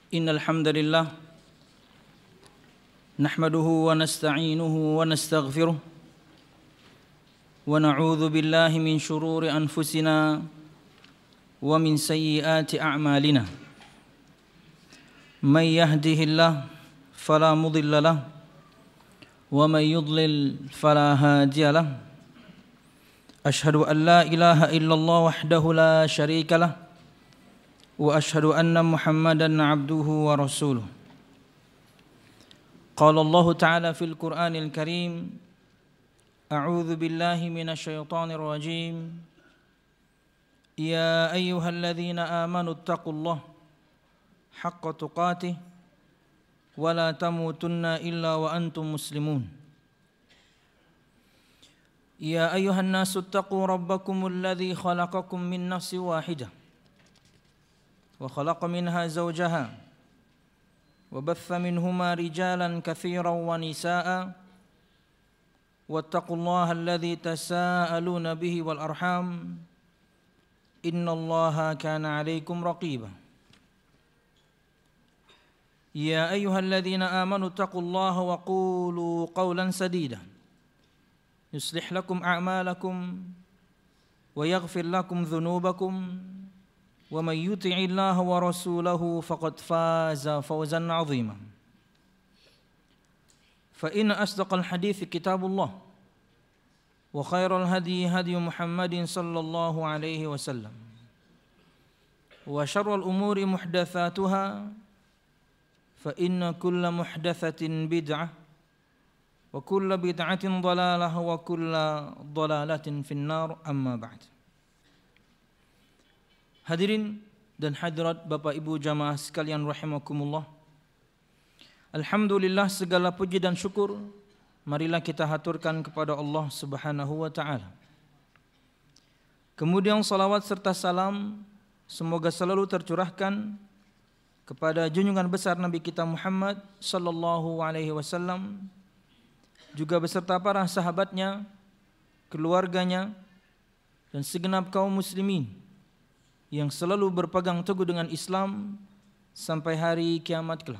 Innal hamdalillah nahmaduhu wa nasta'inuhu wa nastaghfiruh wa na'udzu billahi min shururi anfusina wa min sayyiati a'malina. May yahdihillahu fala mudilla lahu wa may yudlil fala hadiya lahu. Ashhadu an la ilaha illallah wahdahu la syarika lahu wa ashhadu anna Muhammadan abduhu wa rasuluh. Qala Allah Ta'ala fil Qur'anil Karim, a'udzu billahi minasy syaithanir rajim. Ya ayyuhalladzina amanu taqullaha haqqa tuqatih wa la tamutunna illa wa antum muslimun. Ya ayyuhan nasu taqu rabbakumul ladzi khalaqakum min nafsin wahidah wa khalaqa minha zawjaha wa batha minhuma rijalan katsiran wa nisaa'a wattaqullaha alladzi tasaaluna bihi wal arham innallaha kana 'alaikum raqiba. Ya ayyuhalladzina amanu taqullaha wa qulu qawlan sadida yuslih lakum a'malakum wa yaghfir lakum dhunubakum wa may yuti'illaha wa rasulahu faqad faza fawzan 'azima. Fa inna asdaqal hadithi kitabullah wa khairal hadi hadi Muhammadin sallallahu alaihi wasallam wa syarrul umuri muhdatsatuha fa inna kulla muhdatsatin bid'ah wa kulla bid'atin dhalalah wa kulla dhalalatin finnar, amma ba'd. Hadirin dan hadirat Bapak Ibu jamaah sekalian rahimakumullah. Alhamdulillah, segala puji dan syukur marilah kita haturkan kepada Allah Subhanahu wa taala. Kemudian salawat serta salam semoga selalu tercurahkan kepada junjungan besar Nabi kita Muhammad sallallahu alaihi wasallam, juga beserta para sahabatnya, keluarganya, dan segenap kaum muslimin yang selalu berpegang teguh dengan Islam sampai hari kiamat kelak.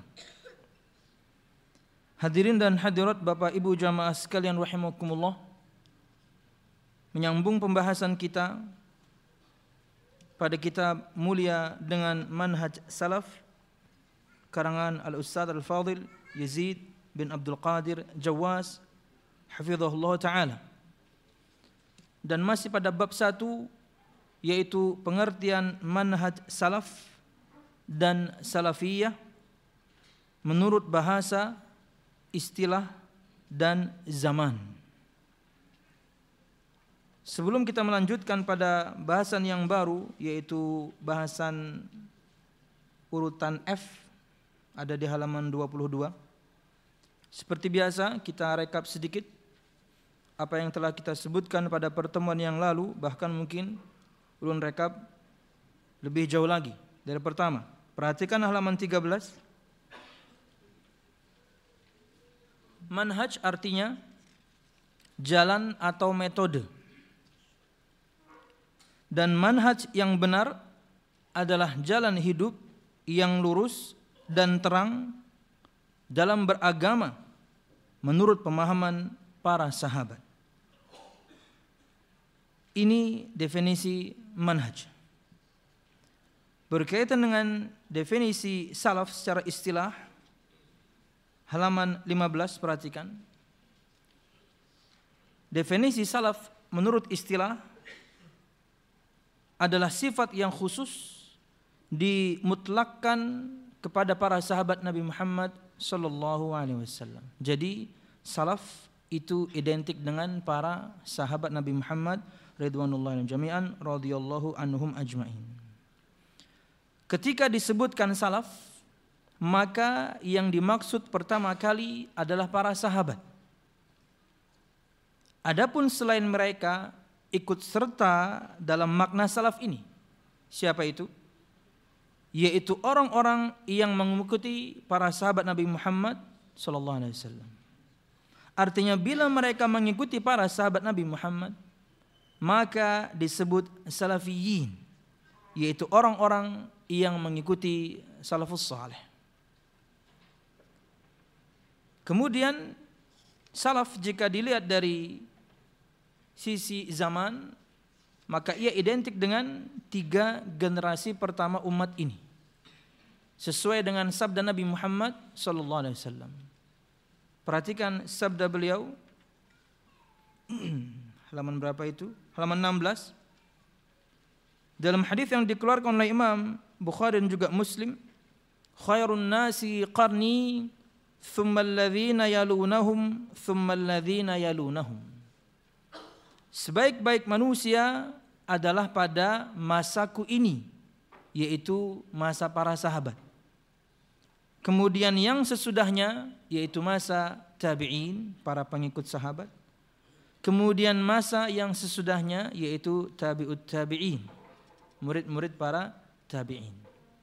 Hadirin dan hadirat Bapak Ibu jamaah sekalian rahimakumullah, menyambung pembahasan kita pada kitab mulia dengan Manhaj Salaf karangan Al-Ustadz Al-Fadil Yazid bin Abdul Qadir Jawas hafizahullah ta'ala, dan masih pada bab 1, yaitu pengertian manhaj salaf dan salafiyah menurut bahasa, istilah, dan zaman. Sebelum kita melanjutkan pada bahasan yang baru, yaitu bahasan urutan F, ada di halaman 22. Seperti biasa kita rekap sedikit apa yang telah kita sebutkan pada pertemuan yang lalu, bahkan mungkin ulun rekap lebih jauh lagi dari pertama. Perhatikan halaman 13. Manhaj artinya jalan atau metode. Dan manhaj yang benar adalah jalan hidup yang lurus dan terang dalam beragama menurut pemahaman para sahabat. Ini definisi manhaj. Berkaitan dengan definisi salaf secara istilah, halaman 15, perhatikan. Definisi salaf menurut istilah adalah sifat yang khusus dimutlakkan kepada para sahabat Nabi Muhammad sallallahu alaihi wasallam. Jadi salaf itu identik dengan para sahabat Nabi Muhammad ridwanullahi jami'an radhiyallahu anhum ajma'in. Ketika disebutkan salaf, maka yang dimaksud pertama kali adalah para sahabat. Adapun selain mereka ikut serta dalam makna salaf ini, siapa itu? Yaitu orang-orang yang mengikuti para sahabat Nabi Muhammad sallallahu alaihi wasallam. Artinya bila mereka mengikuti para sahabat Nabi Muhammad, maka disebut salafiyin, yaitu orang-orang yang mengikuti salafus saleh. Kemudian salaf jika dilihat dari sisi zaman, maka ia identik dengan 3 generasi pertama umat ini, sesuai dengan sabda Nabi Muhammad SAW. Perhatikan sabda beliau, halaman berapa itu? Halaman 16. Dalam hadis yang dikeluarkan oleh Imam Bukhari dan juga Muslim, khairun nasi qarni thumma alladhina yalunahum thumma alladhina yalunahum. Sebaik-baik manusia adalah pada masaku ini, yaitu masa para sahabat. Kemudian yang sesudahnya yaitu masa tabi'in, para pengikut sahabat. Kemudian masa yang sesudahnya yaitu tabi'ut tabi'in, murid-murid para tabi'in.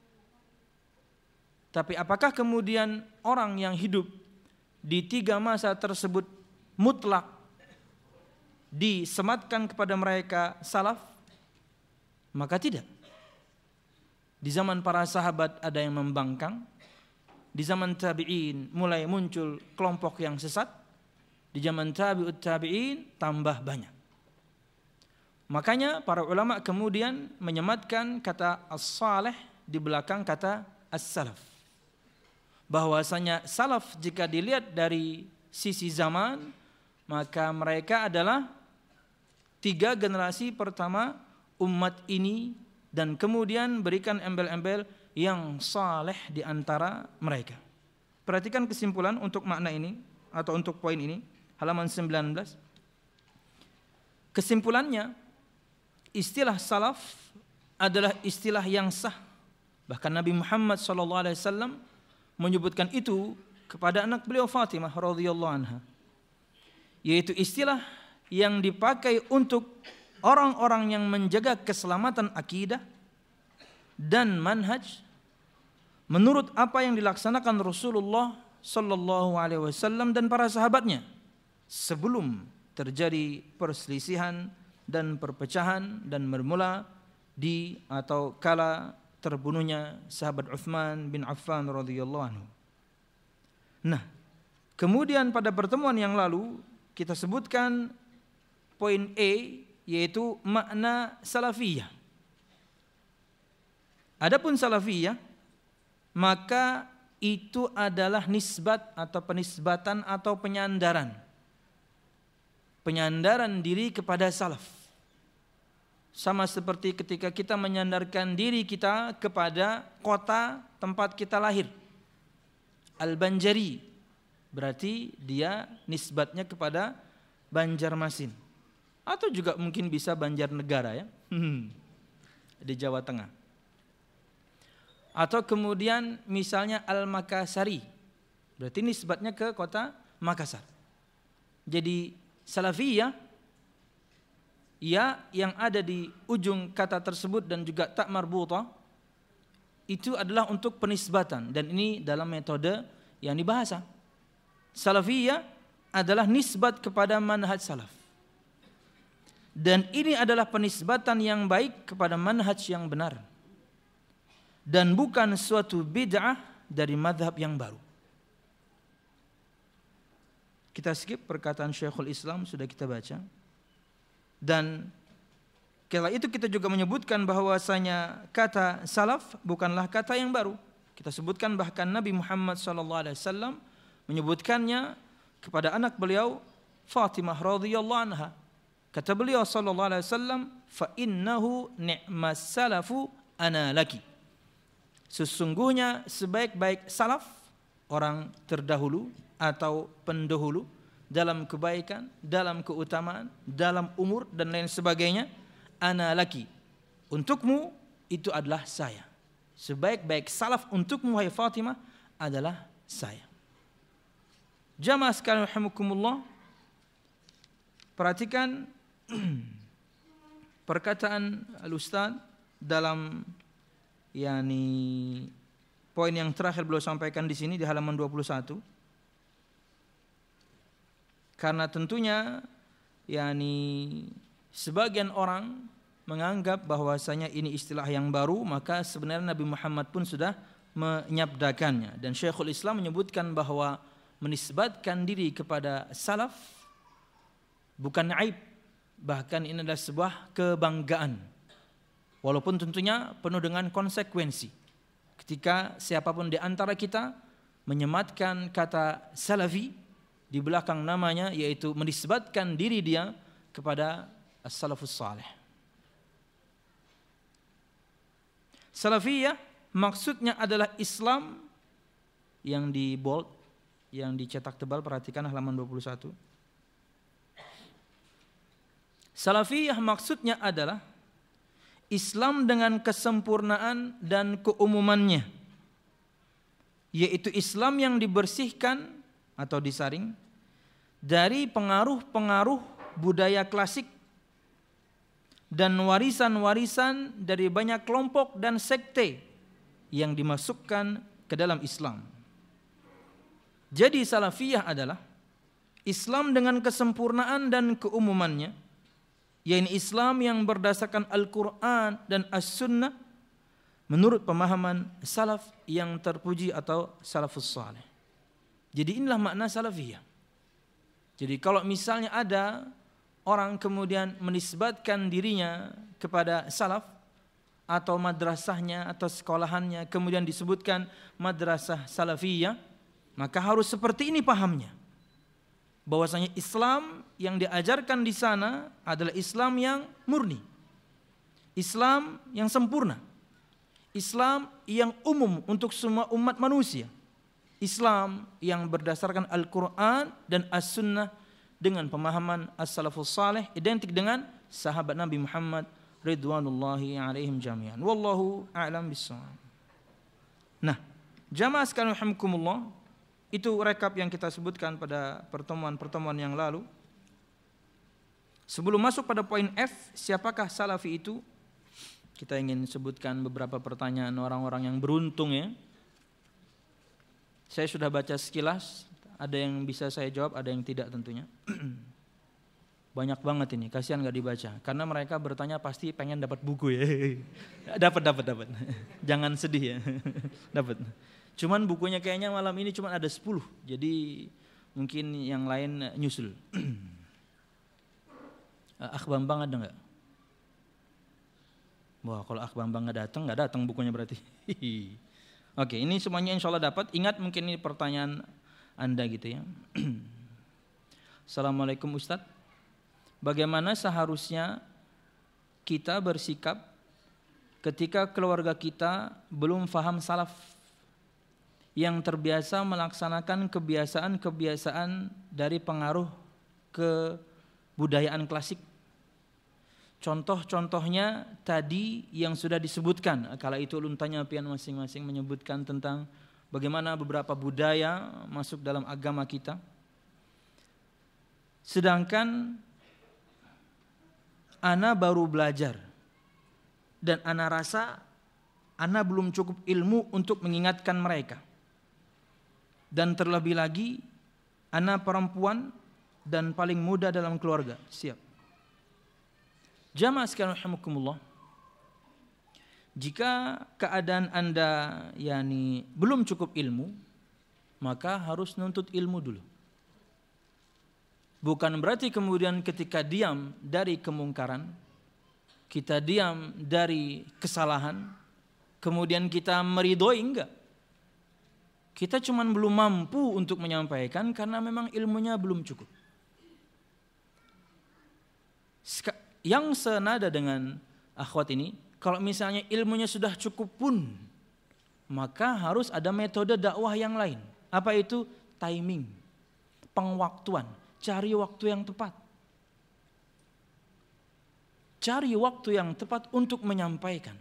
Tapi apakah kemudian orang yang hidup di 3 masa tersebut mutlak disematkan kepada mereka salaf? Maka tidak. Di zaman para sahabat ada yang membangkang, di zaman tabi'in mulai muncul kelompok yang sesat, di zaman tabi'ut tabi'in tambah banyak. Makanya para ulama kemudian menyematkan kata as-salih di belakang kata as-salaf. Bahwasanya salaf jika dilihat dari sisi zaman, maka mereka adalah 3 generasi pertama umat ini, dan kemudian berikan embel-embel yang saleh di antara mereka. Perhatikan kesimpulan untuk makna ini atau untuk poin ini, halaman 19. Kesimpulannya, istilah salaf adalah istilah yang sah. Bahkan Nabi Muhammad SAW menyebutkan itu kepada anak beliau Fatimah radhiyallahu anha, yaitu istilah yang dipakai untuk orang-orang yang menjaga keselamatan akidah dan manhaj menurut apa yang dilaksanakan Rasulullah sallallahu alaihi wasallam dan para sahabatnya sebelum terjadi perselisihan dan perpecahan dan bermula di atau kala terbunuhnya sahabat Utsman bin Affan radhiyallahu anhu. Nah, kemudian pada pertemuan yang lalu kita sebutkan poin E, yaitu makna salafiyah. Adapun salafiyah, maka itu adalah nisbat atau penisbatan atau penyandaran diri kepada salaf. Sama seperti ketika kita menyandarkan diri kita kepada kota tempat kita lahir, Al-Banjari, berarti dia nisbatnya kepada Banjarmasin, atau juga mungkin bisa Banjarnegara ya, di Jawa Tengah. Atau kemudian misalnya Al-Makassari, berarti nisbatnya ke kota Makassar. Jadi salafiyah ya yang ada di ujung kata tersebut dan juga tak marbutah itu adalah untuk penisbatan, dan ini dalam metode yang dibahasa. Salafiyah adalah nisbat kepada manhaj salaf, dan ini adalah penisbatan yang baik kepada manhaj yang benar dan bukan suatu bid'ah dari madhab yang baru. Kita skip perkataan Syekhul Islam, sudah kita baca. Dan kala itu kita juga menyebutkan bahwasanya kata salaf bukanlah kata yang baru. Kita sebutkan bahkan Nabi Muhammad SAW menyebutkannya kepada anak beliau Fatimah radhiyallahu anha. Kata beliau SAW, fa innahu ni'mas salafu ana laki. Sesungguhnya sebaik-baik salaf, orang terdahulu atau pendahulu dalam kebaikan, dalam keutamaan, dalam umur dan lain sebagainya, ana laki, untukmu itu adalah saya. Sebaik-baik salaf untukmu wahai Fatimah adalah saya. Jamaah sekalian rahimakumullah, perhatikan perkataan al-Ustaz dalam poin yang terakhir beliau sampaikan di sini di halaman 21. Karena tentunya sebagian orang menganggap bahwasanya ini istilah yang baru, maka sebenarnya Nabi Muhammad pun sudah menyabdakannya. Dan Syekhul Islam menyebutkan bahwa menisbatkan diri kepada salaf bukan aib, bahkan ini adalah sebuah kebanggaan. Walaupun tentunya penuh dengan konsekuensi. Ketika siapapun di antara kita menyematkan kata salafi di belakang namanya, yaitu menisbatkan diri dia kepada as-salafus salih. Salafiyah maksudnya adalah Islam yang di bold, yang dicetak tebal, perhatikan halaman 21. Salafiyah maksudnya adalah Islam dengan kesempurnaan dan keumumannya, yaitu Islam yang dibersihkan atau disaring dari pengaruh-pengaruh budaya klasik dan warisan-warisan dari banyak kelompok dan sekte yang dimasukkan ke dalam Islam. Jadi salafiyah adalah Islam dengan kesempurnaan dan keumumannya, yaitu Islam yang berdasarkan Al-Quran dan As-Sunnah menurut pemahaman salaf yang terpuji atau salafus salih. Jadi inilah makna salafiyah. Jadi kalau misalnya ada orang kemudian menisbatkan dirinya kepada salaf atau madrasahnya atau sekolahannya kemudian disebutkan madrasah salafiyah, maka harus seperti ini pahamnya. Bahwasanya Islam yang diajarkan di sana adalah Islam yang murni, Islam yang sempurna, Islam yang umum untuk semua umat manusia, Islam yang berdasarkan Al-Quran dan As-Sunnah dengan pemahaman as-salafus salih, identik dengan sahabat Nabi Muhammad ridwanullahi alaihim jami'an. Wallahu a'lam bissawab. Nah, jamaah sekalian rahimakumullah, itu rekap yang kita sebutkan pada pertemuan-pertemuan yang lalu. Sebelum masuk pada poin F, siapakah salafi itu? Kita ingin sebutkan beberapa pertanyaan orang-orang yang beruntung ya. Saya sudah baca sekilas, ada yang bisa saya jawab, ada yang tidak tentunya. Banyak banget ini, kasihan gak dibaca. Karena mereka bertanya pasti pengen dapat buku ya. Dapat. Jangan sedih ya. Dapat. Cuman bukunya kayaknya malam ini cuma ada 10. Jadi mungkin yang lain nyusul. Akh Bambang ada enggak? Wah, kalau Akh Bambang enggak datang bukunya berarti. Oke, ini semuanya insya Allah dapat. Ingat mungkin ini pertanyaan Anda gitu ya. Assalamualaikum Ustadz. Bagaimana seharusnya kita bersikap ketika keluarga kita belum faham salaf, yang terbiasa melaksanakan kebiasaan-kebiasaan dari pengaruh kebudayaan klasik. Contoh-contohnya tadi yang sudah disebutkan. Kala itu ulun tanya pian masing-masing menyebutkan tentang bagaimana beberapa budaya masuk dalam agama kita. Sedangkan ana baru belajar dan ana rasa ana belum cukup ilmu untuk mengingatkan mereka. Dan terlebih lagi ana perempuan dan paling muda dalam keluarga. Siap. Jamaah sekalian rahimakumullah. Jika keadaan Anda belum cukup ilmu, maka harus nuntut ilmu dulu. Bukan berarti kemudian ketika diam dari kemungkaran, kita diam dari kesalahan, kemudian kita meridhoi, enggak. Kita cuma belum mampu untuk menyampaikan karena memang ilmunya belum cukup. Yang senada dengan akhwat ini, kalau misalnya ilmunya sudah cukup pun, maka harus ada metode dakwah yang lain. Apa itu? Timing, pengwaktuan, cari waktu yang tepat. Cari waktu yang tepat untuk menyampaikan.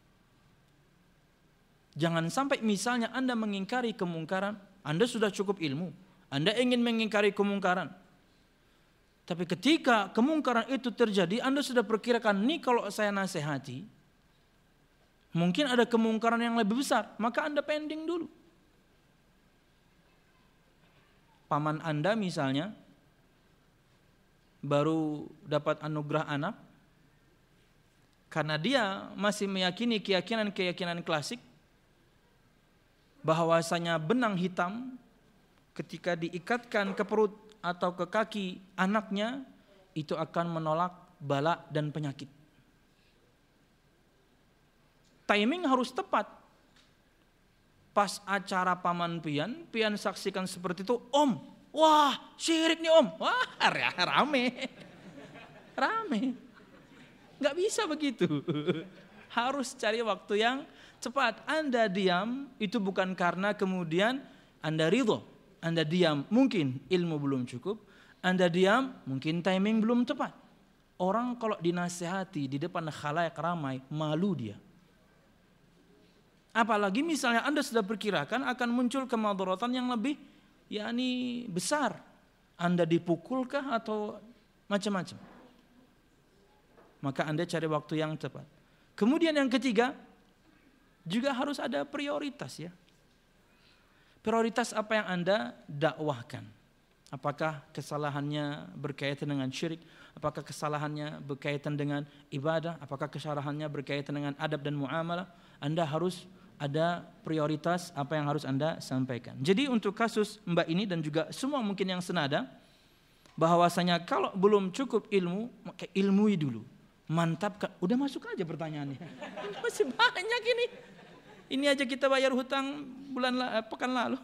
Jangan sampai misalnya Anda mengingkari kemungkaran, Anda sudah cukup ilmu, Anda ingin mengingkari kemungkaran. Tapi ketika kemungkaran itu terjadi, Anda sudah perkirakan, nih kalau saya nasihati, mungkin ada kemungkaran yang lebih besar, maka Anda pending dulu. Paman Anda misalnya, baru dapat anugerah anak, karena dia masih meyakini keyakinan-keyakinan klasik, bahwasanya benang hitam ketika diikatkan ke perut atau ke kaki anaknya, itu akan menolak bala dan penyakit. Timing harus tepat. Pas acara paman pian saksikan seperti itu, Om, wah syirik nih Om, wah rame. Nggak bisa begitu. Harus cari waktu yang cepat. Anda diam itu bukan karena kemudian Anda ridho. Anda diam mungkin ilmu belum cukup. Anda diam mungkin timing belum tepat. Orang kalau dinasihati di depan khalayak ramai, malu dia. Apalagi misalnya Anda sudah perkirakan akan muncul kemadaratan yang lebih besar. Anda dipukulkah atau macam-macam. Maka Anda cari waktu yang tepat. Kemudian yang ketiga, juga harus ada prioritas ya. Prioritas apa yang Anda dakwahkan. Apakah kesalahannya berkaitan dengan syirik? Apakah kesalahannya berkaitan dengan ibadah? Apakah kesalahannya berkaitan dengan adab dan muamalah? Anda harus ada prioritas apa yang harus Anda sampaikan. Jadi untuk kasus Mbak ini dan juga semua mungkin yang senada, bahwasanya kalau belum cukup ilmu, maka ilmui dulu. Mantapkan, udah masuk aja pertanyaannya. Masih banyak ini. Ini aja kita bayar hutang pekan lalu.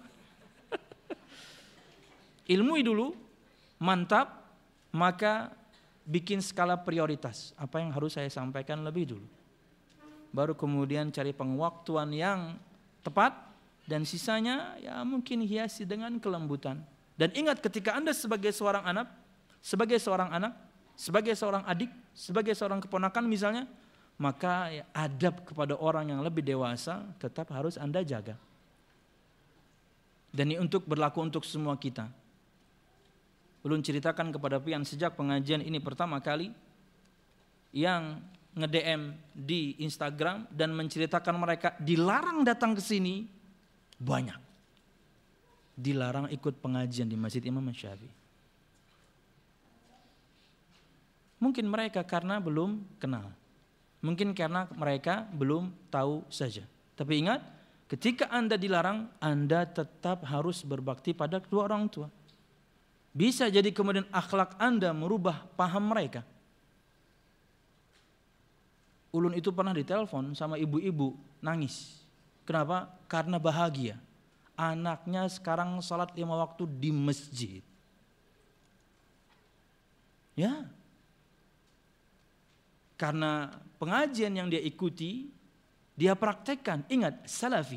Ilmui dulu, mantap, maka bikin skala prioritas. Apa yang harus saya sampaikan lebih dulu. Baru kemudian cari pengwaktuan yang tepat dan sisanya ya mungkin hiasi dengan kelembutan. Dan ingat ketika Anda sebagai seorang anak, sebagai seorang adik, sebagai seorang keponakan misalnya, maka ya, adab kepada orang yang lebih dewasa tetap harus Anda jaga. Dan ini berlaku untuk semua kita. Ulun ceritakan kepada pian sejak pengajian ini pertama kali, yang nge-DM di Instagram dan menceritakan mereka dilarang datang ke sini banyak. Dilarang ikut pengajian di Masjid Imam Syafi'i. Mungkin mereka karena belum kenal. Mungkin karena mereka belum tahu saja. Tapi ingat, ketika Anda dilarang, Anda tetap harus berbakti pada kedua orang tua. Bisa jadi kemudian akhlak Anda merubah paham mereka. Ulun itu pernah ditelepon sama ibu-ibu nangis. Kenapa? Karena bahagia. Anaknya sekarang salat 5 waktu di masjid. Ya. Karena pengajian yang dia ikuti, dia praktekkan. Ingat, salafi.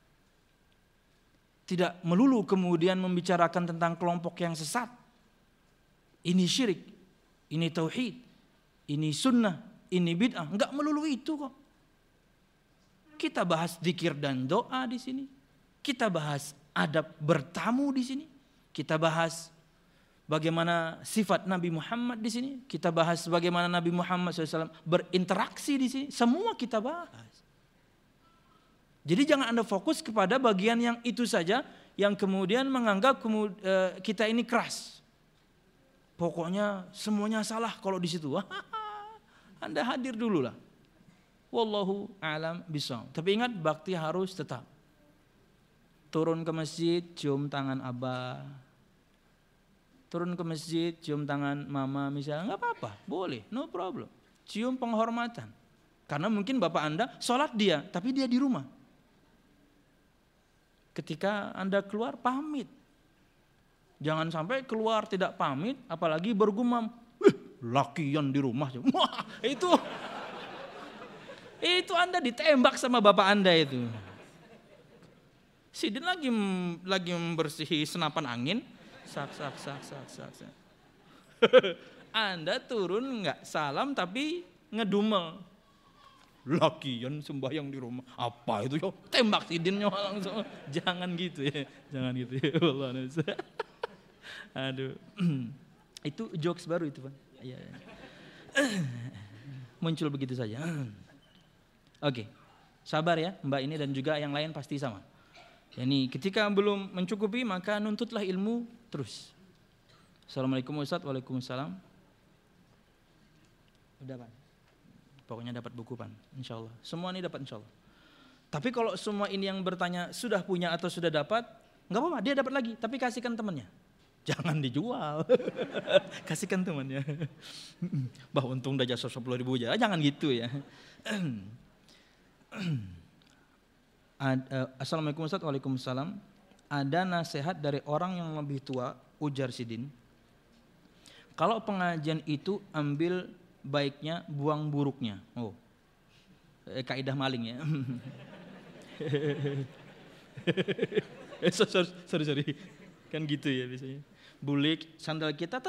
Tidak melulu kemudian membicarakan tentang kelompok yang sesat. Ini syirik, ini tauhid, ini sunnah, ini bid'ah. Enggak melulu itu kok. Kita bahas zikir dan doa di sini. Kita bahas adab bertamu di sini. Kita bahas bagaimana sifat Nabi Muhammad di sini. Kita bahas bagaimana Nabi Muhammad SAW berinteraksi di sini. Semua kita bahas. Jadi jangan Anda fokus kepada bagian yang itu saja, yang kemudian menganggap kita ini keras. Pokoknya semuanya salah kalau di situ. Anda hadir dulu lah. Wallahu a'lam bishawab. Tapi ingat, bakti harus tetap. Turun ke masjid, cium tangan abah. Turun ke masjid, cium tangan mama misalnya, nggak apa-apa, boleh, no problem. Cium penghormatan. Karena mungkin bapak Anda sholat dia, tapi dia di rumah. Ketika Anda keluar, pamit. Jangan sampai keluar tidak pamit, apalagi bergumam, lakian di rumah. Wah, itu Anda ditembak sama bapak Anda itu. Sidin lagi membersihi senapan angin. Sak. Anda turun nggak salam tapi ngedumel. Lakian sembahyang di rumah. Apa itu yo? Tembak sidinnya langsung. Jangan gitu ya. Wallah. Aduh. Itu jokes baru itu, Pak. Ya. Muncul begitu saja. Oke. Sabar ya, Mbak ini dan juga yang lain pasti sama. Yani ketika belum mencukupi maka nuntutlah ilmu terus. Assalamualaikum Ustaz. Waalaikumsalam. Udah Pak. Pokoknya dapat buku Pan, insyaallah. Semua ini dapat insyaallah. Tapi kalau semua ini yang bertanya sudah punya atau sudah dapat, nggak apa-apa, dia dapat lagi, tapi kasihkan temannya. Jangan dijual, kasihkan temannya. Bah untung udah jasa 10.000 aja, jangan gitu ya. Assalamualaikum Ustaz. Waalaikumsalam. Ada nasihat dari orang yang lebih tua, ujar Sidin. Kalau pengajian itu ambil baiknya, buang buruknya. Oh, kaidah maling ya. Sorry. Kan gitu ya biasanya. Bulik, sandal kita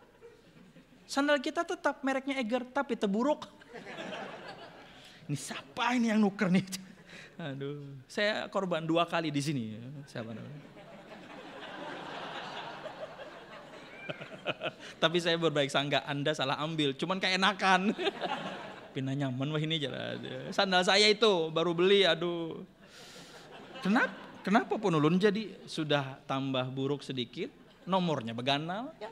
tetap mereknya Eger, tapi terburuk. Ini siapa ini yang nuker nih? Aduh, saya korban 2 kali di sini. Siapa namanya? Tapi saya berbaik sangka, Anda salah ambil, cuman keenakan. Pindah nyaman wah ini jalan. Sandal saya itu baru beli, aduh. Kenapa pun ulun jadi sudah tambah buruk sedikit, nomornya beganal. Ya,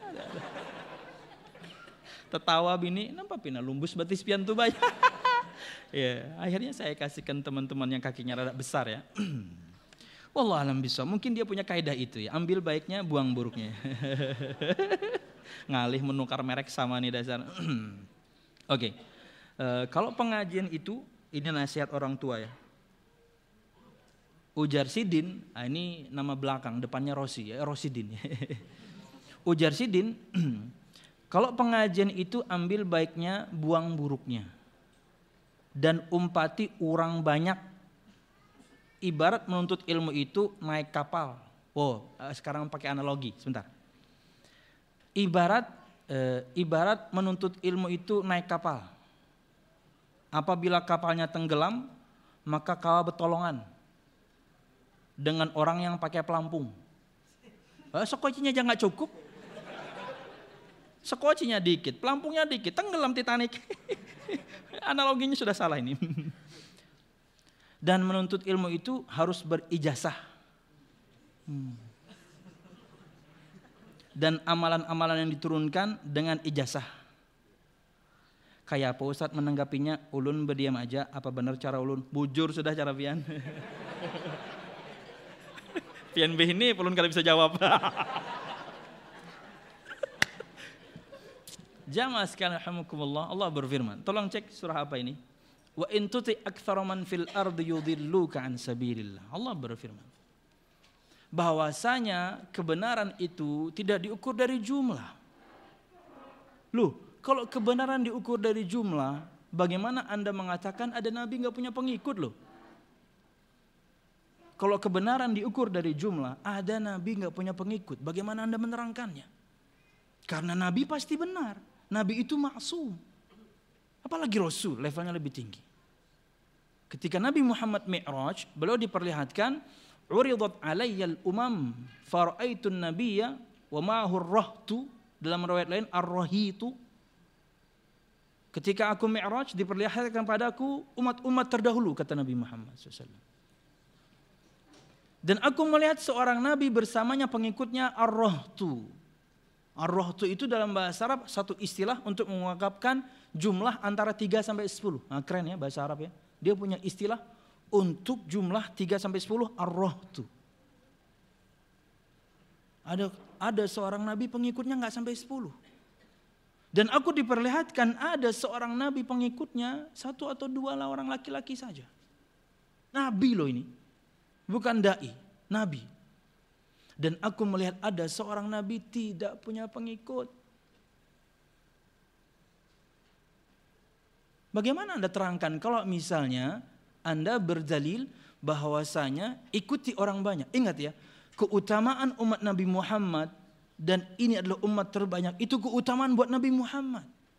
tertawa bini, nampak pina lumbus batis pian tuh banyak. Ya, akhirnya saya kasihkan teman-teman yang kakinya rada besar ya. Wallah alam bisa, mungkin dia punya kaidah itu ya, ambil baiknya, buang buruknya. Ngalih menukar merek sama nih dasar. Oke. Kalau pengajian itu, ini nasihat orang tua ya. Ujar Sidin, ini nama belakang, depannya Rosi, ya, Rosidin. Ujar Sidin, kalau pengajian itu ambil baiknya, buang buruknya. Dan umpati orang banyak. Ibarat menuntut ilmu itu naik kapal. Oh, sekarang pakai analogi, sebentar. Ibarat menuntut ilmu itu naik kapal. Apabila kapalnya tenggelam, maka kau bertolongan dengan orang yang pakai pelampung. Sekocinya aja nggak cukup. Sekocinya dikit, pelampungnya dikit, tenggelam Titanic. Analoginya sudah salah ini. Dan menuntut ilmu itu harus berijazah. Dan amalan-amalan yang diturunkan dengan ijazah. Kayak apa Ustaz menanggapinya? Ulun berdiam aja, apa benar cara ulun? Bujur sudah cara pian. Pian ini ulun kali bisa jawab. Jamaah sekalian rahimakumullah, Allah berfirman. Tolong cek surah apa ini? Wa in tuti aktsara man fil ardi yudhilluka an sabilillah. Allah berfirman. Bahwasanya kebenaran itu tidak diukur dari jumlah. Loh, kalau kebenaran diukur dari jumlah, bagaimana Anda mengatakan ada nabi enggak punya pengikut loh? Kalau kebenaran diukur dari jumlah, ada nabi enggak punya pengikut, bagaimana Anda menerangkannya? Karena nabi pasti benar. Nabi itu maksum. Apalagi Rasul, levelnya lebih tinggi. Ketika Nabi Muhammad Mi'raj, beliau diperlihatkan, "Uridat alayyal umam, fara'aitun nabiyya wa ma'ahu ar-rahtu." Dalam riwayat lain, ar-rahitu. Ketika aku Mi'raj, diperlihatkan padaku umat-umat terdahulu, kata Nabi Muhammad SAW. Dan aku melihat seorang nabi bersamanya pengikutnya ar-rahtu. Ar-rahtu itu dalam bahasa Arab satu istilah untuk mengungkapkan jumlah antara 3 sampai 10. Nah, keren ya bahasa Arab ya. Dia punya istilah untuk jumlah 3 sampai 10 ar-rahtu. Ada seorang nabi pengikutnya enggak sampai 10. Dan aku diperlihatkan ada seorang nabi pengikutnya 1 atau 2 lah orang laki-laki saja. Nabi loh ini. Bukan dai, nabi. Dan aku melihat ada seorang nabi tidak punya pengikut. Bagaimana Anda terangkan kalau misalnya Anda berdalil bahwasanya ikuti orang banyak. Ingat ya, keutamaan umat Nabi Muhammad dan ini adalah umat terbanyak. Itu keutamaan buat Nabi Muhammad.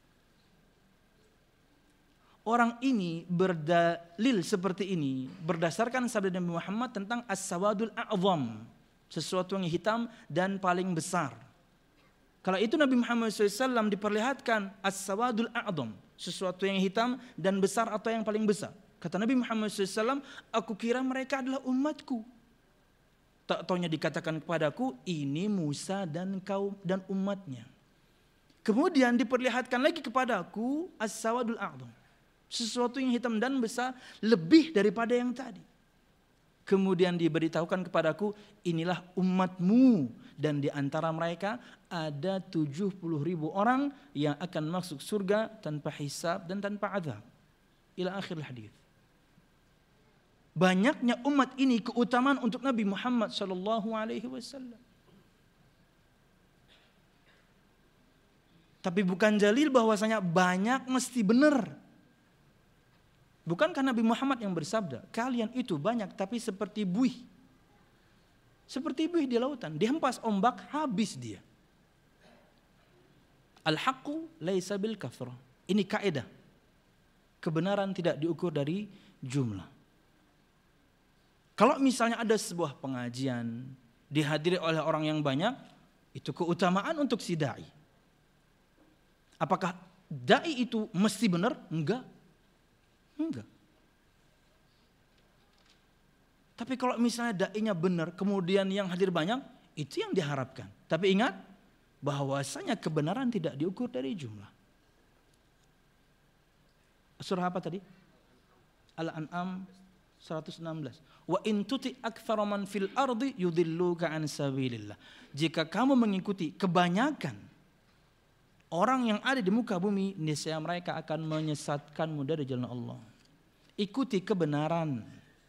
Orang ini berdalil seperti ini berdasarkan sabda Nabi Muhammad tentang as-sawadul a'zam. Sesuatu yang hitam dan paling besar. Kalau itu Nabi Muhammad SAW diperlihatkan as-sawadul a'zam. Sesuatu yang hitam dan besar atau yang paling besar. Kata Nabi Muhammad SAW, aku kira mereka adalah umatku. Tak taunya dikatakan kepadaku, ini Musa dan kaum dan umatnya. Kemudian diperlihatkan lagi kepadaku as-sawadul a'zam. Sesuatu yang hitam dan besar lebih daripada yang tadi. Kemudian diberitahukan kepadaku, inilah umatmu. Dan di antara mereka ada 70.000 orang yang akan masuk surga tanpa hisab dan tanpa azab. Ila akhir hadis. Banyaknya umat ini keutamaan untuk Nabi Muhammad SAW. Tapi bukan dalil bahwasanya banyak mesti benar. Bukankah Nabi Muhammad yang bersabda, kalian itu banyak tapi seperti buih. Seperti buih di lautan, dihempas ombak habis dia. Al-haqqu laisa bil kathrah. Ini kaidah. Kebenaran tidak diukur dari jumlah. Kalau misalnya ada sebuah pengajian dihadiri oleh orang yang banyak, itu keutamaan untuk si dai. Apakah dai itu mesti benar? Enggak. Tapi kalau misalnya dai-nya benar, kemudian yang hadir banyak, itu yang diharapkan. Tapi ingat, bahwasanya kebenaran tidak diukur dari jumlah. Surah apa tadi? Al-An'am 116. Wa in tuti aktsara man fil ardi yudilluka an sabilillah. Jika kamu mengikuti kebanyakan orang yang ada di muka bumi, niscaya mereka akan menyesatkanmu dari jalan Allah. Ikuti kebenaran.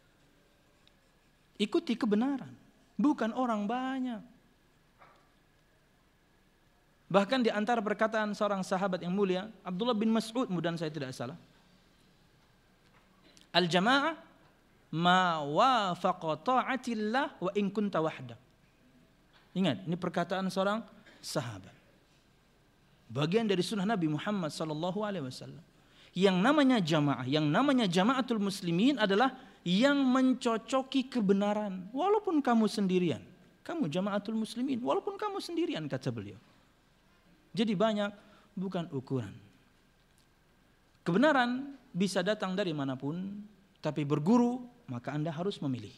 Ikuti kebenaran, bukan orang banyak. Bahkan di antara perkataan seorang sahabat yang mulia, Abdullah bin Mas'ud, mudah saya tidak salah. Al-jama'ah ma wafaqa ta'atillah wa in kunta wahda. Ingat, ini perkataan seorang sahabat. Bagian dari sunnah Nabi Muhammad SAW. Yang namanya jamaah, yang namanya jamaatul muslimin adalah yang mencocoki kebenaran. Walaupun kamu sendirian. Kamu jamaatul muslimin, walaupun kamu sendirian, kata beliau. Jadi banyak bukan ukuran. Kebenaran bisa datang dari manapun, tapi berguru maka Anda harus memilih.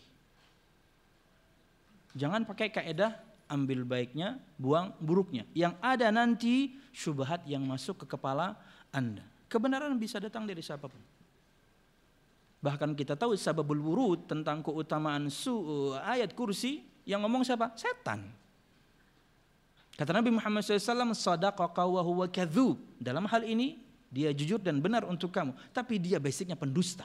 Jangan pakai kaidah ambil baiknya, buang buruknya. Yang ada nanti syubhat yang masuk ke kepala Anda. Kebenaran bisa datang dari siapapun. Bahkan kita tahu sababul wurud tentang keutamaan ayat kursi yang ngomong siapa? Setan. Kata Nabi Muhammad SAW, sadaqaka wa huwa kadzub. Dalam hal ini dia jujur dan benar untuk kamu, tapi dia basicnya pendusta.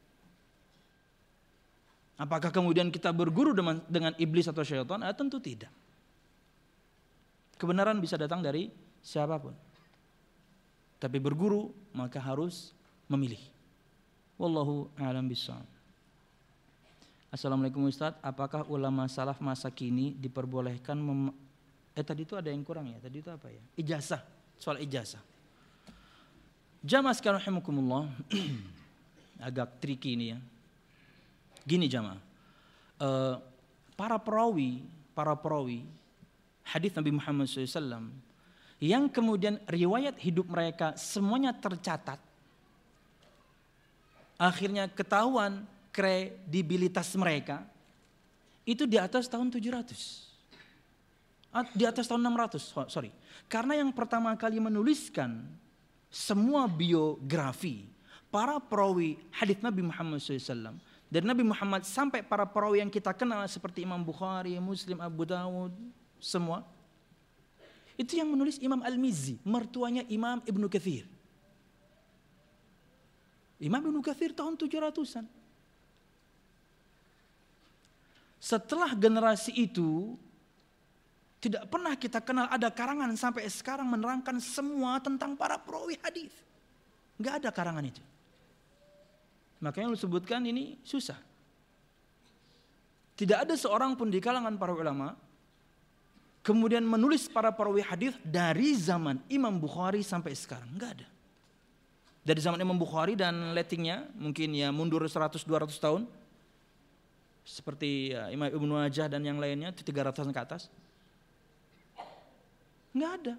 Apakah kemudian kita berguru dengan iblis atau syaitan? Tentu tidak. Kebenaran bisa datang dari siapapun. Tapi berguru maka harus memilih. Wallahu a'lam bishawab. Assalamualaikum Ustaz, apakah ulama salaf masa kini diperbolehkan tadi itu ada yang kurang ya? Tadi itu apa ya? Ijazah, soal ijazah. Jamaah sekalian rahimakumullah. Agak tricky ini ya. Gini jamaah. Para perawi hadis Nabi Muhammad SAW yang kemudian riwayat hidup mereka semuanya tercatat. Akhirnya ketahuan kredibilitas mereka itu di atas tahun 700. Di atas tahun 600, sorry. Karena yang pertama kali menuliskan semua biografi para perawi hadis Nabi Muhammad SAW, dari Nabi Muhammad sampai para perawi yang kita kenal seperti Imam Bukhari, Muslim, Abu Dawud, semua. Itu yang menulis Imam Al-Mizzi, mertuanya Imam Ibnu Katsir. Imam Ibnu Katsir tahun 700-an. Setelah generasi itu tidak pernah kita kenal ada karangan sampai sekarang menerangkan semua tentang para perawi hadis. Enggak ada karangan itu. Makanya lu sebutkan ini susah. Tidak ada seorang pun di kalangan para ulama kemudian menulis para perawi hadis dari zaman Imam Bukhari sampai sekarang. Enggak ada. Dari zaman Imam Bukhari dan lettingnya mungkin ya mundur 100-200 tahun. Seperti Imam Ibnu Majah dan yang lainnya 300-an ke atas. Enggak ada.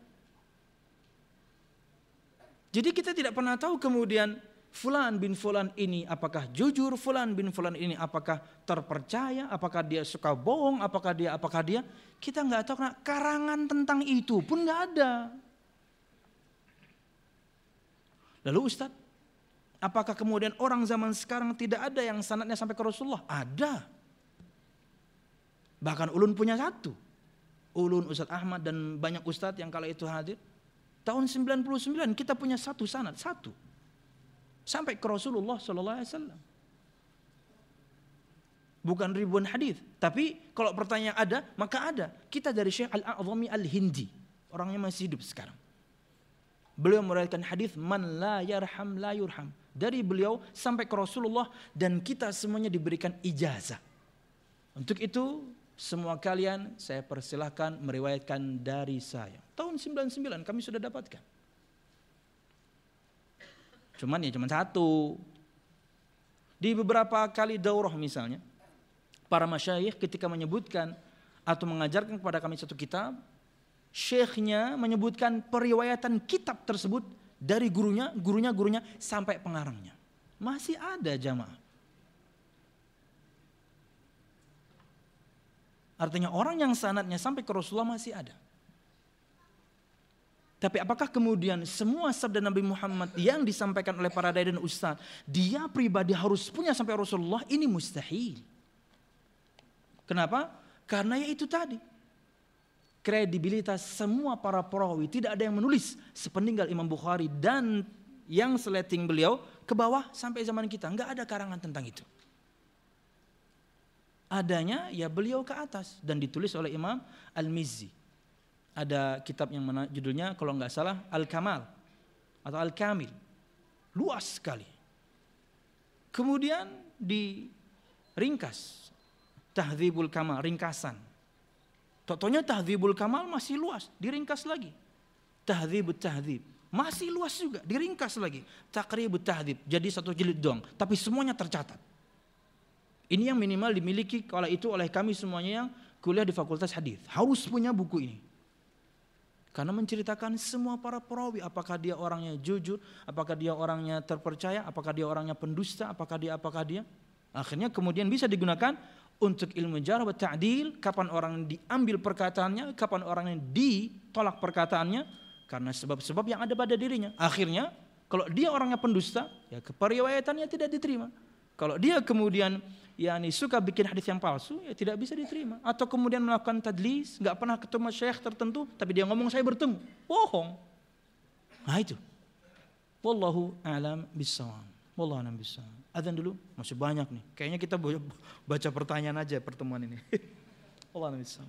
Jadi kita tidak pernah tahu kemudian Fulan bin Fulan ini apakah jujur, Fulan bin Fulan ini apakah terpercaya, apakah dia suka bohong, apakah dia. Kita enggak tahu, karena karangan tentang itu pun enggak ada. Lalu Ustaz, apakah kemudian orang zaman sekarang tidak ada yang sanadnya sampai ke Rasulullah? Ada. Bahkan ulun punya satu. Ulun, Ustadz Ahmad dan banyak ustadz yang kala itu hadir. Tahun 99 kita punya satu sanad, satu. Sampai ke Rasulullah sallallahu alaihi wasallam. Bukan ribuan hadis, tapi kalau pertanyaan ada, maka ada. Kita dari Syekh Al-A'zami Al-Hindi, orangnya masih hidup sekarang. Beliau meriwayatkan hadis man la yarham la yurham. Dari beliau sampai ke Rasulullah dan kita semuanya diberikan ijazah. Untuk itu semua kalian saya persilahkan meriwayatkan dari saya. Tahun 99 kami sudah dapatkan. Cuman satu. Di beberapa kali daurah misalnya, para masyayikh ketika menyebutkan atau mengajarkan kepada kami satu kitab, syekhnya menyebutkan periwayatan kitab tersebut dari gurunya sampai pengarangnya. Masih ada jamaah. Artinya orang yang sanadnya sampai ke Rasulullah masih ada. Tapi apakah kemudian semua sabda Nabi Muhammad yang disampaikan oleh para dai dan ustaz, dia pribadi harus punya sampai Rasulullah? Ini mustahil. Kenapa? Karena ya itu tadi. Kredibilitas semua para perawi, tidak ada yang menulis sepeninggal Imam Bukhari dan yang seleting beliau ke bawah sampai zaman kita. Enggak ada karangan tentang itu. Adanya ya beliau ke atas dan ditulis oleh Imam Al-Mizzi. Ada kitab yang judulnya kalau enggak salah Al-Kamal atau Al-Kamil. Luas sekali. Kemudian diringkas. Tahdzibul Kamal, ringkasan. Totonya Tahdzibul Kamal masih luas, diringkas lagi. Tahdzibut Tahdzib, masih luas juga, diringkas lagi. Taqribut Tahdzib, jadi satu jilid doang, tapi semuanya tercatat. Ini yang minimal dimiliki kala itu oleh kami semuanya yang kuliah di Fakultas Hadis. Harus punya buku ini. Karena menceritakan semua para perawi, apakah dia orangnya jujur, apakah dia orangnya terpercaya, apakah dia orangnya pendusta, apakah dia. Akhirnya kemudian bisa digunakan untuk ilmu jarh wa ta'dil, kapan orang diambil perkataannya, kapan orang yang ditolak perkataannya karena sebab-sebab yang ada pada dirinya. Akhirnya kalau dia orangnya pendusta, ya periwayatannya tidak diterima. Kalau dia kemudian suka bikin hadis yang palsu, ya tidak bisa diterima. Atau kemudian melakukan tadlis, enggak pernah ketemu syekh tertentu, tapi dia ngomong saya bertemu, bohong. Nah itu. Wallahu a'lam bissawab. Wallahu a'lam bissawab. Adzan dulu, masih banyak nih. Kayaknya kita baca pertanyaan aja pertemuan ini. Wallahu a'lam bissawab.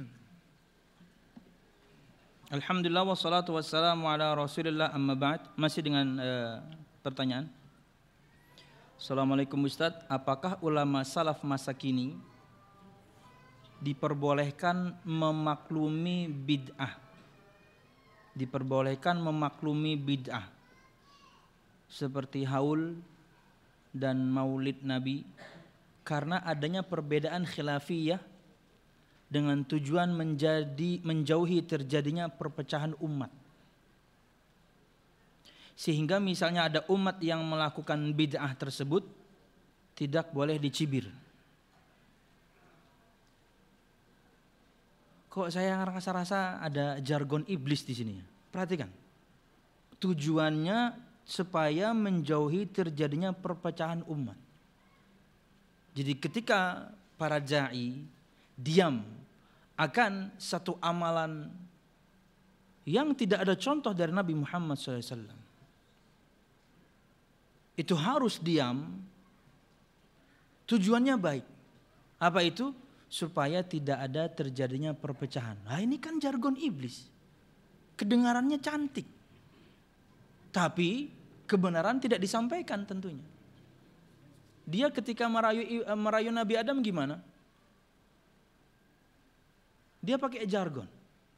Alhamdulillah wassalatu wassalamu ala Rasulillah amma ba'd. Masih dengan pertanyaan. Assalamualaikum Ustaz, apakah ulama salaf masa kini diperbolehkan memaklumi bid'ah? Diperbolehkan memaklumi bid'ah seperti haul dan maulid Nabi karena adanya perbedaan khilafiyah dengan tujuan menjauhi terjadinya perpecahan umat. Sehingga misalnya ada umat yang melakukan bid'ah tersebut tidak boleh dicibir. Kok saya rasa-rasa ada jargon iblis di sini? Perhatikan. Tujuannya supaya menjauhi terjadinya perpecahan umat. Jadi ketika para da'i diam akan satu amalan yang tidak ada contoh dari Nabi Muhammad SAW, itu harus diam. Tujuannya baik. Apa itu? Supaya tidak ada terjadinya perpecahan. Nah ini kan jargon iblis. Kedengarannya cantik. Tapi kebenaran tidak disampaikan tentunya. Dia ketika merayu Nabi Adam gimana? Dia pakai jargon.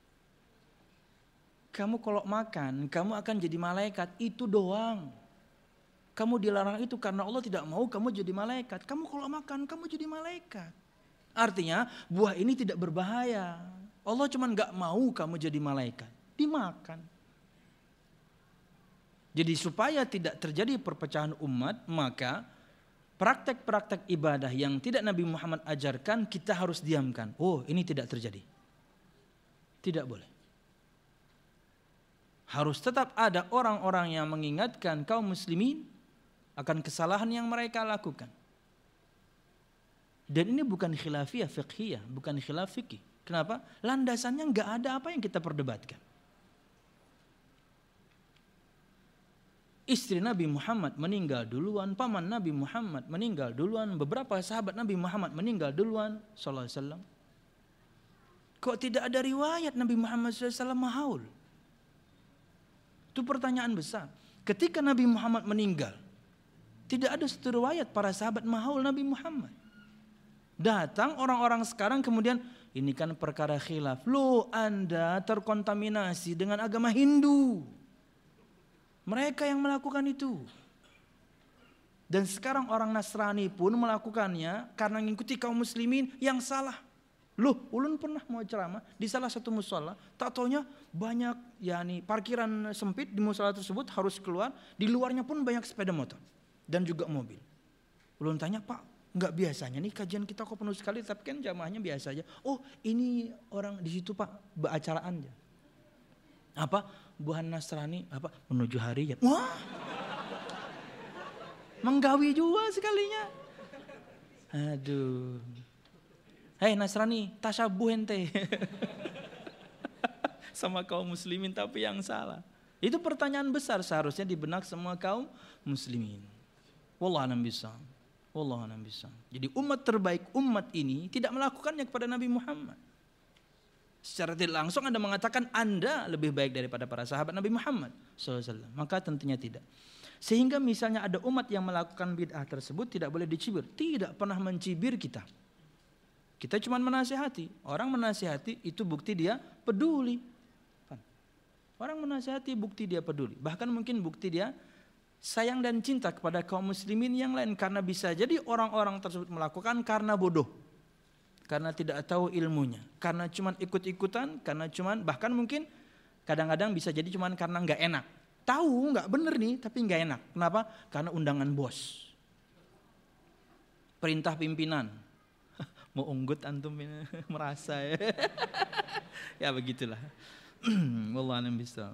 Kamu kalau makan, kamu akan jadi malaikat, itu doang. Kamu dilarang itu karena Allah tidak mau kamu jadi malaikat. Kamu kalau makan, kamu jadi malaikat. Artinya buah ini tidak berbahaya. Allah cuma gak mau kamu jadi malaikat. Dimakan. Jadi supaya tidak terjadi perpecahan umat, maka praktek-praktek ibadah yang tidak Nabi Muhammad ajarkan kita harus diamkan. Oh, ini tidak terjadi. Tidak boleh. Harus tetap ada orang-orang yang mengingatkan kaum muslimin akan kesalahan yang mereka lakukan. Dan ini bukan khilafiyah fiqhiyah, bukan khilaf fikih. Kenapa? Landasannya nggak ada apa yang kita perdebatkan. Istri Nabi Muhammad meninggal duluan, paman Nabi Muhammad meninggal duluan, beberapa sahabat Nabi Muhammad meninggal duluan, sallallahu alaihi wasallam. Kok tidak ada riwayat Nabi Muhammad sallallahu alaihi wasallam mahaul? Itu pertanyaan besar. Ketika Nabi Muhammad meninggal, tidak ada satu riwayat para sahabat mahaul Nabi Muhammad. Datang orang-orang sekarang kemudian, ini kan perkara khilaf. Loh, Anda terkontaminasi dengan agama Hindu. Mereka yang melakukan itu. Dan sekarang orang Nasrani pun melakukannya karena mengikuti kaum muslimin yang salah. Loh, ulun pernah mau ceramah di salah satu musola, tak taunya banyak parkiran sempit di musola tersebut harus keluar, di luarnya pun banyak sepeda motor dan juga mobil. Ulun tanya, Pak, enggak biasanya nih kajian kita kok penuh sekali, tapi kan jamaahnya biasa aja. Oh, ini orang di situ Pak, beracaraan aja. Apa? Buhan Nasrani apa? Menuju hari ya. Wah. Menggawi juga sekalinya. Aduh. Hei Nasrani, tasabuh ente. Sama kaum muslimin tapi yang salah. Itu pertanyaan besar seharusnya di benak semua kaum muslimin. Wallahu a'lam bishawab. Wallahu a'lam bishawab. Jadi umat terbaik umat ini tidak melakukannya kepada Nabi Muhammad. Secara tidak langsung Anda mengatakan Anda lebih baik daripada para sahabat Nabi Muhammad SAW. Maka tentunya tidak. Sehingga misalnya ada umat yang melakukan bid'ah tersebut tidak boleh dicibir. Tidak pernah mencibir kita. Kita cuma menasihati. Orang menasihati itu bukti dia peduli. Orang menasihati bukti dia peduli. Bahkan mungkin bukti dia sayang dan cinta kepada kaum muslimin yang lain. Karena bisa jadi orang-orang tersebut melakukan karena bodoh. Karena tidak tahu ilmunya, karena cuman ikut-ikutan, karena cuman bahkan mungkin kadang-kadang bisa jadi cuman karena nggak enak. Tahu nggak bener nih, tapi nggak enak. Kenapa? Karena undangan bos, perintah pimpinan. Mau unggut antum ini merasa ya. Ya begitulah. Wallahu a'lam bishawab.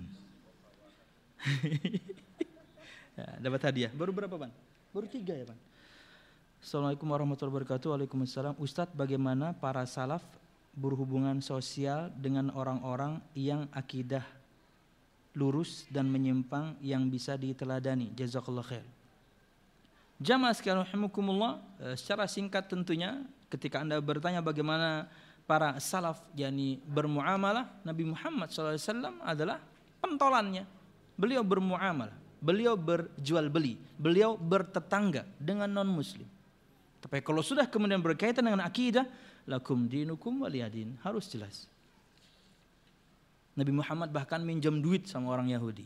Ya, dapat hadiah. Baru berapa Bang? Baru 3 ya Bang? Assalamualaikum warahmatullahi wabarakatuh. Waalaikumsalam. Ustadz, bagaimana para salaf berhubungan sosial dengan orang-orang yang akidah lurus dan menyimpang yang bisa diteladani? Jazakallah khair. Jamaah sekalian rahimakumullah, secara singkat tentunya ketika Anda bertanya bagaimana para salaf bermuamalah, Nabi Muhammad SAW adalah pentolannya. Beliau bermuamalah, beliau berjual beli, beliau bertetangga dengan non muslim. Tapi kalau sudah kemudian berkaitan dengan akidah, lakum dinukum waliyadin, harus jelas. Nabi Muhammad bahkan minjam duit sama orang Yahudi.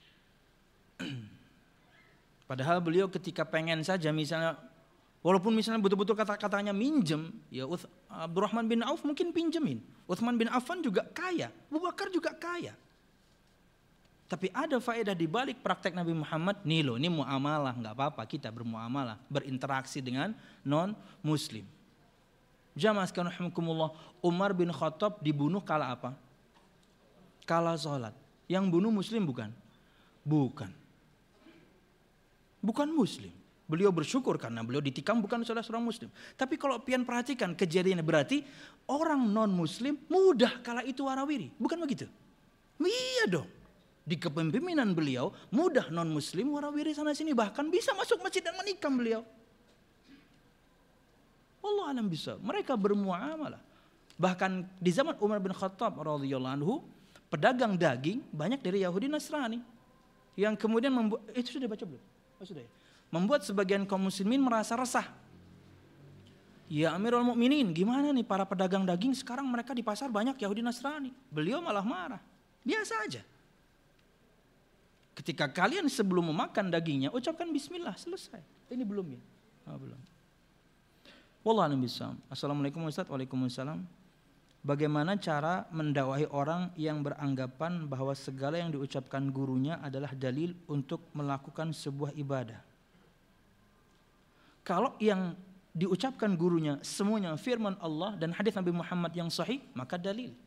Padahal beliau ketika pengen saja misalnya, walaupun misalnya betul-betul kata-katanya minjem, ya Abdurrahman bin Auf mungkin pinjemin. Utsman bin Affan juga kaya, Abu Bakar juga kaya. Tapi ada faedah di balik praktek Nabi Muhammad. Nih loh, ini muamalah, nggak apa-apa kita bermuamalah, berinteraksi dengan non muslim. Jamaah sekalian rahimakumullah, Umar bin Khattab dibunuh kala apa? Kala sholat. Yang bunuh muslim bukan? Bukan. Bukan muslim. Beliau bersyukur karena beliau ditikam bukan salah seorang muslim. Tapi kalau pian perhatikan kejadiannya, berarti orang non muslim mudah kala itu warawiri. Bukan begitu? Iya dong. Di kepemimpinan beliau mudah non muslim warawiri sana sini, bahkan bisa masuk masjid dan menikam beliau. Allah alam bisa. Mereka bermuamalah. Bahkan di zaman Umar bin Khattab radhiyallahu anhu, pedagang daging banyak dari Yahudi Nasrani yang kemudian membuat, itu sudah baca belum? Oh, sudah ya. Membuat sebagian kaum muslimin merasa resah. Ya Amirul Mukminin, gimana nih para pedagang daging sekarang mereka di pasar banyak Yahudi Nasrani. Beliau malah marah. Biasa aja. Ketika kalian sebelum memakan dagingnya ucapkan bismillah, selesai. Ini belum ya? Belum. Wallahu a'lam bishawab. Assalamualaikum Ustaz. Waalaikumsalam. Bagaimana cara mendakwahi orang yang beranggapan bahwa segala yang diucapkan gurunya adalah dalil untuk melakukan sebuah ibadah? Kalau yang diucapkan gurunya semuanya firman Allah dan hadis Nabi Muhammad yang sahih, maka dalil.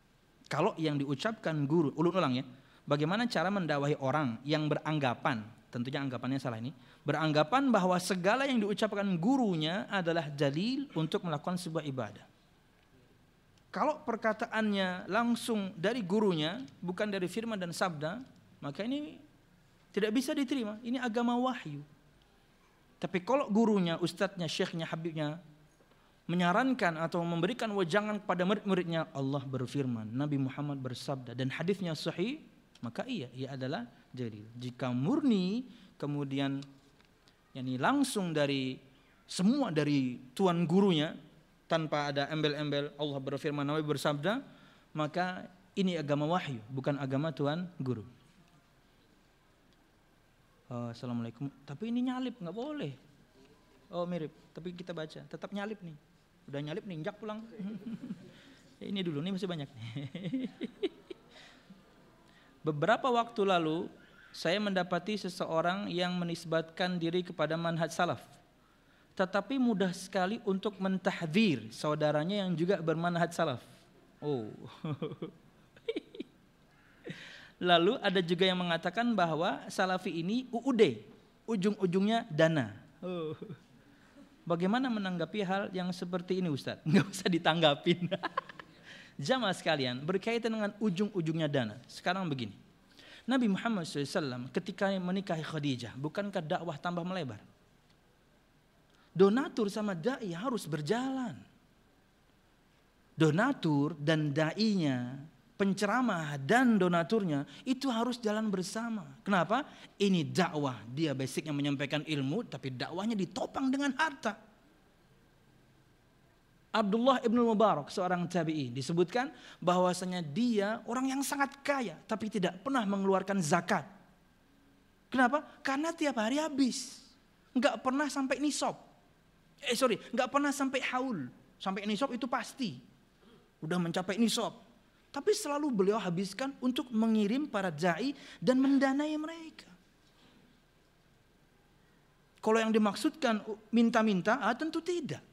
Kalau yang diucapkan guru, ulang ya. Bagaimana cara mendakwahi orang yang beranggapan tentunya anggapannya salah ini, beranggapan bahwa segala yang diucapkan gurunya adalah dalil untuk melakukan sebuah ibadah. Kalau perkataannya langsung dari gurunya, bukan dari firman dan sabda, maka ini tidak bisa diterima. Ini agama wahyu. Tapi kalau gurunya, ustadznya, syekhnya, habibnya menyarankan atau memberikan wejangan kepada murid-muridnya, Allah berfirman, Nabi Muhammad bersabda, dan hadisnya sahih, maka ia adalah dalil. Jika murni kemudian yakni langsung dari semua dari tuan gurunya, tanpa ada embel-embel Allah berfirman, Nabi bersabda, maka ini agama wahyu, bukan agama tuan guru. Assalamualaikum. Tapi ini nyalip, nggak boleh. Oh mirip, tapi kita baca, tetap nyalip nih. Udah nyalip nih, injak pulang. Ini dulu, nih masih banyak. Beberapa waktu lalu, saya mendapati seseorang yang menisbatkan diri kepada manhaj salaf, tetapi mudah sekali untuk mentahdzir saudaranya yang juga bermanhaj salaf. Oh. Lalu ada juga yang mengatakan bahwa salafi ini UUD, ujung-ujungnya dana. Oh. Bagaimana menanggapi hal yang seperti ini, Ustaz? Nggak usah ditanggapin. Jamaah sekalian, berkaitan dengan ujung-ujungnya dana. Sekarang begini, Nabi Muhammad SAW ketika menikahi Khadijah, bukankah dakwah tambah melebar? Donatur sama da'i harus berjalan. Donatur dan da'inya, penceramah dan donaturnya itu harus jalan bersama. Kenapa? Ini dakwah, dia basicnya menyampaikan ilmu, tapi dakwahnya ditopang dengan harta. Abdullah ibn Mubarak, seorang tabi'i, disebutkan bahwasanya dia orang yang sangat kaya, tapi tidak pernah mengeluarkan zakat. Kenapa? Karena tiap hari habis, nggak pernah sampai nisab. Nggak pernah sampai haul. Sampai nisab itu pasti udah mencapai nisab. Tapi selalu beliau habiskan untuk mengirim para da'i dan mendanai mereka. Kalau yang dimaksudkan minta-minta, tentu tidak.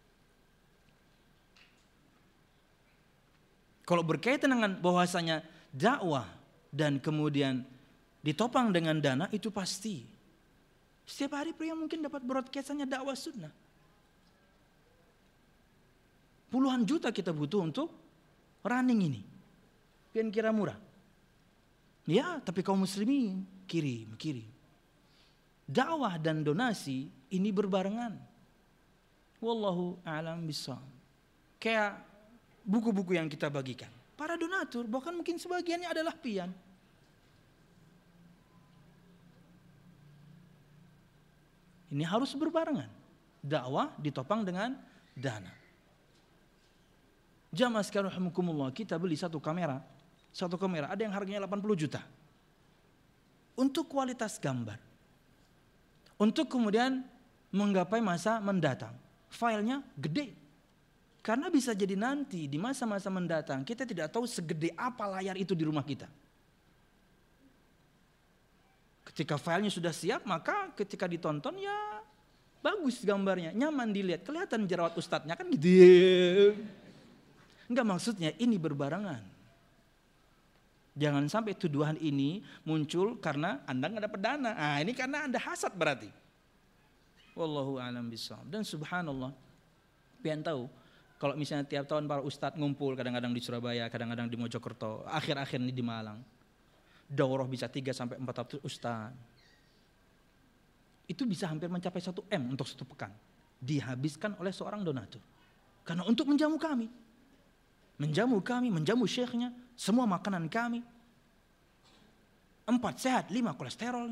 Kalau berkaitan dengan bahwasanya dakwah dan kemudian ditopang dengan dana, itu pasti. Setiap hari pria mungkin dapat broadcastannya dakwah sunnah. Puluhan juta kita butuh untuk running ini. Pian kira murah. Ya, tapi kaum muslimin kirim. Dakwah dan donasi ini berbarengan. Wallahu a'lam bishawab. Kayak buku-buku yang kita bagikan. Para donatur, bahkan mungkin sebagiannya adalah pian. Ini harus berbarengan. Dakwah ditopang dengan dana. Jamaah sekalian rahimakumullah, kita beli satu kamera ada yang harganya 80 juta. Untuk kualitas gambar. Untuk kemudian menggapai masa mendatang. Filenya gede. Karena bisa jadi nanti di masa-masa mendatang kita tidak tahu segede apa layar itu di rumah kita. Ketika filenya sudah siap, maka ketika ditonton ya bagus gambarnya, nyaman dilihat, kelihatan jerawat ustadznya kan gitu. Enggak, maksudnya ini berbarengan. Jangan sampai tuduhan ini muncul karena Anda nggak dapat dana. Ini karena Anda hasad berarti. Wallahu a'lam bishawab. Dan subhanallah, pian tahu kalau misalnya tiap tahun para ustadz ngumpul, kadang-kadang di Surabaya, kadang-kadang di Mojokerto, akhir-akhir ini di Malang, daurah bisa 3-400 ustadz. Itu bisa hampir mencapai 1 M untuk 1 pekan. Dihabiskan oleh seorang donatur. Karena untuk menjamu kami, menjamu syekhnya, semua makanan kami. 4 sehat, 5 kolesterol.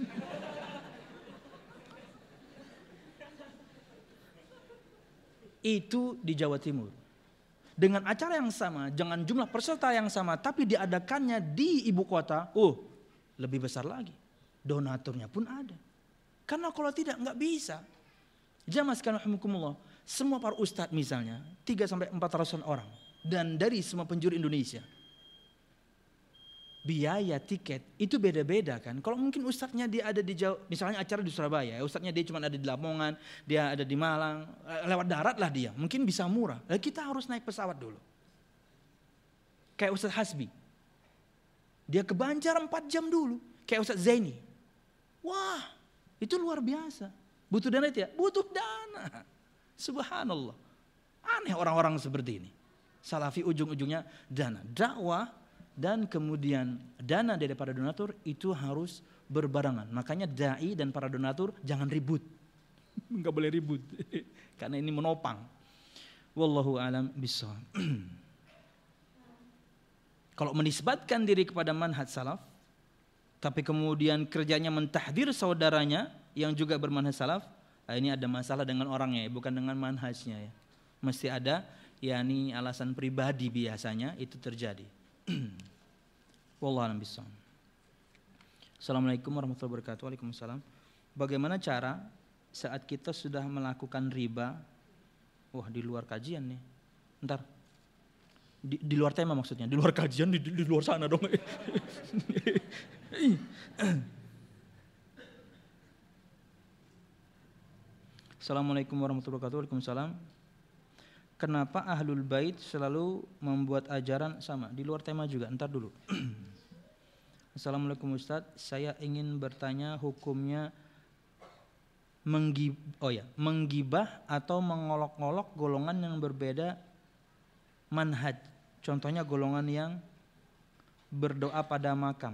Itu di Jawa Timur. Dengan acara yang sama, dengan jumlah peserta yang sama, tapi diadakannya di ibu kota, lebih besar lagi. Donaturnya pun ada. Karena kalau tidak, nggak bisa. Jamaah sekalian rahimakumullah, semua para ustadz misalnya, 300-400 orang. Dan dari semua penjuru Indonesia, biaya tiket itu beda-beda kan. Kalau mungkin ustadznya dia ada di Jawa, misalnya acara di Surabaya, ustadznya dia cuma ada di Lamongan, dia ada di Malang, lewat darat lah dia, mungkin bisa murah. Kita harus naik pesawat dulu. Kayak Ustadz Hasbi, dia ke Banjar 4 jam dulu. Kayak Ustadz Zaini, Wah, itu luar biasa. Butuh dana itu ya? Butuh dana. Subhanallah. Aneh orang-orang seperti ini. Salafi ujung-ujungnya dana. Dakwah dan kemudian dana dari para donatur itu harus berbarengan. Makanya dai dan para donatur jangan ribut. Enggak boleh ribut. Karena ini menopang. Wallahu alam bishawab. Kalau menisbatkan diri kepada manhaj salaf, tapi kemudian kerjanya mentahdir saudaranya yang juga bermanhaj salaf, ini ada masalah dengan orangnya, bukan dengan manhajnya ya. Mesti ada, yakni alasan pribadi biasanya itu terjadi. Wallahu a'lam bishawab. Assalamualaikum warahmatullahi wabarakatuh. Waalaikumsalam. Bagaimana cara saat kita sudah melakukan riba? Wah, di luar kajian nih. Ntar. Di luar tema maksudnya, di luar kajian, di luar sana dong. Assalamualaikum warahmatullahi wabarakatuh. Waalaikumsalam. Kenapa ahlul bait selalu membuat ajaran sama? Di luar tema juga, ntar dulu. Assalamualaikum Ustaz, saya ingin bertanya hukumnya menggibah atau mengolok-olok golongan yang berbeda manhaj. Contohnya golongan yang berdoa pada makam.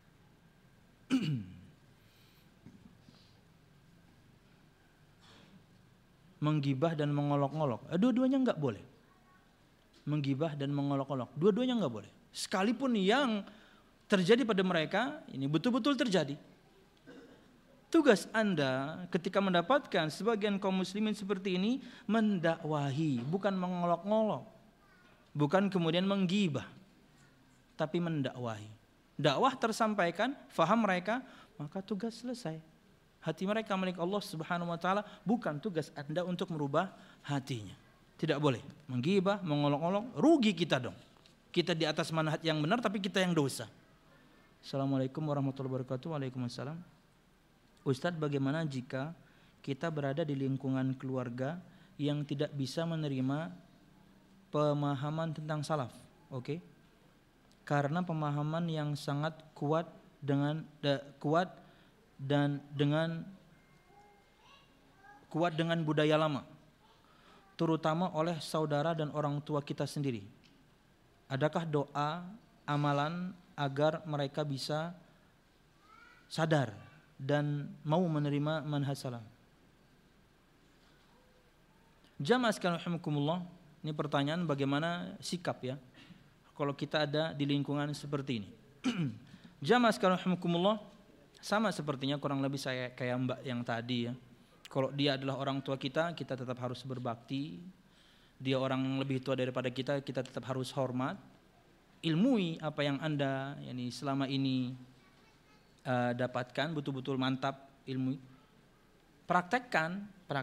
Menggibah dan mengolok-olok, dua-duanya enggak boleh. Menggibah dan mengolok-olok, dua-duanya enggak boleh. Sekalipun yang terjadi pada mereka ini betul-betul terjadi. Tugas Anda ketika mendapatkan sebagian kaum muslimin seperti ini mendakwahi, bukan mengolok-olok. Bukan kemudian menggibah, tapi mendakwahi. Dakwah tersampaikan, faham mereka, maka tugas selesai. Hati mereka milik Allah Subhanahu wa taala, bukan tugas Anda untuk merubah hatinya. Tidak boleh menggibah, mengolok-olok, rugi kita dong. Kita di atas manhaj yang benar tapi kita yang dosa. Assalamualaikum warahmatullahi wabarakatuh. Waalaikumsalam. Ustadz, bagaimana jika kita berada di lingkungan keluarga yang tidak bisa menerima pemahaman tentang salaf, oke? Karena pemahaman yang sangat kuat dengan budaya lama, terutama oleh saudara dan orang tua kita sendiri. Adakah doa, amalan agar mereka bisa sadar dan mau menerima manhaj salaf? Jamaah sekalian rahimakumullah, ini pertanyaan bagaimana sikap ya kalau kita ada di lingkungan seperti ini. Jamaah sekalian rahimakumullah, sama sepertinya kurang lebih saya kayak Mbak yang tadi ya. Kalau dia adalah orang tua kita, kita tetap harus berbakti. Dia orang yang lebih tua daripada kita, kita tetap harus hormat. Ilmui apa yang Anda selama ini dapatkan, betul-betul mantap ilmu. Praktekkan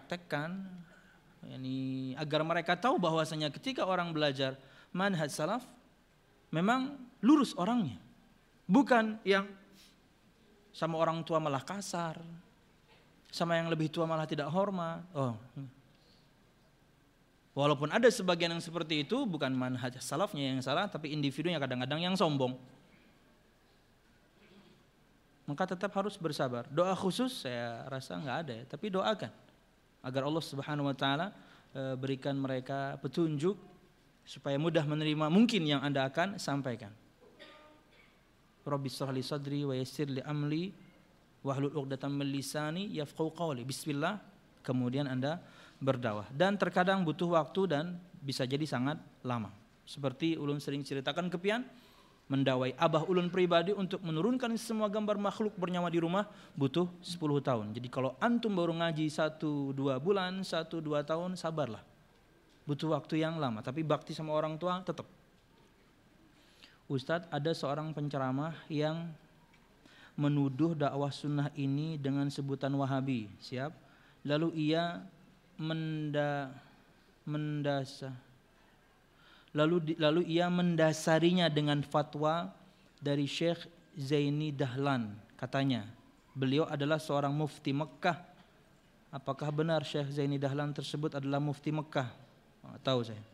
agar mereka tahu bahwasanya ketika orang belajar manhaj salaf memang lurus orangnya, bukan yang sama orang tua malah kasar, sama yang lebih tua malah tidak hormat. Walaupun ada sebagian yang seperti itu, bukan manhaj salafnya yang salah, tapi individunya kadang-kadang yang sombong. Maka tetap harus bersabar. Doa khusus saya rasa nggak ada ya, tapi doakan agar Allah Subhanahu wa taala berikan mereka petunjuk supaya mudah menerima mungkin yang Anda akan sampaikan. Rabbi shrah li sadri wa yassir li amri wahlul 'uqdatam min lisani yafqahu qawli. Bismillah, kemudian Anda berdakwah. Dan terkadang butuh waktu dan bisa jadi sangat lama. Seperti ulun sering ceritakan kepian, mendawai abah ulun pribadi untuk menurunkan semua gambar makhluk bernyawa di rumah butuh 10 tahun. Jadi kalau antum baru ngaji 1-2 bulan, 1-2 tahun, sabarlah. Butuh waktu yang lama, tapi bakti sama orang tua tetap. Ustadz, ada seorang penceramah yang menuduh dakwah sunnah ini dengan sebutan Wahabi. Siap? Lalu ia Lalu ia mendasarinya dengan fatwa dari Syekh Zaini Dahlan. Katanya, beliau adalah seorang mufti Mekah. Apakah benar Syekh Zaini Dahlan tersebut adalah mufti Mekah? Tahu saya.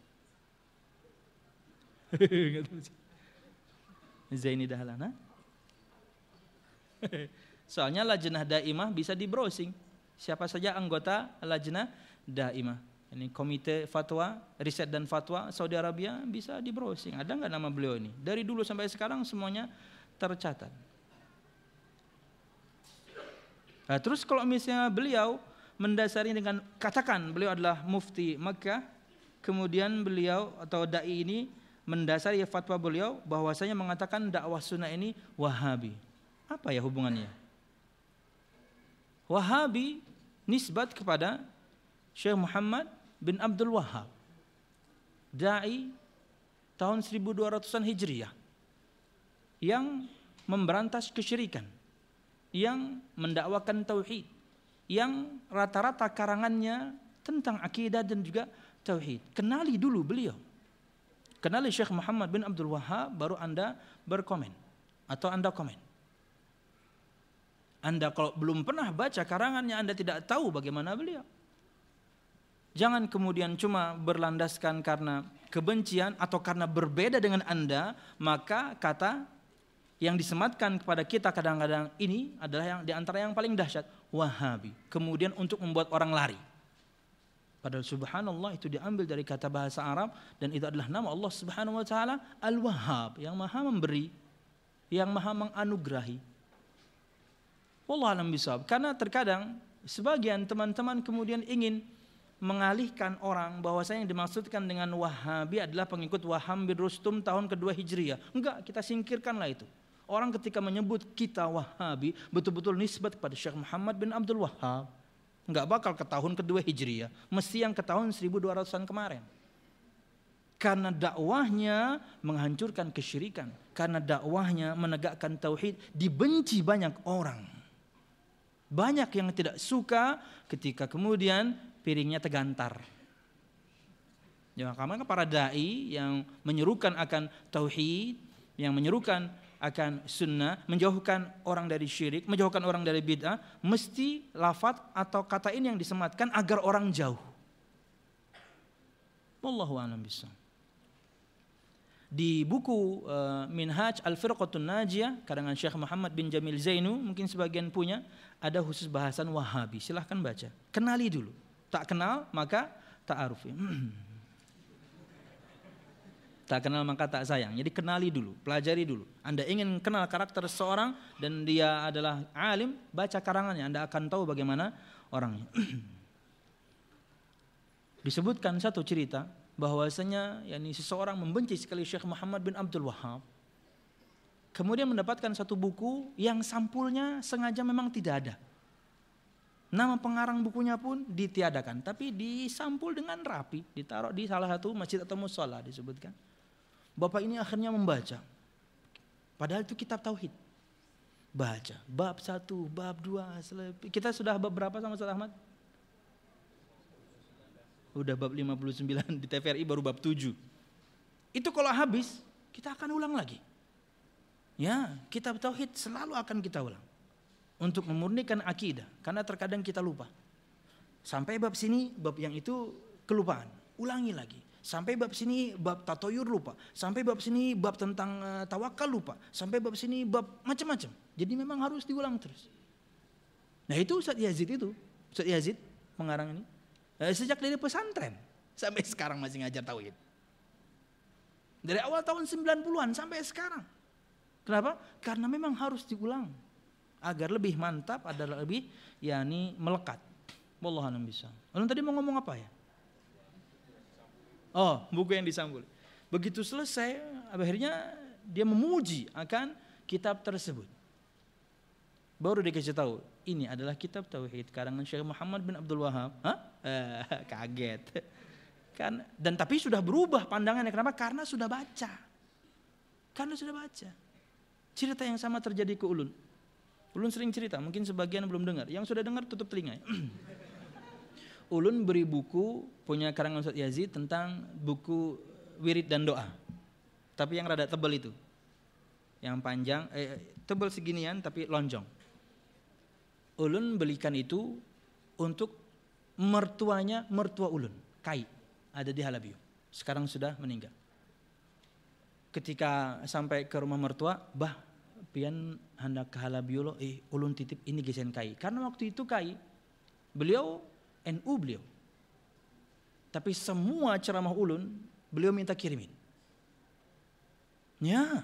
Zaini Dahlan, Soalnya lajnah daimah bisa di browsing. Siapa saja anggota lajnah daimah. Ini komite fatwa, riset dan fatwa Saudi Arabia bisa di browsing. Ada nggak nama beliau ini? Dari dulu sampai sekarang semuanya tercatat. Nah, terus kalau misalnya beliau mendasari dengan katakan beliau adalah mufti Makkah, kemudian beliau atau dai ini mendasari fatwa beliau bahwasanya mengatakan dakwah sunnah ini Wahabi. Apa ya hubungannya? Wahabi nisbat kepada Syekh Muhammad bin Abdul Wahhab, dai tahun 1200-an Hijriah, yang memberantas kesyirikan, yang mendakwakan tauhid, yang rata-rata karangannya tentang akidah dan juga tauhid. Kenali dulu beliau. Kenali Syekh Muhammad bin Abdul Wahhab, baru Anda berkomen atau Anda komen. Anda kalau belum pernah baca karangannya, Anda tidak tahu bagaimana beliau. Jangan kemudian cuma berlandaskan karena kebencian atau karena berbeda dengan Anda, maka kata yang disematkan kepada kita kadang-kadang ini adalah yang di antara yang paling dahsyat, Wahabi. Kemudian untuk membuat orang lari. Padahal subhanallah itu diambil dari kata bahasa Arab dan itu adalah nama Allah Subhanahu wa taala Al-Wahhab, yang Maha memberi, yang Maha menganugerahi. Wallahu a'lam bishawab. Karena terkadang sebagian teman-teman kemudian ingin mengalihkan orang bahwasanya yang dimaksudkan dengan Wahabi adalah pengikut Wahhab bin Rustum tahun kedua Hijriah. Enggak, kita singkirkanlah itu. Orang ketika menyebut kita Wahabi betul-betul nisbat kepada Syekh Muhammad bin Abdul Wahhab. Enggak bakal ke tahun kedua Hijriah, mesti yang ke tahun 1200-an kemarin. Karena dakwahnya menghancurkan kesyirikan, karena dakwahnya menegakkan tauhid, dibenci banyak orang. Banyak yang tidak suka ketika kemudian piringnya tergantar. Ya, karena para dai yang menyerukan akan tauhid, yang menyerukan akan sunnah, menjauhkan orang dari syirik, menjauhkan orang dari bid'ah, mesti lafaz atau kata ini yang disematkan agar orang jauh. Wallahu a'lam bishawab. Di buku Minhaj Al-Firqatun Najiyah karangan Syekh Muhammad bin Jamil Zainu, mungkin sebagian punya, ada khusus bahasan Wahabi. Silahkan baca. Kenali dulu. Tak kenal maka ta'arufi. Tak kenal maka tak sayang. Jadi kenali dulu, pelajari dulu. Anda ingin kenal karakter seseorang dan dia adalah alim, baca karangannya, Anda akan tahu bagaimana orangnya. Disebutkan satu cerita bahwasanya yakni seseorang membenci sekali Syekh Muhammad bin Abdul Wahhab. Kemudian mendapatkan satu buku yang sampulnya sengaja memang tidak ada. Nama pengarang bukunya pun ditiadakan, tapi disampul dengan rapi, ditaruh di salah satu masjid atau mushola disebutkan. Bapak ini akhirnya membaca. Padahal itu kitab tauhid. Baca bab 1, bab 2, kita sudah bab berapa sama Ustaz Ahmad? Udah bab 59, di TVRI baru bab 7. Itu kalau habis, kita akan ulang lagi. Ya, kitab tauhid selalu akan kita ulang. Untuk memurnikan akidah, karena terkadang kita lupa. Sampai bab sini, bab yang itu kelupaan. Ulangi lagi. Sampai bab sini, bab tatoyur lupa. Sampai bab sini, bab tentang tawakal lupa. Sampai bab sini, bab macam-macam. Jadi memang harus diulang terus. Nah itu Ustaz Yazid itu. Ustaz Yazid, pengarang ini. Sejak dari pesantren sampai sekarang masih ngajar tauhid. Dari awal tahun 90-an sampai sekarang. Kenapa? Karena memang harus diulang agar lebih mantap, adalah lebih yakni melekat. Wallahu a'lam bishawab. Lalu tadi mau ngomong apa ya? Oh, buku yang disambul. Begitu selesai, akhirnya dia memuji akan kitab tersebut. Baru dikasih tahu, ini adalah kitab tauhid karangan Syekh Muhammad bin Abdul Wahhab. Kaget. Kan, dan tapi sudah berubah pandangannya. Kenapa? Karena sudah baca. Cerita yang sama terjadi ke Ulun. Ulun sering cerita, mungkin sebagian belum dengar. Yang sudah dengar tutup telinga. Ulun beri buku punya karangan Ustaz Yazid tentang buku wirid dan doa. Tapi yang rada tebal itu. Yang panjang, tebal seginian tapi lonjong. Ulun belikan itu untuk mertua Ulun, Kai, ada di Halabiu. Sekarang sudah meninggal. Ketika sampai ke rumah mertua, bah, pian hendak kahala biolo ulun titip ini gesen kai. Karena waktu itu kai beliau NU beliau. Tapi semua ceramah ulun beliau minta kirimin. Ya.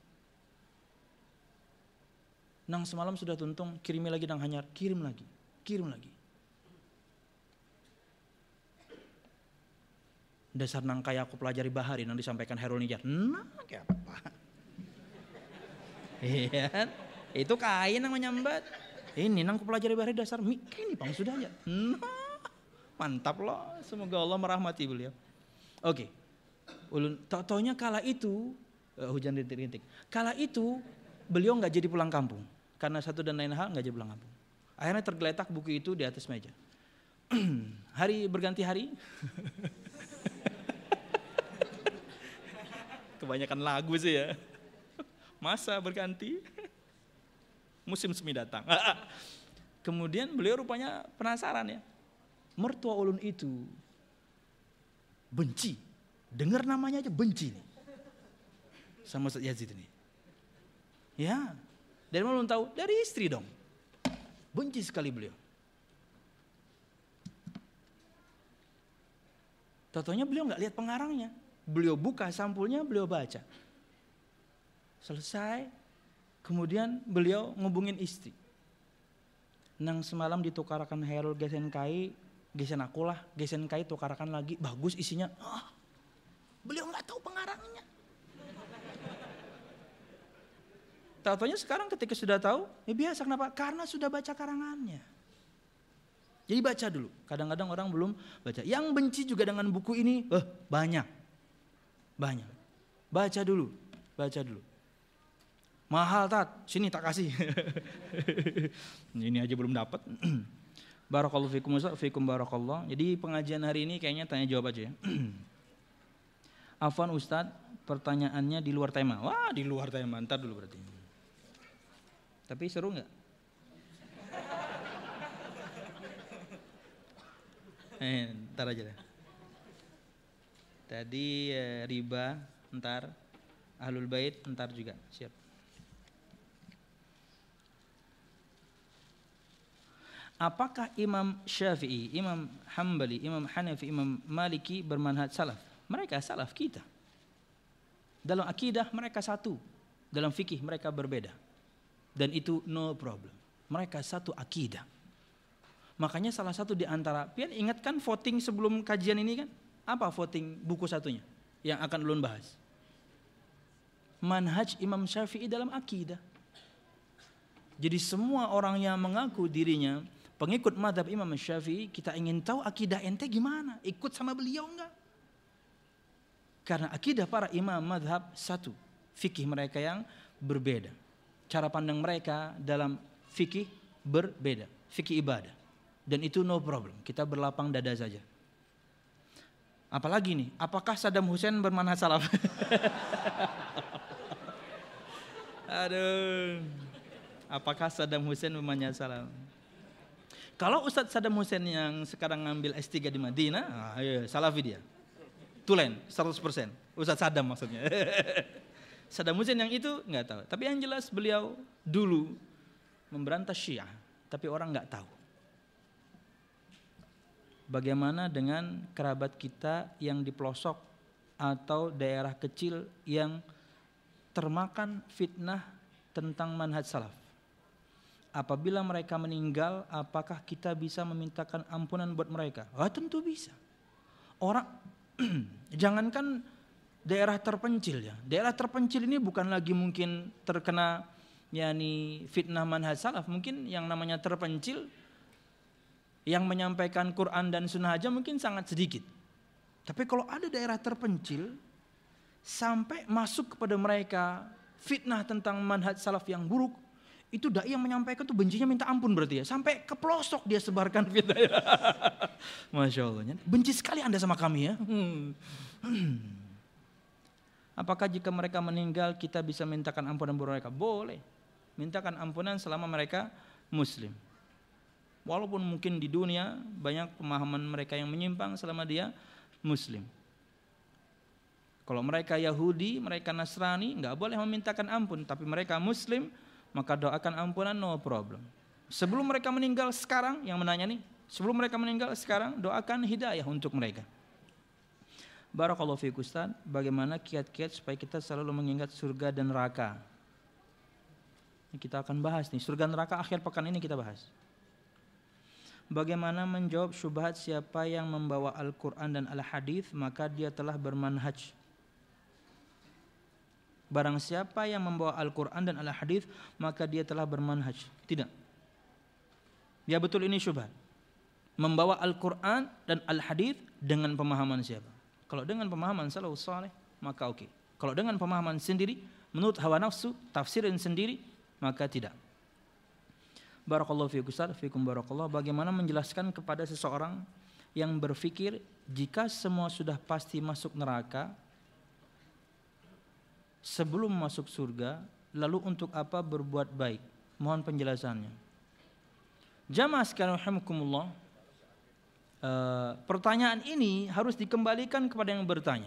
Nang semalam sudah tuntung kirimi lagi nang hanyar, kirim lagi. Dasar nang kayak aku pelajari bahari nang disampaikan Herul Nijar. Nah, kayak apa? Iya, itu kain yang menyambat. Ini nang aku pelajari bahari dasar ini pang sudah aja. Nah, mantap loh. Semoga Allah merahmati beliau. Oke. Ulun taunya kala itu hujan rintik-rintik. Kala itu beliau nggak jadi pulang kampung karena satu dan lain hal nggak jadi pulang kampung. Akhirnya tergeletak buku itu di atas meja. Hari berganti hari. Kebanyakan lagu sih ya. Masa berganti. Musim semi datang. Kemudian beliau rupanya penasaran ya. Mertua ulun itu benci. Dengar namanya aja benci nih. Sama Ustaz Yazid ini. Ya. Dari mana ulun tahu? Dari istri dong. Benci sekali beliau. Totonya beliau nggak lihat pengarangnya. Beliau buka sampulnya, beliau baca. Selesai, kemudian beliau ngubungin istri. Nang semalam ditukarakan Herul gesen kai, gesen akulah, gesen kai tukarakan lagi, bagus isinya. Beliau nggak tahu pengarangnya. Taunya sekarang ketika sudah tahu, ya biasa kenapa? Karena sudah baca karangannya. Jadi baca dulu. Kadang-kadang orang belum baca. Yang benci juga dengan buku ini, banyak. Baca dulu. Mahal tat, sini tak kasih. Ini aja belum dapat. Barakallahu fikum Ustaz, fikum barakallah. Jadi pengajian hari ini kayaknya tanya jawab aja ya. Afwan Ustaz, pertanyaannya di luar tema. Wah, di luar tema. Ntar dulu berarti. Tapi seru nggak? Ntar aja deh. Tadi riba, ntar Ahlul Bait, ntar juga siap. Apakah Imam Syafi'i, Imam Hambali, Imam Hanafi, Imam Maliki bermanhaj salaf? Mereka salaf kita. Dalam akidah mereka satu, dalam fikih mereka berbeda. Dan itu no problem. Mereka satu akidah. Makanya salah satu di antara, pian ingatkan voting sebelum kajian ini kan? Apa voting buku satunya yang akan ulun bahas? Manhaj Imam Syafi'i dalam akidah. Jadi semua orang yang mengaku dirinya pengikut mazhab Imam Syafi'i, kita ingin tahu akidah ente gimana? Ikut sama beliau enggak? Karena akidah para imam mazhab satu, fikih mereka yang berbeda. Cara pandang mereka dalam fikih berbeda, fikih ibadah. Dan itu no problem, kita berlapang dada saja. Apalagi nih, apakah Saddam Hussein bermanhaj salaf? Aduh. Apakah Saddam Hussein bermanhaj salaf? Kalau Ustadz Saddam Hussein yang sekarang ngambil S3 di Madinah, salafi dia. Tulen 100%. Ustadz Saddam maksudnya. Saddam Hussein yang itu nggak tahu. Tapi yang jelas beliau dulu memberantas Syiah, tapi orang nggak tahu. Bagaimana dengan kerabat kita yang di pelosok atau daerah kecil yang termakan fitnah tentang manhaj salaf? Apabila mereka meninggal, apakah kita bisa memintakan ampunan buat mereka? Tentu bisa. Orang jangankan daerah terpencil ya. Daerah terpencil ini bukan lagi mungkin terkena fitnah manhaj salaf. Mungkin yang namanya terpencil, yang menyampaikan Quran dan Sunnah aja mungkin sangat sedikit. Tapi kalau ada daerah terpencil sampai masuk kepada mereka fitnah tentang manhaj salaf yang buruk, itu dai yang menyampaikan tuh bencinya minta ampun berarti ya. Sampai ke pelosok dia sebarkan fitnah. Masya Allah. Benci sekali Anda sama kami ya. Apakah jika mereka meninggal kita bisa mintakan ampunan buat mereka? Boleh. Mintakan ampunan selama mereka muslim. Walaupun mungkin di dunia banyak pemahaman mereka yang menyimpang selama dia muslim. Kalau mereka Yahudi, mereka Nasrani, nggak boleh memintakan ampun. Tapi mereka Muslim, maka doakan ampunan, no problem. Sebelum mereka meninggal sekarang, yang menanya nih, sebelum mereka meninggal sekarang, doakan hidayah untuk mereka. Barakallahu fiik Ustaz, bagaimana kiat-kiat supaya kita selalu mengingat surga dan neraka? Ini kita akan bahas nih, surga neraka akhir pekan ini kita bahas. Bagaimana menjawab syubhat siapa yang membawa Al-Quran dan Al-Hadis, maka dia telah bermanhaj. Barang siapa yang membawa Al-Quran dan Al-Hadis, maka dia telah bermanhaj. Tidak. Ya betul, ini syubhat. Membawa Al-Quran dan Al-Hadis dengan pemahaman siapa? Kalau dengan pemahaman salafus saleh, maka oke. Kalau dengan pemahaman sendiri, menurut hawa nafsu, tafsirin sendiri, maka tidak. Barakallahu fiikum Ustaz, fiikum barakallah. Bagaimana menjelaskan kepada seseorang yang berpikir jika semua sudah pasti masuk neraka sebelum masuk surga, lalu untuk apa berbuat baik? Mohon penjelasannya. Jamaah sekalian rahimakumullah, pertanyaan ini harus dikembalikan kepada yang bertanya.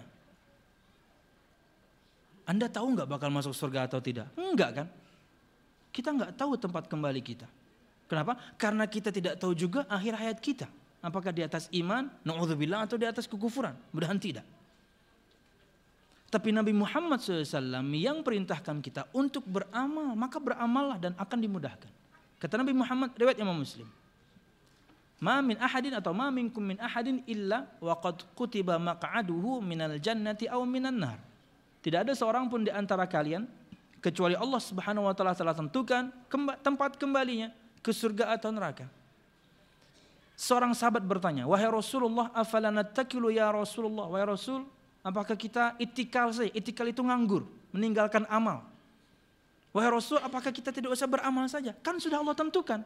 Anda tahu nggak bakal masuk surga atau tidak? Enggak kan? Kita nggak tahu tempat kembali kita. Kenapa? Karena kita tidak tahu juga akhir hayat kita. Apakah di atas iman, na'udzubillah, atau di atas kekufuran? Mudah-mudahan tidak. Tapi Nabi Muhammad SAW yang perintahkan kita untuk beramal, maka beramallah dan akan dimudahkan. Kata Nabi Muhammad, riwayat Imam Muslim, ma min ahadin atau ma minkum min ahadin illa waqad kutiba maq'aduhu minal jannati aw minan nar. Tidak ada seorang pun di antara kalian kecuali Allah Subhanahu wa taala telah tentukan tempat kembalinya ke surga atau neraka. Seorang sahabat bertanya, wahai Rasulullah, afala nattakilu ya Rasulullah? Wahai Rasul, apakah kita itikal saja? Itikal itu nganggur, meninggalkan amal. Wahai Rasul, apakah kita tidak usah beramal saja? Kan sudah Allah tentukan.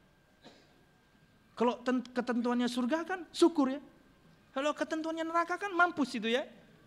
Kalau ketentuannya surga kan syukur ya. Kalau ketentuannya neraka kan mampus itu ya.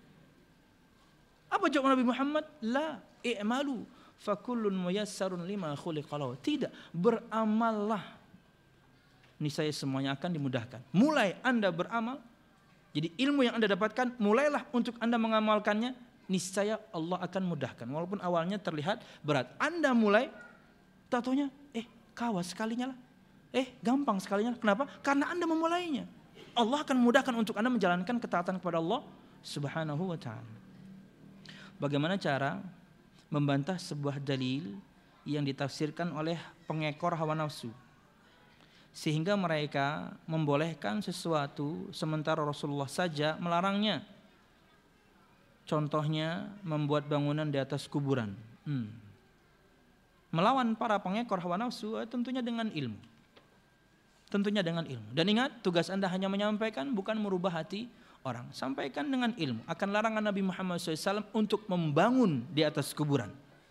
Apa jawab Nabi Muhammad? La i'malu fakullun muyassarun lima khuliqa lahu. Tidak, beramallah. Niscaya semuanya akan dimudahkan. Mulai Anda beramal, jadi ilmu yang Anda dapatkan, mulailah untuk Anda mengamalkannya, niscaya Allah akan mudahkan. Walaupun awalnya terlihat berat. Anda mulai, tatonya, kawas sekalinya lah. Gampang sekalinya. Kenapa? Karena Anda memulainya. Allah akan memudahkan untuk Anda menjalankan ketaatan kepada Allah Subhanahu wa ta'ala. Bagaimana cara membantah sebuah dalil yang ditafsirkan oleh pengekor hawa nafsu, sehingga mereka membolehkan sesuatu sementara Rasulullah saja melarangnya. Contohnya membuat bangunan di atas kuburan. Melawan para pengekor hawa nafsu tentunya dengan ilmu. Tentunya dengan ilmu. Dan ingat, tugas Anda hanya menyampaikan, bukan merubah hati orang. Sampaikan dengan ilmu. Akan larangan Nabi Muhammad SAW untuk membangun di atas kuburan.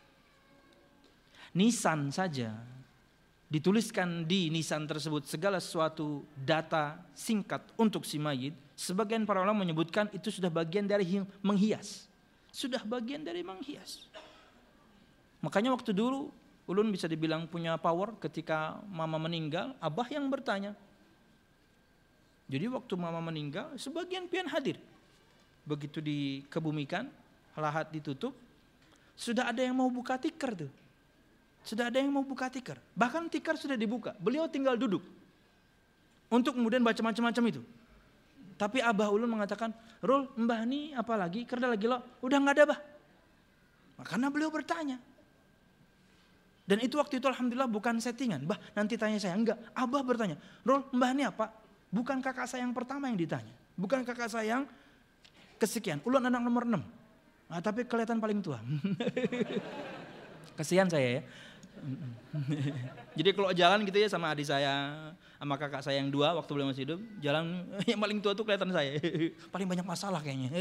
Nisan saja, dituliskan di nisan tersebut segala sesuatu data singkat untuk si mayit. Sebagian para ulama menyebutkan itu sudah bagian dari menghias. Sudah bagian dari menghias. Makanya waktu dulu ulun bisa dibilang punya power ketika mama meninggal, abah yang bertanya. Jadi waktu mama meninggal, sebagian pian hadir. Begitu dikebumikan, lahat ditutup, sudah ada yang mau buka tikar tuh. Sudah ada yang mau buka tikar. Bahkan tikar sudah dibuka, beliau tinggal duduk. Untuk kemudian baca macam-macam itu. Tapi abah ulun mengatakan, Rul, mbah ini apa lagi? Kerja lagi lo? Udah gak ada bah. Karena beliau bertanya. Dan itu waktu itu alhamdulillah bukan settingan. Bah nanti tanya saya. Enggak, abah bertanya. Rul, mbah ini apa? Bukan kakak saya yang pertama yang ditanya. Bukan kakak saya yang kesekian. Ulun anak nomor 6. Nah, tapi kelihatan paling tua. Kasihan saya ya. Jadi kalau jalan gitu ya sama adik saya, sama kakak saya yang 2 waktu beliau masih hidup, jalan yang paling tua tuh kelihatan saya. Paling banyak masalah kayaknya.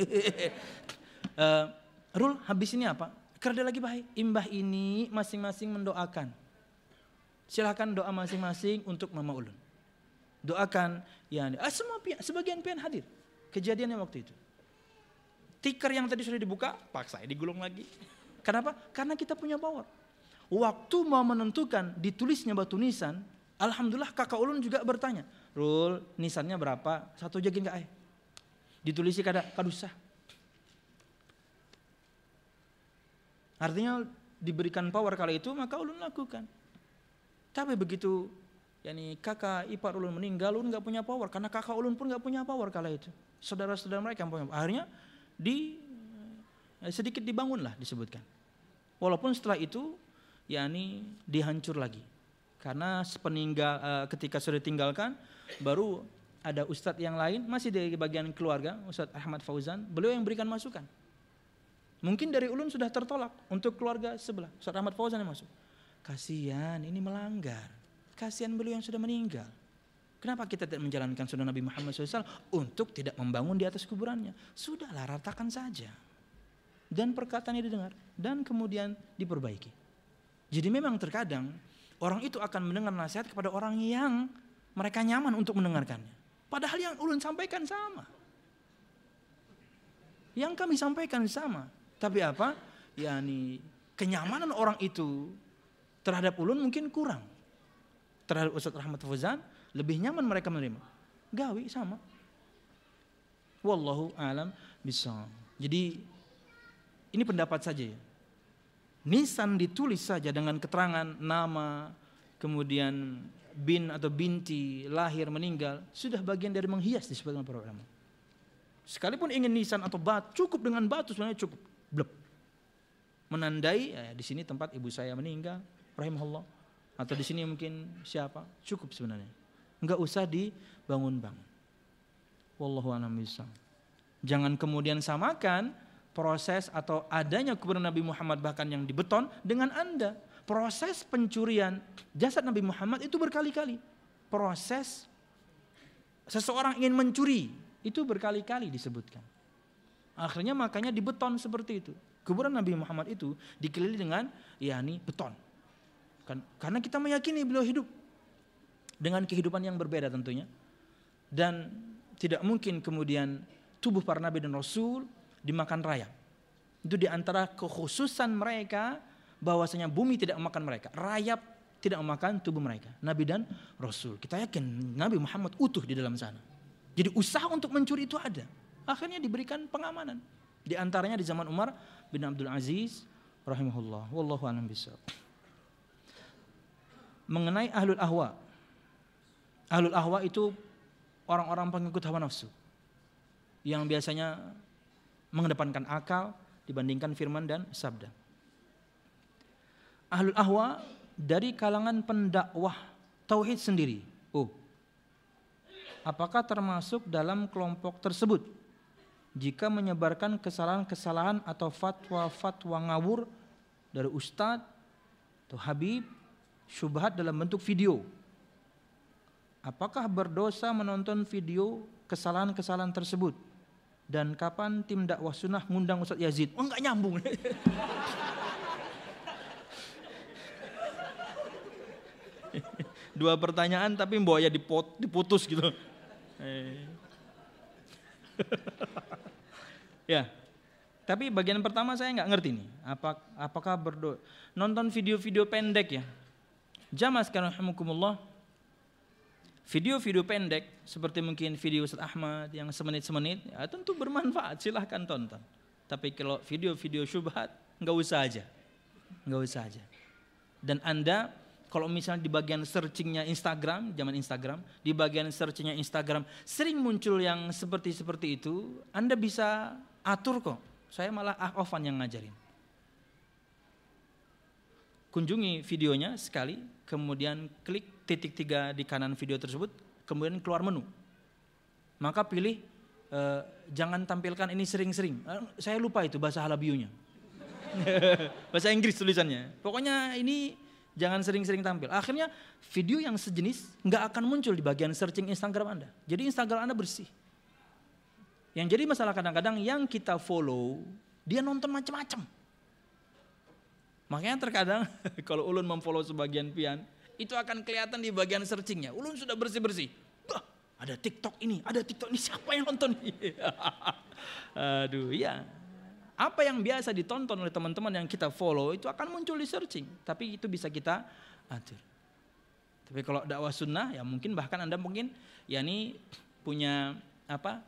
Rul, habis ini apa? Kerja lagi baik. Imbah ini masing-masing mendoakan. Silakan doa masing-masing untuk mama ulun. Doakan yang semua pihak, sebagian pihak hadir. Kejadiannya waktu itu. Tikar yang tadi sudah dibuka, paksa digulung lagi. Kenapa? Karena kita punya power. Waktu mau menentukan ditulisnya batu nisan, alhamdulillah kakak ulun juga bertanya, Rul, nisannya berapa? 1 jagin kak? Ditulisi kada usah. Artinya diberikan power kala itu maka ulun lakukan. Tapi begitu kakak ipar ulun meninggal, ulun nggak punya power karena kakak ulun pun nggak punya power kala itu. Saudara-saudara mereka yang punya. Akhirnya sedikit dibangunlah disebutkan. Walaupun setelah itu dihancur lagi. Karena ketika sudah ditinggalkan, baru ada ustadz yang lain masih dari bagian keluarga, Ustadz Ahmad Fauzan, beliau yang berikan masukan. Mungkin dari ulun sudah tertolak untuk keluarga sebelah, Ustadz Ahmad Fauzan yang masuk. Kasihan, ini melanggar. Kasihan beliau yang sudah meninggal. Kenapa kita tidak menjalankan sunnah Nabi Muhammad SAW untuk tidak membangun di atas kuburannya? Sudahlah, ratakan saja. Dan perkataannya didengar dan kemudian diperbaiki. Jadi memang terkadang orang itu akan mendengar nasihat kepada orang yang mereka nyaman untuk mendengarkannya. Padahal yang ulun sampaikan sama. Yang kami sampaikan sama. Tapi apa? Kenyamanan orang itu terhadap ulun mungkin kurang. Terhadap Ustadz Ahmad Fauzan lebih nyaman mereka menerima. Gawi sama. Wallahu a'lam bishawab. Jadi ini pendapat saja ya. Nisan ditulis saja dengan keterangan nama, kemudian bin atau binti, lahir, meninggal, sudah bagian dari menghias disebutkan para ulama. Sekalipun ingin nisan atau cukup dengan batu sebenarnya cukup. Blep. Menandai di sini tempat ibu saya meninggal, rahimahullah. Atau di sini mungkin siapa, cukup sebenarnya. Enggak usah dibangun-bangun. Wallahu a'lam bishawab. Jangan kemudian samakan proses atau adanya kuburan Nabi Muhammad bahkan yang dibeton dengan Anda. Proses pencurian jasad Nabi Muhammad itu berkali-kali. Proses seseorang ingin mencuri itu berkali-kali disebutkan. Akhirnya makanya dibeton seperti itu. Kuburan Nabi Muhammad itu dikelilingi dengan beton. Karena kita meyakini beliau hidup dengan kehidupan yang berbeda tentunya. Dan tidak mungkin kemudian tubuh para nabi dan rasul dimakan rayap. Itu diantara kekhususan mereka bahwasanya bumi tidak memakan mereka, rayap tidak memakan tubuh mereka, nabi dan rasul. Kita yakin Nabi Muhammad utuh di dalam sana. Jadi usaha untuk mencuri itu ada. Akhirnya diberikan pengamanan. Di antaranya di zaman Umar bin Abdul Aziz rahimahullah. Wallahu a'lam bishawab. Mengenai ahlul ahwa. Ahlul ahwa itu orang-orang pengikut hawa nafsu yang biasanya mengedepankan akal dibandingkan firman dan sabda. Ahlul ahwa dari kalangan pendakwah tauhid sendiri. Apakah termasuk dalam kelompok tersebut jika menyebarkan kesalahan-kesalahan atau fatwa-fatwa ngawur dari ustadz atau habib, syubhat dalam bentuk video? Apakah berdosa menonton video kesalahan-kesalahan tersebut? Dan kapan tim dakwah sunnah ngundang Ustadz Yazid? Enggak nyambung. Dua pertanyaan tapi mbok diputus gitu. Ya. Tapi bagian pertama saya nggak ngerti nih. Apakah nonton video-video pendek ya? Jamaah sekalian rahimakumullah. Video-video pendek seperti mungkin video Ustadz Ahmad yang semenit-semenit ya tentu bermanfaat, silahkan tonton. Tapi kalau video-video syubhat nggak usah aja. Dan Anda kalau misalnya di bagian searchingnya Instagram, zaman Instagram, di bagian searchingnya Instagram sering muncul yang seperti itu, Anda bisa atur kok. Saya malah offan yang ngajarin. Kunjungi videonya sekali, kemudian klik titik 3 di kanan video tersebut, kemudian keluar menu. Maka pilih jangan tampilkan ini sering-sering. Saya lupa itu bahasa Halabiyunya. Bahasa Inggris tulisannya. Pokoknya ini jangan sering-sering tampil. Akhirnya video yang sejenis nggak akan muncul di bagian searching Instagram Anda. Jadi Instagram Anda bersih. Yang jadi masalah kadang-kadang yang kita follow, dia nonton macam-macam. Makanya terkadang kalau ulun memfollow sebagian pian, itu akan kelihatan di bagian searchingnya. Ulun sudah bersih-bersih. Ada TikTok ini, siapa yang nonton? Aduh ya. Apa yang biasa ditonton oleh teman-teman yang kita follow itu akan muncul di searching. Tapi itu bisa kita atur. Tapi kalau dakwah sunnah ya mungkin bahkan Anda mungkin ya ini punya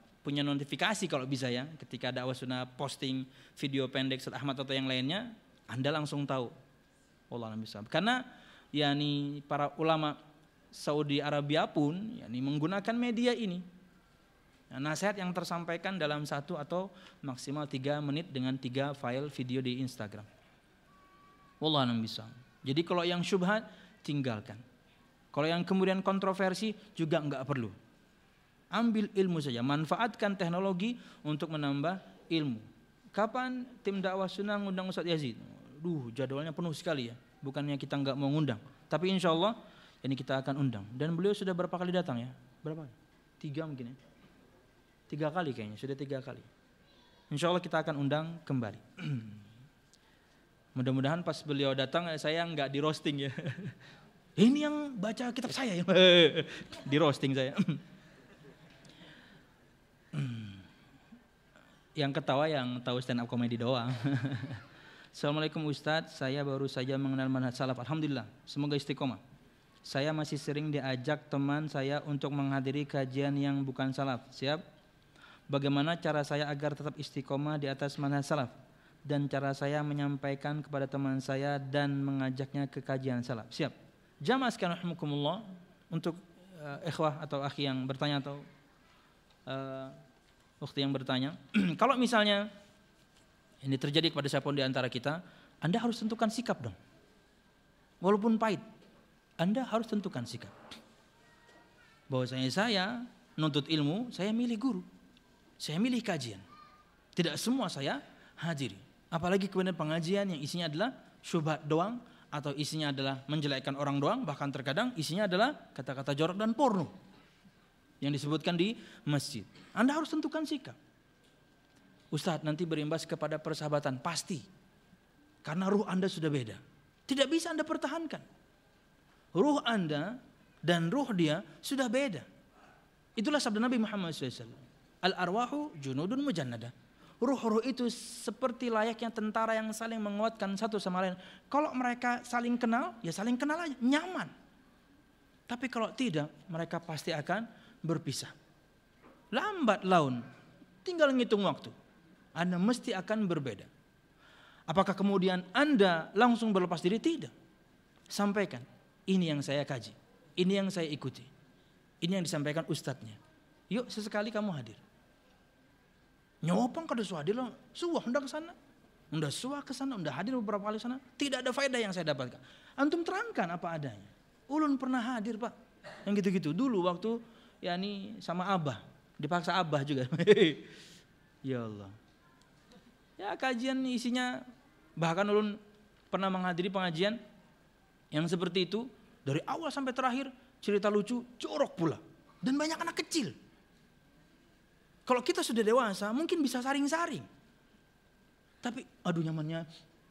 notifikasi kalau bisa ya. Ketika dakwah sunnah posting video pendek Ustadz Ahmad atau yang lainnya, Anda langsung tahu. Wallahu a'lam bishawab. Karena yakni para ulama Saudi Arabia pun yakni menggunakan media ini. Nah, nasihat yang tersampaikan dalam 1 atau maksimal 3 menit dengan 3 file video di Instagram. Wallahu a'lam bishawab. Jadi kalau yang syubhat tinggalkan. Kalau yang kemudian kontroversi juga enggak perlu. Ambil ilmu saja, manfaatkan teknologi untuk menambah ilmu. Kapan tim dakwah sunnah ngundang Ustaz Yazid? Jadwalnya penuh sekali ya. Bukannya kita enggak mau ngundang, tapi insya Allah ini kita akan undang. Dan beliau sudah berapa kali datang ya? Berapa? 3 mungkin ya. 3 kali kayaknya, sudah 3 kali. Insya Allah kita akan undang kembali. Mudah-mudahan pas beliau datang saya enggak di roasting ya. Ini yang baca kitab saya ya. Di roasting saya. Yang ketawa yang tahu stand up comedy doang. Assalamualaikum Ustadz, saya baru saja mengenal manhaj salaf. Alhamdulillah, semoga istiqomah. Saya masih sering diajak teman saya untuk menghadiri kajian yang bukan salaf. Siap? Bagaimana cara saya agar tetap istiqomah di atas manhaj salaf? Dan cara saya menyampaikan kepada teman saya dan mengajaknya ke kajian salaf. Siap? Jamaah sekalian rahimakumullah, untuk ikhwah atau akhi yang bertanya atau waktu yang bertanya, kalau misalnya ini terjadi kepada siapapun di antara kita, Anda harus tentukan sikap dong. Walaupun pahit, Anda harus tentukan sikap. Bahwasanya saya nuntut ilmu, saya milih guru, saya milih kajian. Tidak semua saya hadiri. Apalagi kemudian pengajian yang isinya adalah syubhat doang, atau isinya adalah menjelekkan orang doang, bahkan terkadang isinya adalah kata-kata jorok dan porno yang disebutkan di masjid. Anda harus tentukan sikap. Ustadz, nanti berimbas kepada persahabatan, pasti. Karena ruh Anda sudah beda. Tidak bisa Anda pertahankan. Ruh Anda dan ruh dia sudah beda. Itulah sabda Nabi Muhammad SAW. Al-arwahu junudun mujannada. Ruh-ruh itu seperti layaknya tentara yang saling menguatkan satu sama lain. Kalau mereka saling kenal, ya saling kenal aja, nyaman. Tapi kalau tidak, mereka pasti akan berpisah. Lambat laun, tinggal ngitung waktu. Anda mesti akan berbeda. Apakah kemudian Anda langsung berlepas diri? Tidak. Sampaikan, ini yang saya kaji, ini yang saya ikuti, ini yang disampaikan ustadznya. Yuk sesekali kamu hadir. Nyopang kada suah hadir, suah undang ke sana. Unda suah ke sana, unda hadir beberapa kali sana. Tidak ada faedah yang saya dapatkan. Antum terangkan apa adanya. Ulun pernah hadir Pak, yang gitu-gitu. Dulu waktu yakni sama Abah, dipaksa Abah juga. Ya Allah. Ya kajian isinya, bahkan ulun pernah menghadiri pengajian yang seperti itu. Dari awal sampai terakhir cerita lucu, jorok pula. Dan banyak anak kecil. Kalau kita sudah dewasa mungkin bisa saring-saring. Tapi aduh nyamannya.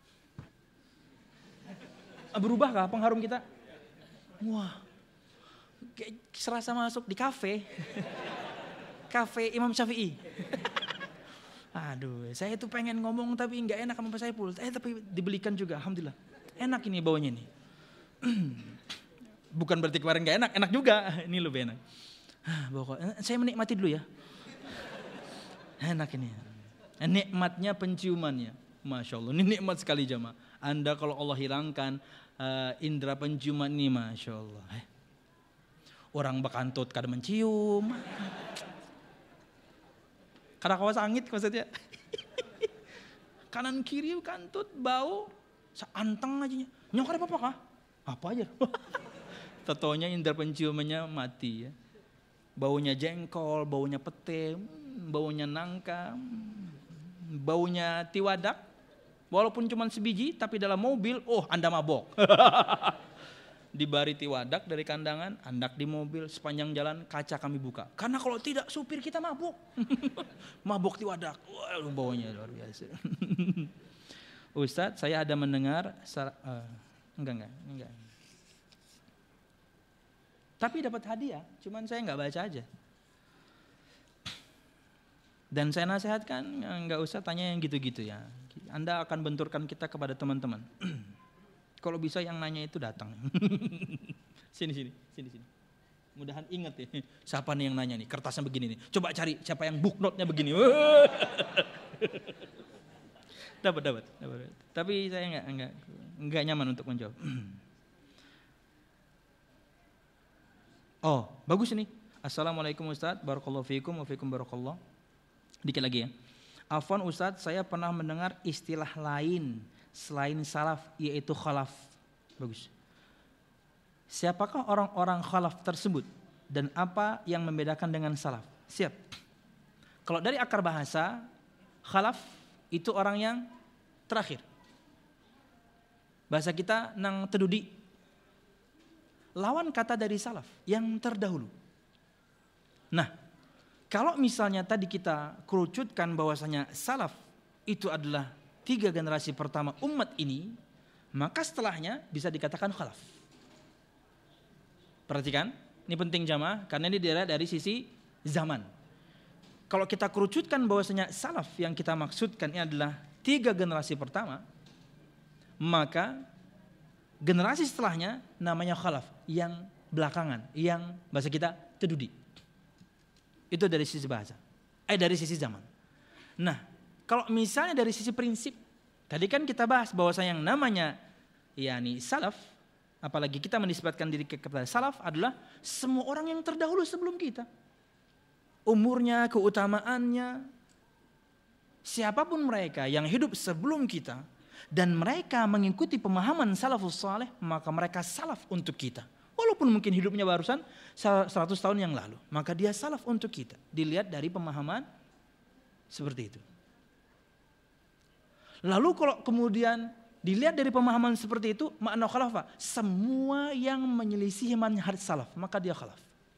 Berubahkah pengharum kita? Wah. Kayak serasa masuk di kafe. Kafe Imam Syafi'i. Aduh, saya tuh pengen ngomong tapi enggak enak sama Pak Saiful. Tapi dibelikan juga, alhamdulillah. Enak ini baunya nih. Bukan berarti kemarin enggak enak, enak juga. Ini lebih enak. Saya menikmati dulu ya. Enak ini. Nikmatnya penciumannya. Masya Allah, ini nikmat sekali jamaah. Anda kalau Allah hilangkan indera penciuman ini, Masya Allah. Orang bakantut kada mencium. Kada kawas angit maksudnya. Kanan kiri kantut, bau, seanteng aja. Nyok ada apa-apa kah? Apa aja. Tatonya indera penciumannya mati ya. Baunya jengkol, baunya pete, baunya nangka, baunya tiwadak. Walaupun cuma sebiji tapi dalam mobil, oh Anda mabok. Dibari tiwadak dari kandangan, andak di mobil, sepanjang jalan kaca kami buka. Karena kalau tidak supir kita mabuk. Mabuk tiwadak. Wah, baunya luar biasa. Ustadz, saya ada mendengar enggak. Tapi dapat hadiah, cuman saya enggak baca aja. Dan saya nasihatkan enggak usah tanya yang gitu-gitu ya. Anda akan benturkan kita kepada teman-teman. Kalau bisa yang nanya itu datang. Sini. Mudahan ingat ya. Siapa nih yang nanya nih? Kertasnya begini nih. Coba cari siapa yang booknote-nya begini. Dapat. Tapi saya enggak nyaman untuk menjawab. Oh, bagus ini. Assalamualaikum Ustaz, barakallahu fiikum wa fiikum barakallah. Dikit lagi ya. Afwan Ustaz, saya pernah mendengar istilah lain selain salaf, yaitu khalaf. Bagus. Siapakah orang-orang khalaf tersebut dan apa yang membedakan dengan salaf? Siap. Kalau dari akar bahasa, khalaf itu orang yang terakhir. Bahasa kita nang tedudi. Lawan kata dari salaf, yang terdahulu. Nah, kalau misalnya tadi kita kerucutkan bahwasanya salaf itu adalah 3 generasi pertama umat ini, maka setelahnya bisa dikatakan khalaf. Perhatikan, ini penting jamaah karena ini dilihat dari sisi zaman. Kalau kita kerucutkan bahwasanya salaf yang kita maksudkan ini adalah 3 generasi pertama, maka generasi setelahnya namanya khalaf, yang belakangan, yang bahasa kita tedudi. Itu dari sisi bahasa, dari sisi zaman. Nah, kalau misalnya dari sisi prinsip, tadi kan kita bahas bahwasanya yang namanya yakni salaf, apalagi kita menisbatkan diri kepada salaf adalah semua orang yang terdahulu sebelum kita. Umurnya, keutamaannya, siapapun mereka yang hidup sebelum kita dan mereka mengikuti pemahaman salafus saleh, maka mereka salaf untuk kita. Walaupun mungkin hidupnya barusan 100 tahun yang lalu, maka dia salaf untuk kita. Dilihat dari pemahaman seperti itu. Lalu kalau kemudian dilihat dari pemahaman seperti itu, makna khalaf apa? Semua yang menyelisihi manhaj salaf, maka dia khalaf.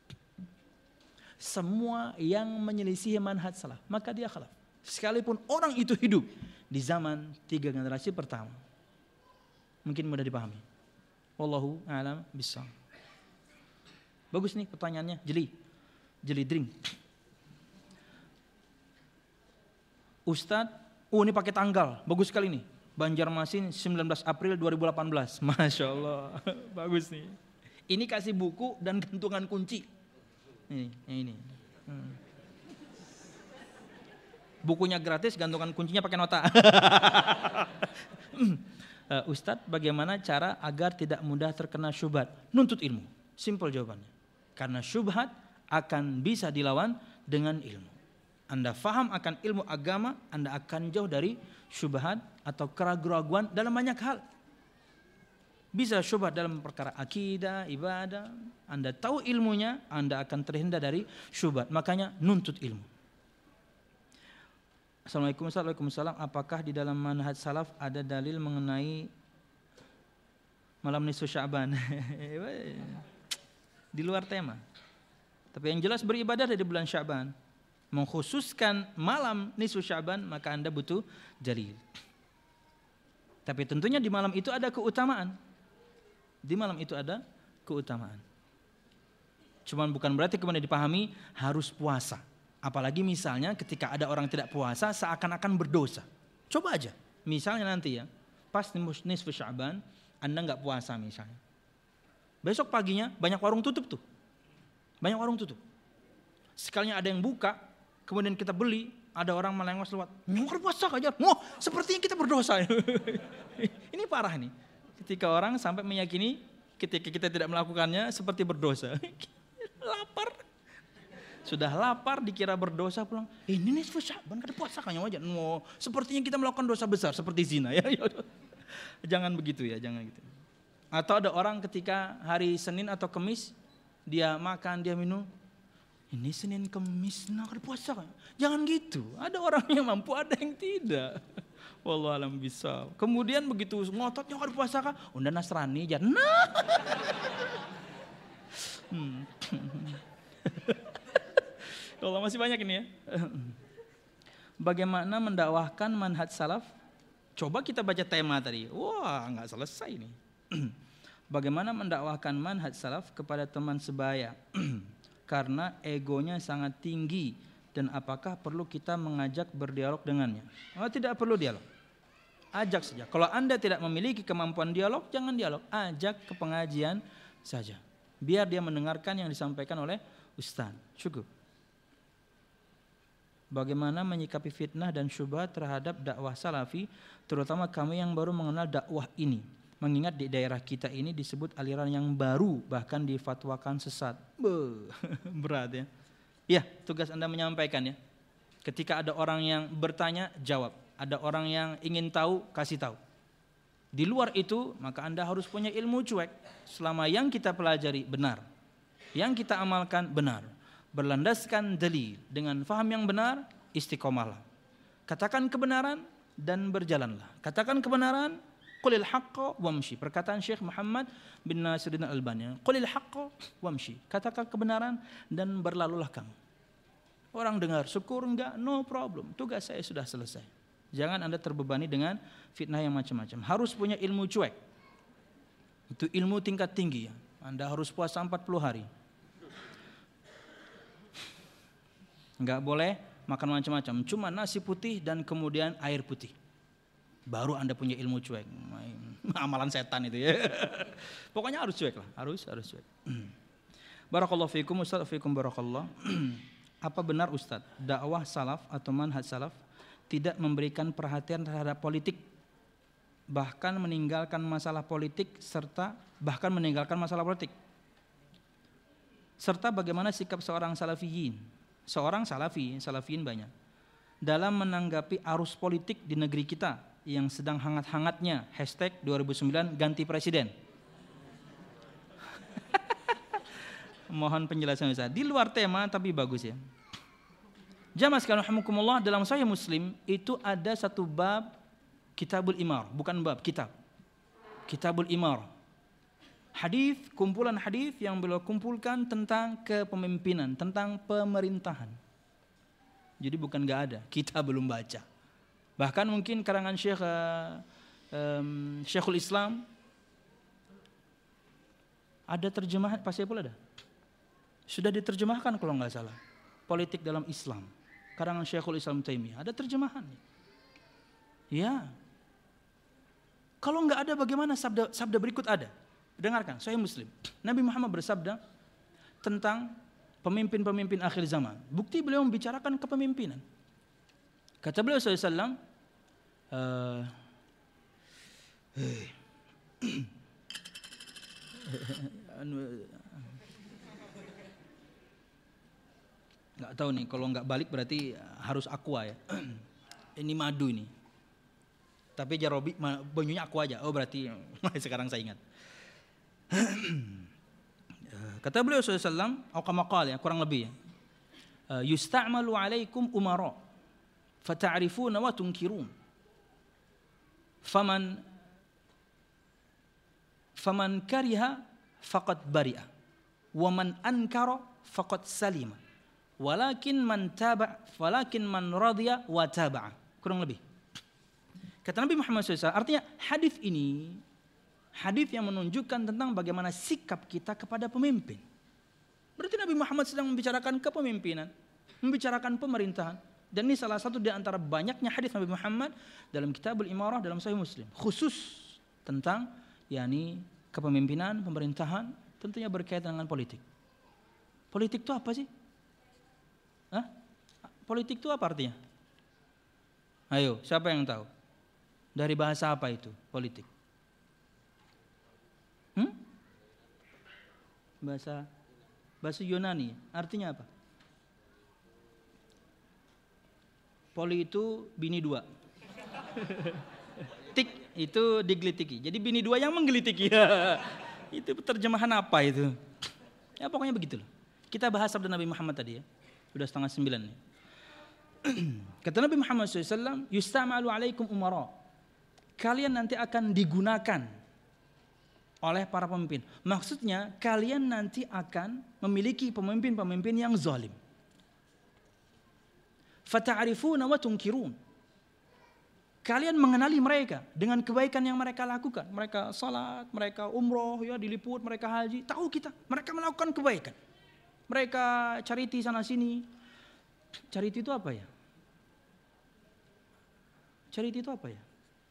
Semua yang menyelisihi manhaj salaf, maka dia khalaf. Sekalipun orang itu hidup di zaman 3 generasi pertama. Mungkin mudah dipahami. Wallahu a'lam bishawab. Bagus nih pertanyaannya, jeli drink. Ustadz, ini pakai tanggal, bagus sekali nih. Banjarmasin 19 April 2018, Masya Allah, bagus nih. Ini kasih buku dan gantungan kunci. Ini. Bukunya gratis, gantungan kuncinya pakai nota. Ustadz, bagaimana cara agar tidak mudah terkena syubhat? Nuntut ilmu, simpel jawabannya. Karena syubhat akan bisa dilawan dengan ilmu. Anda faham akan ilmu agama, Anda akan jauh dari syubhat atau keraguan dalam banyak hal. Bisa syubhat dalam perkara akidah, ibadah. Anda tahu ilmunya, Anda akan terhindar dari syubhat. Makanya nuntut ilmu. Assalamualaikum warahmatullahi wabarakatuh. Apakah di dalam manhaj salaf ada dalil mengenai malam nisfu Sya'ban? Di luar tema. Tapi yang jelas beribadah di bulan Sya'ban. Mengkhususkan malam nisfu Sya'ban, maka Anda butuh dalil. Tapi tentunya di malam itu ada keutamaan. Di malam itu ada keutamaan. Cuman bukan berarti kemudian dipahami harus puasa. Apalagi misalnya ketika ada orang tidak puasa seakan-akan berdosa. Coba aja. Misalnya nanti ya, pas nisfu Sya'ban, Anda nggak puasa misalnya. Besok paginya banyak warung tutup tuh. Banyak warung tutup. Sekalinya ada yang buka, kemudian kita beli, ada orang melengos lewat. Nyongkar puasa aja. Sepertinya kita berdosa. Ini parah nih. Ketika orang sampai meyakini ketika kita tidak melakukannya seperti berdosa. Lapar. Sudah lapar dikira berdosa pulang. Ini nih Sya'ban kada puasa kayaknya aja. Sepertinya kita melakukan dosa besar seperti zina ya. Jangan begitu ya, jangan gitu. Atau ada orang ketika hari Senin atau Kamis dia makan, dia minum. Ini Senin Kamis nak puasa kan? Jangan gitu. Ada orang yang mampu, ada yang tidak. Wallahu a'lam bishawab. Kemudian begitu ngototnya harus puasa kan? Unda Nasrani jangan. Kalau masih banyak ini ya. Bagaimana mendakwahkan manhaj salaf? Coba kita baca tema tadi. Wah, nggak selesai nih. Bagaimana mendakwahkan manhaj salaf kepada teman sebaya? Karena egonya sangat tinggi dan apakah perlu kita mengajak berdialog dengannya? Oh, tidak perlu dialog. Ajak saja. Kalau Anda tidak memiliki kemampuan dialog, jangan dialog. Ajak ke pengajian saja. Biar dia mendengarkan yang disampaikan oleh ustaz. Cukup. bagaimana menyikapi fitnah dan syubhat terhadap dakwah salafi, terutama kami yang baru mengenal dakwah ini. Mengingat di daerah kita ini disebut aliran yang baru, bahkan difatwakan sesat. Berat ya. Ya, tugas Anda menyampaikan ya. Ketika ada orang yang bertanya, jawab. Ada orang yang ingin tahu, kasih tahu. Di luar itu, maka Anda harus punya ilmu cuek. Selama yang kita pelajari benar, yang kita amalkan benar, berlandaskan dalil dengan faham yang benar, istiqomahlah. Katakan kebenaran dan berjalanlah. Katakan kebenaran, qulil haqqa wamshi. Perkataan Syekh Muhammad bin Nasiruddin Al-Albani. Qulil haqqa wamshi. Katakan kebenaran dan berlalulah kamu. Orang dengar, syukur enggak, no problem. Tugas saya sudah selesai. Jangan Anda terbebani dengan fitnah yang macam-macam. Harus punya ilmu cuek. Itu ilmu tingkat tinggi ya. Anda harus puasa 40 hari. Enggak boleh makan macam-macam, cuma nasi putih dan kemudian air putih. Baru Anda punya ilmu cuek. Amalan setan itu ya. Pokoknya harus cuek lah, harus cuek. Barakallahu fiikum Ustaz, fiikum barakallah. Apa benar Ustaz, dakwah salaf atau manhaj salaf tidak memberikan perhatian terhadap politik, bahkan meninggalkan masalah politik serta bagaimana sikap seorang salafiyin? Seorang salafiyin banyak dalam menanggapi arus politik di negeri kita yang sedang hangat-hangatnya #2009 ganti presiden. Mohon penjelasan Ustaz. Di luar tema tapi bagus ya. Jamaah sekalian rahimakumullah, dalam Sahih Muslim itu ada satu bab Kitabul Imar, bukan bab, kitab. Kitabul Imar. Hadis, kumpulan hadis yang beliau kumpulkan tentang kepemimpinan, tentang pemerintahan. Jadi bukan enggak ada, kita belum baca. Bahkan mungkin karangan Syekhul Islam ada terjemahan, Pak Saiful ada? Sudah diterjemahkan kalau enggak salah. Politik dalam Islam. Karangan Syekhul Islam Taimiyah, ada terjemahan. Ya. Kalau enggak ada bagaimana sabda berikut ada? Dengarkan, Sahih Muslim. Nabi Muhammad bersabda tentang pemimpin-pemimpin akhir zaman. Bukti beliau membicarakan kepemimpinan. Kata beliau SAW, nggak tahu nih, kalau nggak balik berarti harus aqua ya. Ini madu ini. Tapi jarobi banyunya aqua aja. Oh berarti sekarang saya ingat. Kata beliau SAW, atau kama qala ya, kurang lebih ya. Yusta'malu alaikum umara fata'rifuna wa tunkirun. Faman kariha faqad bari'a wa man ankara faqad salima. Walakin man radiya wa taba'a. Kurang lebih. Kata Nabi Muhammad SAW, artinya hadis ini hadis yang menunjukkan tentang bagaimana sikap kita kepada pemimpin. Berarti Nabi Muhammad sedang membicarakan kepemimpinan, membicarakan pemerintahan. Dan ini salah satu di antara banyaknya hadis Nabi Muhammad dalam Kitabul Imarah dalam Sahih Muslim, khusus tentang kepemimpinan, pemerintahan, tentunya berkaitan dengan politik. Politik itu apa sih? Politik itu apa artinya? Ayo, siapa yang tahu? Dari bahasa apa itu politik? Bahasa Yunani, artinya apa? Poli itu bini dua. Tik itu digelitiki. Jadi bini dua yang menggelitiki. Itu terjemahan apa itu? Ya pokoknya begitulah. Kita bahas sabda Nabi Muhammad tadi ya. Sudah 8:30 nih. Kata Nabi Muhammad SAW, Yusta'malu alaikum umara. Kalian nanti akan digunakan oleh para pemimpin. Maksudnya kalian nanti akan memiliki pemimpin-pemimpin yang zalim. Fata'rifuna wa tunkirun. Kalian mengenali mereka dengan kebaikan yang mereka lakukan. Mereka salat, mereka umroh, ya diliput, mereka haji. Tahu kita, mereka melakukan kebaikan. Mereka charity sana sini. Charity itu apa ya? Charity itu apa ya?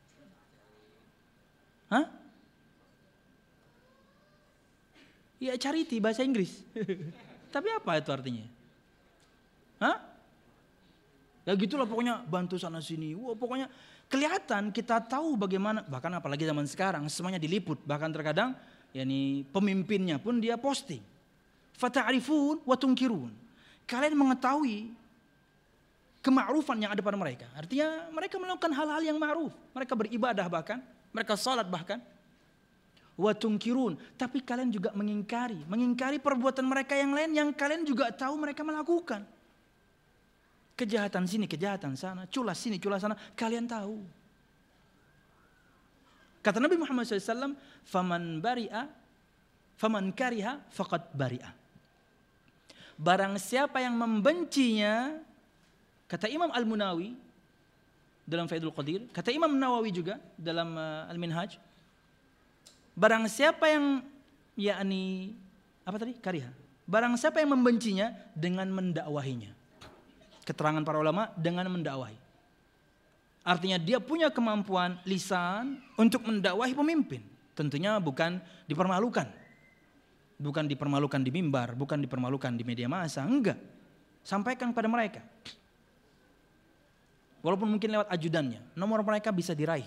Ya charity bahasa Inggris. Tapi apa itu artinya? Ya gitulah pokoknya, bantu sana sini. Wah, pokoknya kelihatan, kita tahu bagaimana, bahkan apalagi zaman sekarang semuanya diliput, bahkan terkadang yakni pemimpinnya pun dia posting. Fata'rifun wa tunkirun. Kalian mengetahui kema'rufan yang ada pada mereka. Artinya mereka melakukan hal-hal yang ma'ruf. Mereka beribadah bahkan, mereka salat bahkan. Wa tunkirun, tapi kalian juga mengingkari perbuatan mereka yang lain yang kalian juga tahu mereka melakukan. Kejahatan sini, kejahatan sana, culas sini, culas sana, kalian tahu. Kata Nabi Muhammad SAW, faman kariha faqad bari'a. Barang siapa yang membencinya, kata Imam Al-Munawi dalam Faidul Qadir, kata Imam Nawawi juga dalam Al-Minhaj, barang siapa yang yakni apa tadi? Kariha. Barang siapa yang membencinya dengan mendakwahinya. Keterangan para ulama, dengan mendakwahi. Artinya dia punya kemampuan lisan untuk mendakwahi pemimpin. Tentunya bukan dipermalukan. Bukan dipermalukan di mimbar, bukan dipermalukan di media massa, enggak. Sampaikan pada mereka. Walaupun mungkin lewat ajudannya, nomor mereka bisa diraih.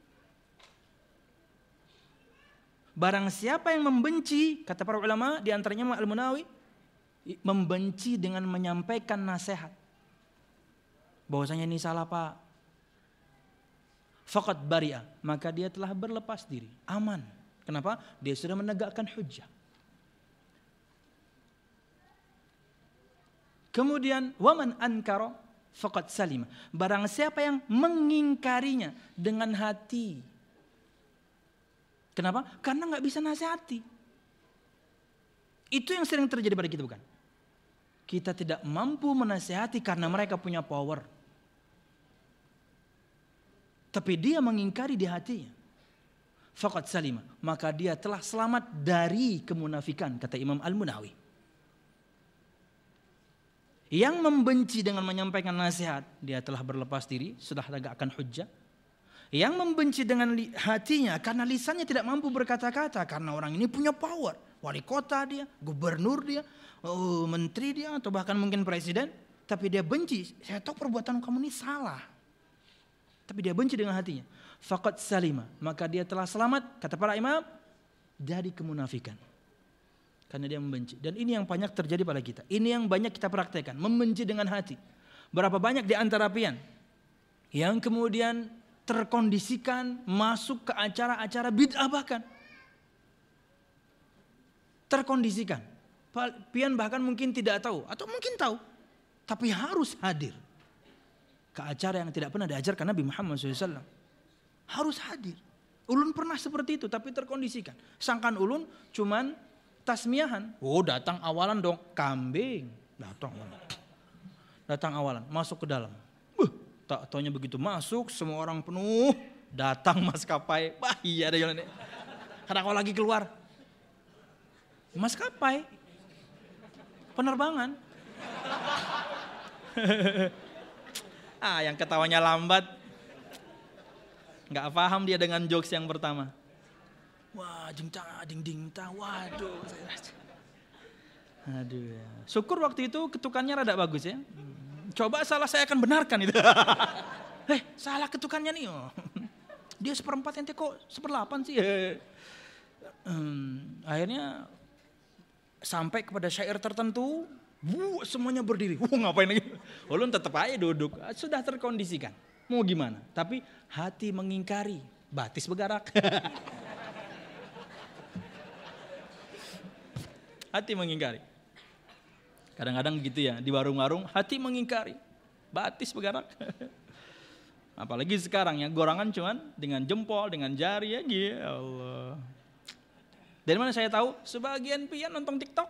Barang siapa yang membenci, kata para ulama, di antaranya Al-Munawi, membenci dengan menyampaikan nasihat. Bahwasanya ini salah Pak. Faqad bari'a, maka dia telah berlepas diri, aman. Kenapa? Dia sudah menegakkan hujjah. Kemudian waman ankara faqad salima. Barang siapa yang mengingkarinya dengan hati. Kenapa? Karena nggak bisa nasihati. Itu yang sering terjadi pada kita, bukan? Kita tidak mampu menasihati karena mereka punya power. Tapi dia mengingkari di hatinya. Faqad salima, maka dia telah selamat dari kemunafikan, kata Imam Al-Munawi. Yang membenci dengan menyampaikan nasihat, dia telah berlepas diri, sudah tegakkan hujjah. Yang membenci dengan hatinya karena lisannya tidak mampu berkata-kata, karena orang ini punya power. Wali kota dia, gubernur dia, menteri dia, atau bahkan mungkin presiden. Tapi dia benci, saya tahu perbuatan kamu ini salah. Tapi dia benci dengan hatinya. Faqad salima, maka dia telah selamat, kata para imam, dari kemunafikan. Karena dia membenci. Dan ini yang banyak terjadi pada kita. Ini yang banyak kita praktekkan, membenci dengan hati. Berapa banyak di antara pian yang kemudian terkondisikan masuk ke acara-acara bid'ah bahkan. Terkondisikan. Pian bahkan mungkin tidak tahu atau mungkin tahu, tapi harus hadir ke acara yang tidak pernah diajarkan Nabi Muhammad SAW. Harus hadir. Ulun pernah seperti itu, tapi terkondisikan. Sangkan ulun cuman tasmiahan. Oh, datang awalan dong, kambing. Datang awalan, masuk ke dalam. Tak taunya begitu masuk, semua orang penuh. Datang maskapai. Wah, iya ada jalan. Karena kalau lagi keluar, maskapai, penerbangan. Yang ketawanya lambat, nggak paham dia dengan jokes yang pertama. Wah, ding waduh. Aduh ya. Syukur waktu itu ketukannya rada bagus ya. Coba salah saya akan benarkan itu. Salah ketukannya nih. Dia 1/4, ente kok 1/8 sih. Akhirnya sampai kepada syair tertentu, semuanya berdiri. Ngapain lagi? Ulun tetap aja duduk. Sudah terkondisikan. Mau gimana? Tapi hati mengingkari, batis bergerak. Hati mengingkari. Kadang-kadang gitu ya, di warung-warung hati mengingkari, batis bergerak. Apalagi sekarang ya, gorangan cuman dengan jempol, dengan jari aja. Ya Allah. Dari mana saya tahu? Sebagian pian nonton TikTok.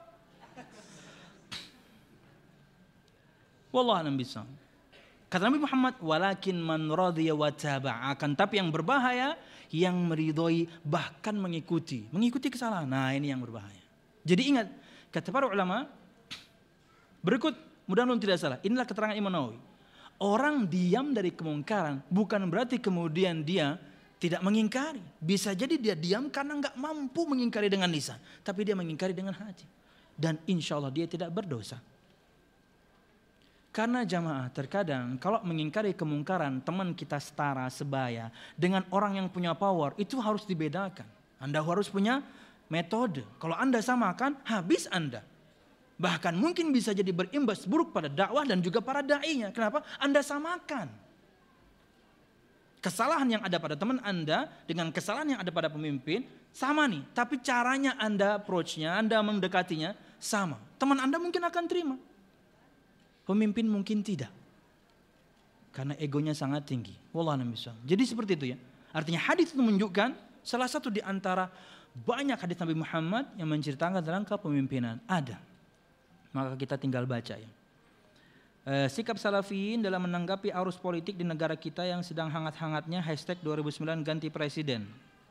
Wallahu a'lam bishawab. Kata Nabi Muhammad, walakin man radhiya wa taba'a, akan tapi yang berbahaya yang meridhoi bahkan mengikuti kesalahan. Nah, ini yang berbahaya. Jadi ingat, kata para ulama berikut, mudah-mudahan tidak salah. Inilah keterangan Imam Nawawi. Orang diam dari kemungkaran bukan berarti kemudian dia tidak mengingkari. Bisa jadi dia diam karena enggak mampu mengingkari dengan lisan, tapi dia mengingkari dengan hati. Dan insya Allah dia tidak berdosa. Karena jamaah terkadang kalau mengingkari kemungkaran teman kita setara, sebaya dengan orang yang punya power itu harus dibedakan. Anda harus punya metode. Kalau Anda samakan, habis Anda. Bahkan mungkin bisa jadi berimbas buruk pada dakwah dan juga para da'inya. Kenapa? Anda samakan. Kesalahan yang ada pada teman Anda dengan kesalahan yang ada pada pemimpin sama nih. Tapi caranya Anda approach-nya, Anda mendekatinya sama. Teman Anda mungkin akan terima. Pemimpin mungkin tidak. Karena egonya sangat tinggi. Wallahu a'lam bishawab. Jadi seperti itu ya. Artinya hadis itu menunjukkan salah satu di antara banyak hadis Nabi Muhammad yang menceritakan tentang kepemimpinan. Ada. Maka kita tinggal baca ya. Sikap salafiyin dalam menanggapi arus politik di negara kita yang sedang hangat-hangatnya #2009 ganti presiden.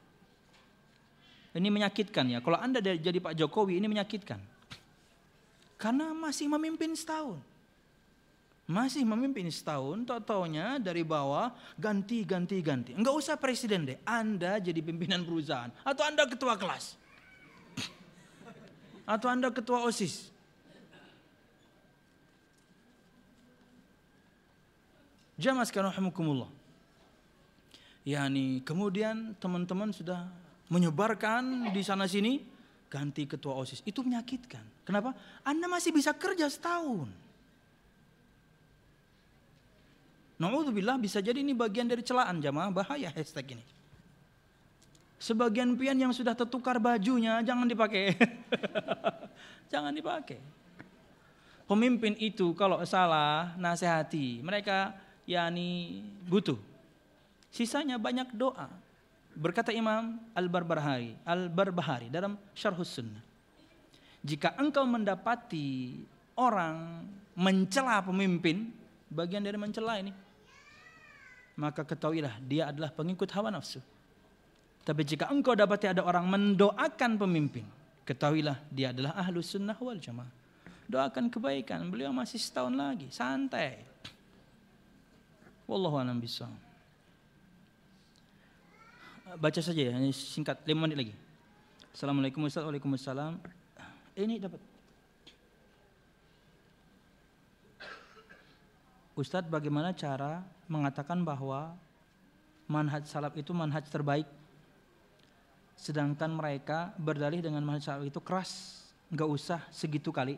Ini menyakitkan ya. Kalau Anda jadi Pak Jokowi ini menyakitkan. Karena masih memimpin setahun. Masih memimpin setahun, tau-taunya dari bawah ganti. Enggak usah presiden deh, Anda jadi pimpinan perusahaan. Atau Anda ketua kelas. Atau Anda ketua OSIS. Jamaah sekalian rahimakumullah. Yani kemudian teman-teman sudah menyebarkan di sana sini ganti ketua OSIS. Itu menyakitkan. Kenapa? Anda masih bisa kerja setahun. Na'udzubillah, bisa jadi ini bagian dari celaan jamaah, bahaya hashtag ini. Sebagian pian yang sudah tertukar bajunya jangan dipakai. Jangan dipakai. Pemimpin itu kalau salah nasihati, mereka yani butuh. Sisanya banyak doa. Berkata Imam Al-Barbahari dalam Syarhus Sunnah. Jika engkau mendapati orang mencela pemimpin, bagian dari mencela ini, maka ketahuilah dia adalah pengikut hawa nafsu. Tapi jika engkau dapati ada orang mendoakan pemimpin, ketahuilah dia adalah ahlus sunnah wal jamaah. Doakan kebaikan, beliau masih setahun lagi, santai. Wallahu a'lam bishawab. Baca saja ya, ini singkat, 5 menit lagi. Assalamualaikum Ustaz. Waalaikumsalam. Ini dapat. Ustadz, bagaimana cara mengatakan bahwa manhaj salaf itu manhaj terbaik, sedangkan mereka berdalih dengan manhaj salaf itu keras, nggak usah segitu kali.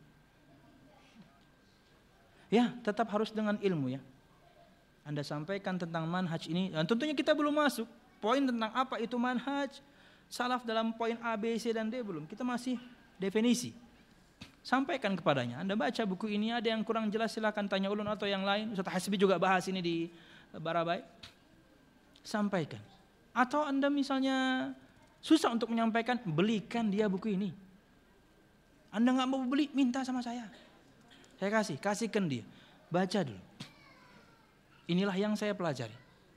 Ya, tetap harus dengan ilmu ya. Anda sampaikan tentang manhaj ini, dan tentunya kita belum masuk poin tentang apa itu manhaj salaf dalam poin A, B, C, dan D belum. Kita masih definisi. Sampaikan kepadanya. Anda baca buku ini, ada yang kurang jelas silakan tanya ulun atau yang lain. Ustaz Hasbi juga bahas ini di Barabai. Sampaikan. Atau Anda misalnya susah untuk menyampaikan, belikan dia buku ini. Anda nggak mau beli, minta sama saya kasihkan dia. Baca dulu. Inilah yang saya pelajari.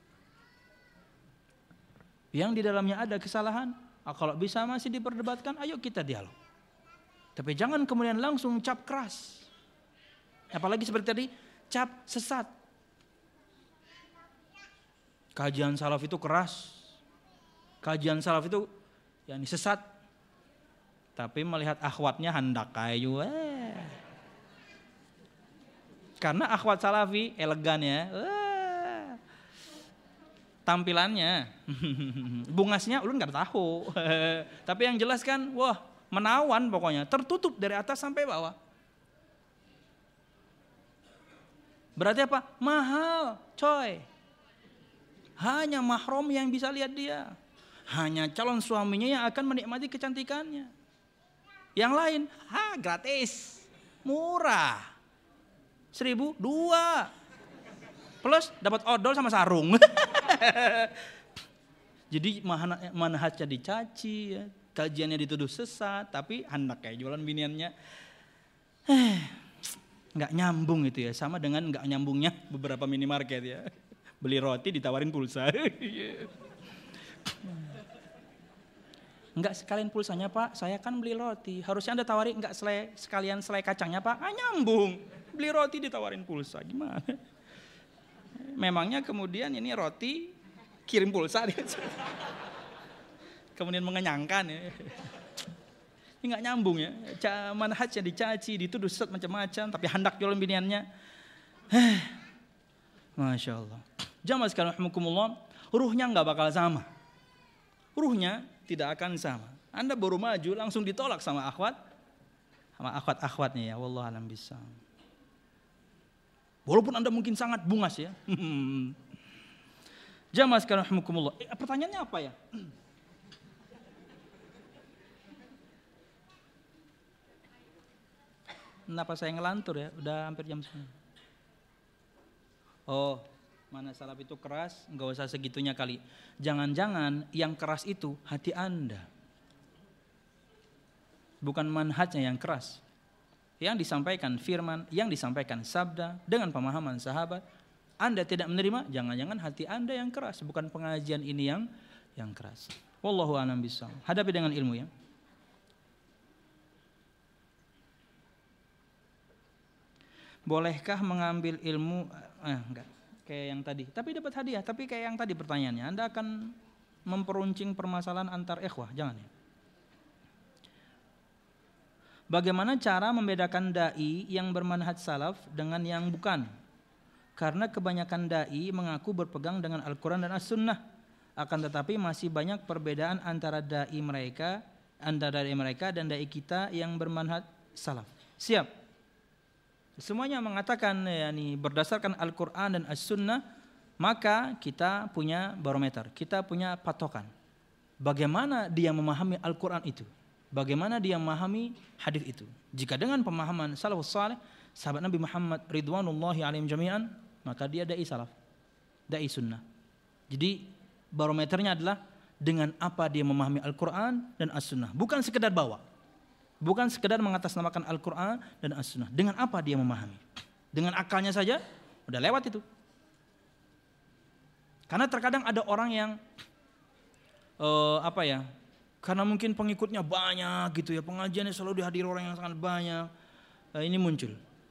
Yang di dalamnya ada kesalahan, kalau bisa masih diperdebatkan, ayo kita dialog. Tapi jangan kemudian langsung cap keras. Apalagi seperti tadi, cap sesat. Kajian salaf itu keras. Kajian salaf itu yani sesat. Tapi melihat akhwatnya hendak kayu. Karena akhwat salafi elegan ya. Tampilannya. Bungasnya ulun enggak tahu. Tapi yang jelas kan, wah, menawan pokoknya, tertutup dari atas sampai bawah. Berarti apa? Mahal, coy. Hanya mahram yang bisa lihat dia. Hanya calon suaminya yang akan menikmati kecantikannya. Yang lain, gratis, murah. 1.000, 2. Plus dapat odol sama sarung. Jadi manhajnya dicaci ya. Kajiannya dituduh sesat, tapi hendak kayak jualan biniannya nggak nyambung itu ya, sama dengan nggak nyambungnya beberapa minimarket ya, beli roti ditawarin pulsa. Nggak sekalian pulsanya Pak, saya kan beli roti, harusnya Anda tawarin nggak sekalian selai kacangnya Pak, nyambung, beli roti ditawarin pulsa, gimana? Memangnya kemudian ini roti kirim pulsa dia. Kemudian mengenyangkan ya. Ini nggak nyambung ya. Manhajnya dicaci, dituduh sesat macam-macam, tapi hendak jualan biniannya. Masya Allah. Jamaah sekalian rahimakumullah, ruhnya nggak bakal sama. Ruhnya tidak akan sama. Anda baru maju langsung ditolak sama akhwat-akhwatnya ya. Wallahu a'lam bishawab. Walaupun Anda mungkin sangat bungas ya. Jamaah sekalian rahimakumullah. Pertanyaannya apa ya? Kenapa saya ngelantur ya? Udah hampir jam 9. Oh, mana salaf itu keras? Enggak usah segitunya kali. Jangan-jangan yang keras itu hati Anda. Bukan manhajnya yang keras. Yang disampaikan firman, yang disampaikan sabda dengan pemahaman sahabat, Anda tidak menerima, jangan-jangan hati Anda yang keras, bukan pengajian ini yang keras. Wallahu a'lam bishawab. Hadapi dengan ilmu ya. Bolehkah mengambil ilmu enggak kayak yang tadi, tapi dapat hadiah, tapi kayak yang tadi pertanyaannya, Anda akan memperuncing permasalahan antar ikhwah, jangan ya. Bagaimana cara membedakan dai yang bermanhaj salaf dengan yang bukan? Karena kebanyakan dai mengaku berpegang dengan Al-Quran dan As-Sunnah, akan tetapi masih banyak perbedaan antara dai mereka dan dai kita yang bermanhaj salaf. Siap. Semuanya mengatakan yakni berdasarkan Al-Quran dan As-Sunnah, maka kita punya barometer, kita punya patokan. Bagaimana dia memahami Al-Quran itu? Bagaimana dia memahami hadis itu? Jika dengan pemahaman salafus saleh, sahabat Nabi Muhammad ridwanullahi alaihim jami'an, maka dia dai salaf, dai sunnah. Jadi barometernya adalah dengan apa dia memahami Al-Quran dan As-Sunnah, bukan sekedar bawa. Bukan sekedar mengatasnamakan Al-Quran dan As-Sunnah. Dengan apa dia memahami? Dengan akalnya saja, udah lewat itu. Karena terkadang ada orang yang, karena mungkin pengikutnya banyak gitu ya, pengajiannya selalu dihadiri orang yang sangat banyak. Ini muncul,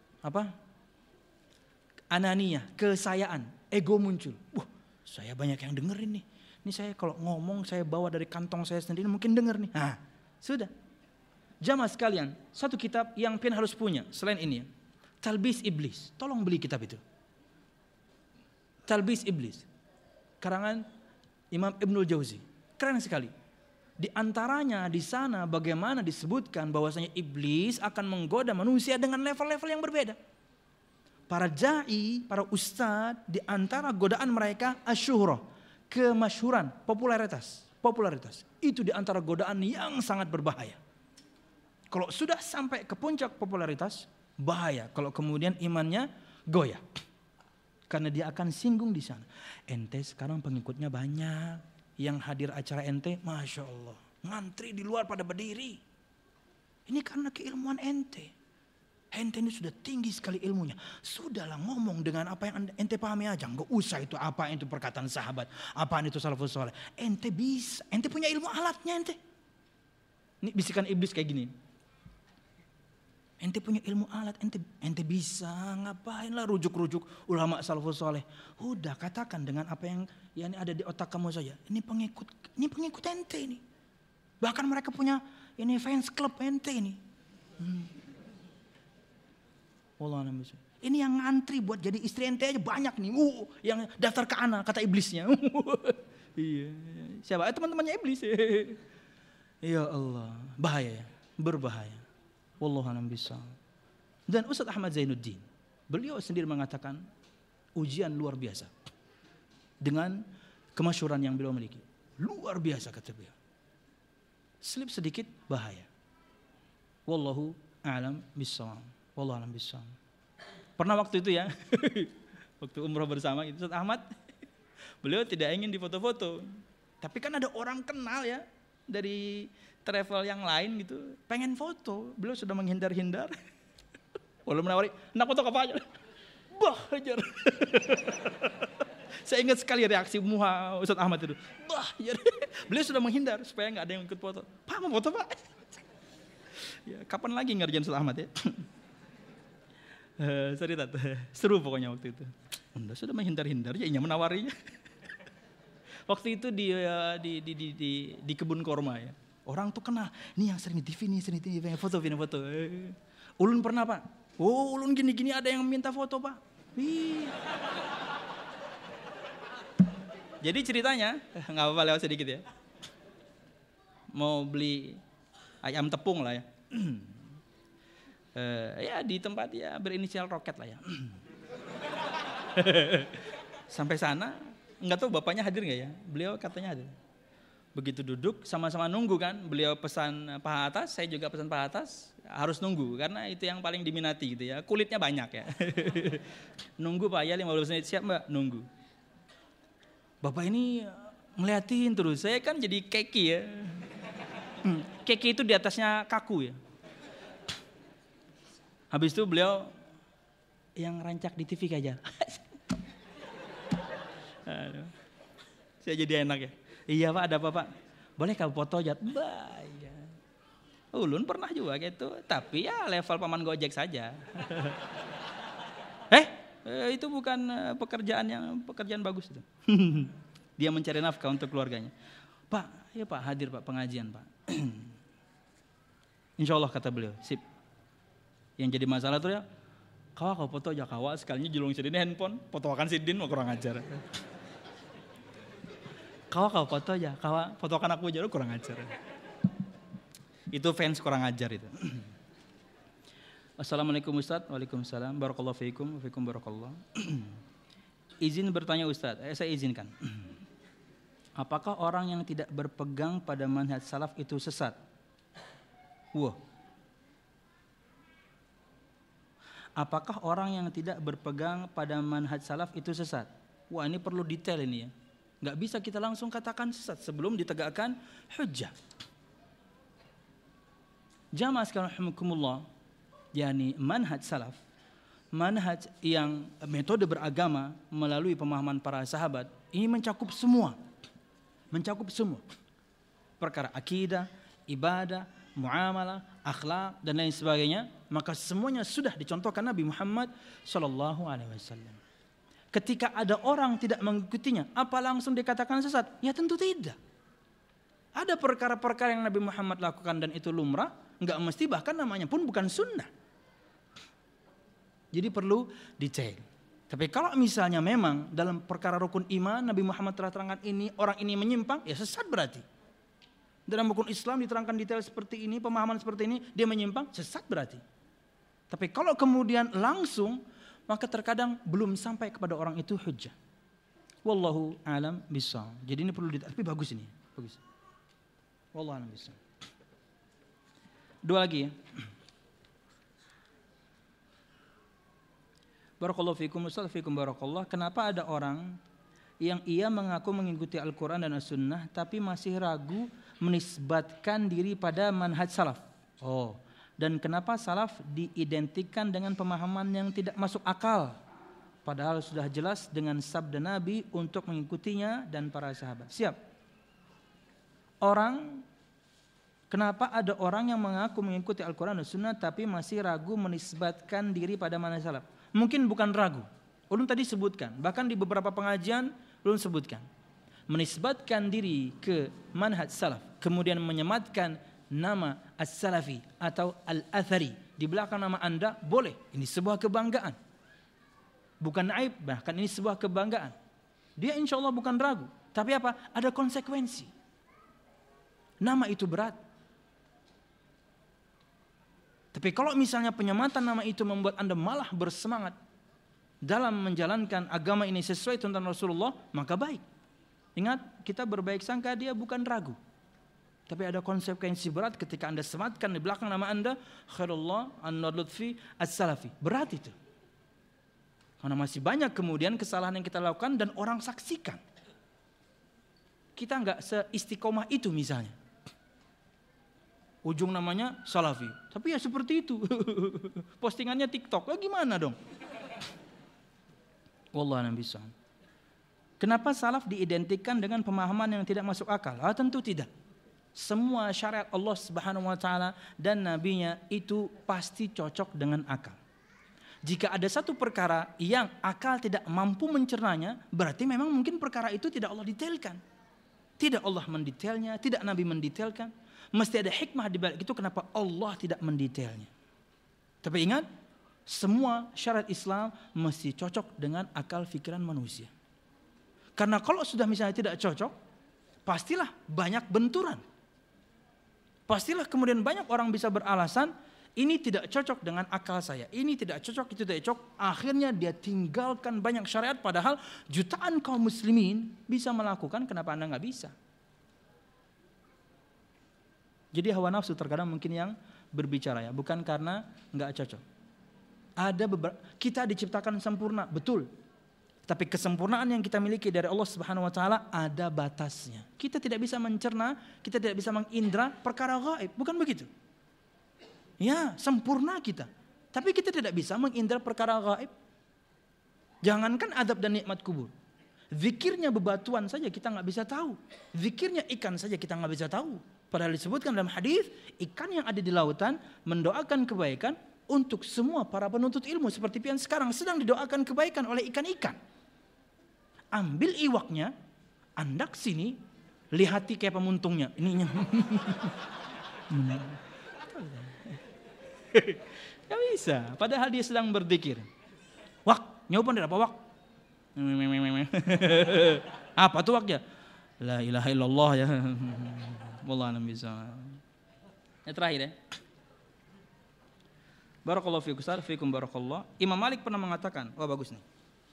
anania, kesayaan, ego muncul. Wah, saya banyak yang dengerin nih. Ini saya kalau ngomong, saya bawa dari kantong saya sendiri, mungkin denger nih. Nah, sudah. Jamaah sekalian, satu kitab yang pian harus punya selain ini, Talbis Iblis. Tolong beli kitab itu. Talbis Iblis, karangan Imam Ibnul Jauzi. Keren sekali. Di antaranya di sana bagaimana disebutkan bahwasanya iblis akan menggoda manusia dengan level-level yang berbeda. Para dai, para ustadz, di antara godaan mereka asyuhrah, kemasyhuran, popularitas. Itu di antara godaan yang sangat berbahaya. Kalau sudah sampai ke puncak popularitas, bahaya kalau kemudian imannya goyah. Karena dia akan singgung di sana. Ente sekarang pengikutnya banyak. Yang hadir acara ente, Masya Allah. Ngantri di luar pada berdiri. Ini karena keilmuan ente. Ente ini sudah tinggi sekali ilmunya. Sudahlah ngomong dengan apa yang ente pahami aja. Nggak usah itu apa itu perkataan sahabat. Apaan itu salafus saleh. Ente bisa. Ente punya ilmu alatnya ente. Ini bisikan iblis kayak gini. Ente punya ilmu alat, ente bisa, ngapain lah rujuk-rujuk ulama salafus saleh. Udah katakan dengan apa yang ada di otak kamu saja. Ini pengikut ente ini. Bahkan mereka punya ini fans club ente ini. Ini yang ngantri buat jadi istri ente aja banyak nih. Yang daftar ke anak kata iblisnya. Iya. Siapa? Teman-temannya iblis. Ya Allah, bahaya ya, berbahaya. Wallahu a'lam bishawab. Dan Ustaz Ahmad Zainuddin, beliau sendiri mengatakan ujian luar biasa dengan kemasyhuran yang beliau miliki. Luar biasa kata beliau. Slip sedikit bahaya. Wallahu a'lam bishawab. Wallahu a'lam bishawab. Pernah waktu itu ya, waktu umroh bersama itu Ustaz Ahmad, beliau tidak ingin difoto-foto. Tapi kan ada orang kenal ya dari travel yang lain gitu, pengen foto, beliau sudah menghindar-hindar. Walau menawari, nak foto apa aja? Bah, hajar. Saya ingat sekali reaksi muha Ustaz Ahmad itu. Bah, hajar. Beliau sudah menghindar supaya nggak ada yang ikut foto. Pak mau foto pak? Ya, kapan lagi ngerjain Ustaz Ahmad ya? Sorry tat, seru pokoknya waktu itu. Anda sudah menghindar-hindar, ya menawarinya. Waktu itu di kebun korma ya. Orang tuh kenal, ini yang sering di TV nih, sering di TV, foto. Ulun pernah Pak, oh ulun gini-gini ada yang minta foto Pak. Jadi ceritanya, nggak apa-apa lewat sedikit ya. Mau beli ayam tepung lah ya. Ya di tempat ya berinisial roket lah ya. Sampai sana, nggak tahu bapaknya hadir nggak ya. Beliau katanya hadir. Begitu duduk sama-sama nunggu kan. Beliau pesan paha atas, saya juga pesan paha atas. Harus nunggu karena itu yang paling diminati gitu ya. Kulitnya banyak ya. Nunggu Pak ya 15 menit, siap Mbak, nunggu. Bapak ini ngeliatin terus, saya kan jadi keki ya. Keki itu di atasnya kaku ya. Habis itu beliau yang rancak di TV aja. Saya jadi enak ya. Iya Pak, ada apa Pak? Boleh kamu foto aja? Ya. Ulun pernah juga gitu, tapi ya level paman Gojek saja. Itu bukan pekerjaan bagus itu. Dia mencari nafkah untuk keluarganya. Pak, ya Pak, hadir Pak, pengajian Pak. Insya Allah kata beliau, sip. Yang jadi masalah tuh ya, kau foto aja kawa, sekalinya julung sidin handphone, fotokan sidin mau kurang ajar. Kau foto aja, fotokan aku aja, kurang ajar. Itu fans kurang ajar itu. Assalamualaikum Ustaz. Waalaikumsalam. Barakallahu fiikum. Fiikum barakallah. Izin bertanya Ustaz. Saya izinkan. Apakah orang yang tidak berpegang pada manhaj salaf itu sesat? Wah. Apakah orang yang tidak berpegang pada manhaj salaf itu sesat? Wah, ini perlu detail ini ya. Nggak bisa kita langsung katakan sesat sebelum ditegakkan hujjah. Jamaah sekalian rahimakumullah, yakni manhaj salaf, manhaj yang metode beragama melalui pemahaman para sahabat, ini mencakup semua perkara akidah, ibadah, muamalah, akhlak dan lain sebagainya. Maka semuanya sudah dicontohkan Nabi Muhammad SAW. Ketika ada orang tidak mengikutinya, apa langsung dikatakan sesat? Ya tentu tidak. Ada perkara-perkara yang Nabi Muhammad lakukan dan itu lumrah, enggak mesti, bahkan namanya pun bukan sunnah. Jadi perlu dicek. Tapi kalau misalnya memang dalam perkara rukun iman Nabi Muhammad telah terangkan ini, orang ini menyimpang, ya sesat berarti. Dalam rukun Islam diterangkan detail seperti ini, pemahaman seperti ini, dia menyimpang, sesat berarti. Tapi kalau kemudian langsung, maka terkadang belum sampai kepada orang itu hujjah. Wallahu a'lam bishawab. Jadi ini perlu detail, tapi bagus ini, bagus. Wallahu a'lam bishawab. Dua lagi ya. Barakallahu fikum, Ustaz, fikum barakallah. Kenapa ada orang yang ia mengaku mengikuti Al-Quran dan As-Sunnah tapi masih ragu menisbatkan diri pada manhaj salaf? Oh, dan kenapa salaf diidentikan dengan pemahaman yang tidak masuk akal? Padahal sudah jelas dengan sabda Nabi untuk mengikutinya dan para sahabat. Siap. Kenapa ada orang yang mengaku mengikuti Al-Quran dan Sunnah tapi masih ragu menisbatkan diri pada manhaj salaf? Mungkin bukan ragu. Ulun tadi sebutkan, bahkan di beberapa pengajian ulun sebutkan. Menisbatkan diri ke manhaj salaf, kemudian menyematkan nama as-salafi atau al-athari di belakang nama Anda, boleh. Ini sebuah kebanggaan. Bukan aib, bahkan ini sebuah kebanggaan. Dia insya Allah bukan ragu. Tapi apa? Ada konsekuensi. Nama itu berat. Tapi kalau misalnya penyematan nama itu membuat Anda malah bersemangat dalam menjalankan agama ini sesuai tuntunan Rasulullah, maka baik. Ingat, kita berbaik sangka dia bukan ragu. Tapi ada konsekuensi berat ketika Anda sematkan di belakang nama Anda Khairullah An-Lutfi As-Salafi. Berat itu. Karena masih banyak kemudian kesalahan yang kita lakukan dan orang saksikan. Kita enggak seistiqomah itu misalnya. Ujung namanya Salafi. Tapi ya seperti itu. Postingannya TikTok. Gimana dong? Wallahu a'lam bishawab. Kenapa salaf diidentikan dengan pemahaman yang tidak masuk akal? Tentu tidak. Semua syariat Allah Subhanahu wa taala dan nabinya itu pasti cocok dengan akal. Jika ada satu perkara yang akal tidak mampu mencernanya, berarti memang mungkin perkara itu tidak Allah detailkan. Tidak Allah mendetailnya, tidak Nabi mendetailkan. Mesti ada hikmah di balik itu kenapa Allah tidak mendetailnya. Tapi ingat, semua syariat Islam mesti cocok dengan akal pikiran manusia. Karena kalau sudah misalnya tidak cocok, pastilah banyak benturan. Pastilah kemudian banyak orang bisa beralasan, ini tidak cocok dengan akal saya, ini tidak cocok, itu tidak cocok. Akhirnya dia tinggalkan banyak syariat, padahal jutaan kaum muslimin bisa melakukan, kenapa Anda nggak bisa? Jadi hawa nafsu terkadang mungkin yang berbicara ya, bukan karena nggak cocok. Ada beberapa, kita diciptakan sempurna, betul. Tapi kesempurnaan yang kita miliki dari Allah Subhanahu wa taala ada batasnya. Kita tidak bisa mencerna, kita tidak bisa mengindra perkara gaib, bukan begitu? Ya, sempurna kita. Tapi kita tidak bisa mengindra perkara gaib. Jangankan adab dan nikmat kubur. Zikirnya bebatuan saja kita nggak bisa tahu. Zikirnya ikan saja kita nggak bisa tahu. Padahal disebutkan dalam hadis, ikan yang ada di lautan mendoakan kebaikan untuk semua para penuntut ilmu. Seperti yang sekarang sedang didoakan kebaikan oleh ikan-ikan. Ambil iwaknya, andak sini, lihati kayak pemuntungnya. Ininya. Gak bisa, padahal dia sedang berzikir. Wak, nyoba apa wak? Apa tuh waknya? La ilaha illallah ya. Wallah alam bisa. Yang terakhir ya. Barakallahu fiikum Ustaz, fiikum barakallah. Imam Malik pernah mengatakan, wah bagus nih.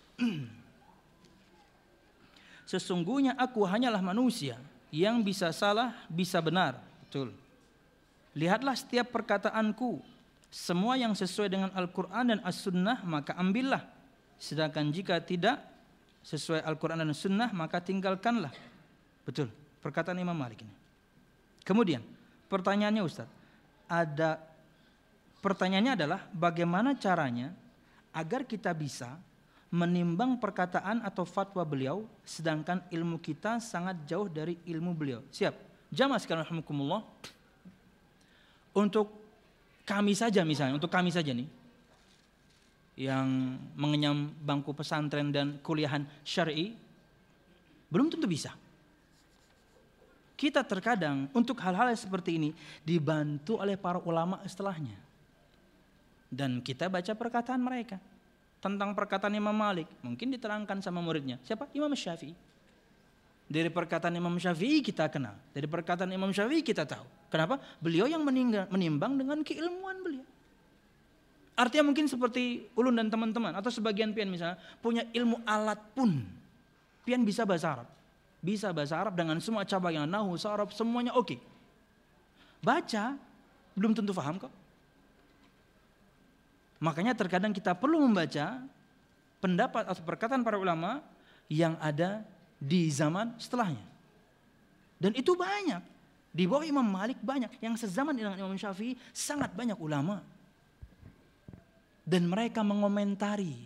Sesungguhnya aku hanyalah manusia yang bisa salah, bisa benar. Betul. Lihatlah setiap perkataanku, semua yang sesuai dengan Al-Quran dan As-Sunnah maka ambillah. Sedangkan jika tidak sesuai Al-Quran dan As-Sunnah maka tinggalkanlah. Betul, perkataan Imam Malik ini. Kemudian pertanyaannya Ustaz, pertanyaannya adalah bagaimana caranya agar kita bisa menimbang perkataan atau fatwa beliau sedangkan ilmu kita sangat jauh dari ilmu beliau. Siap? Jamaah sekalian rahimakumullah. Untuk kami saja misalnya, untuk kami saja nih yang mengenyam bangku pesantren dan kuliahan syar'i belum tentu bisa. Kita terkadang untuk hal-hal seperti ini dibantu oleh para ulama setelahnya. Dan kita baca perkataan mereka. Tentang perkataan Imam Malik, mungkin diterangkan sama muridnya. Siapa? Imam Syafi'i. Dari perkataan Imam Syafi'i kita kenal. Dari perkataan Imam Syafi'i kita tahu. Kenapa? Beliau yang menimbang dengan keilmuan beliau. Artinya mungkin seperti ulun dan teman-teman. Atau sebagian pian misalnya, punya ilmu alat pun. Pian bisa bahasa Arab. Bisa bahasa Arab dengan semua cabang yang nahu, saraf, semuanya oke. Baca, belum tentu paham kok. Makanya terkadang kita perlu membaca pendapat atau perkataan para ulama yang ada di zaman setelahnya. Dan itu banyak. Di bawah Imam Malik banyak. Yang sezaman dengan Imam Syafi'i sangat banyak ulama. Dan mereka mengomentari.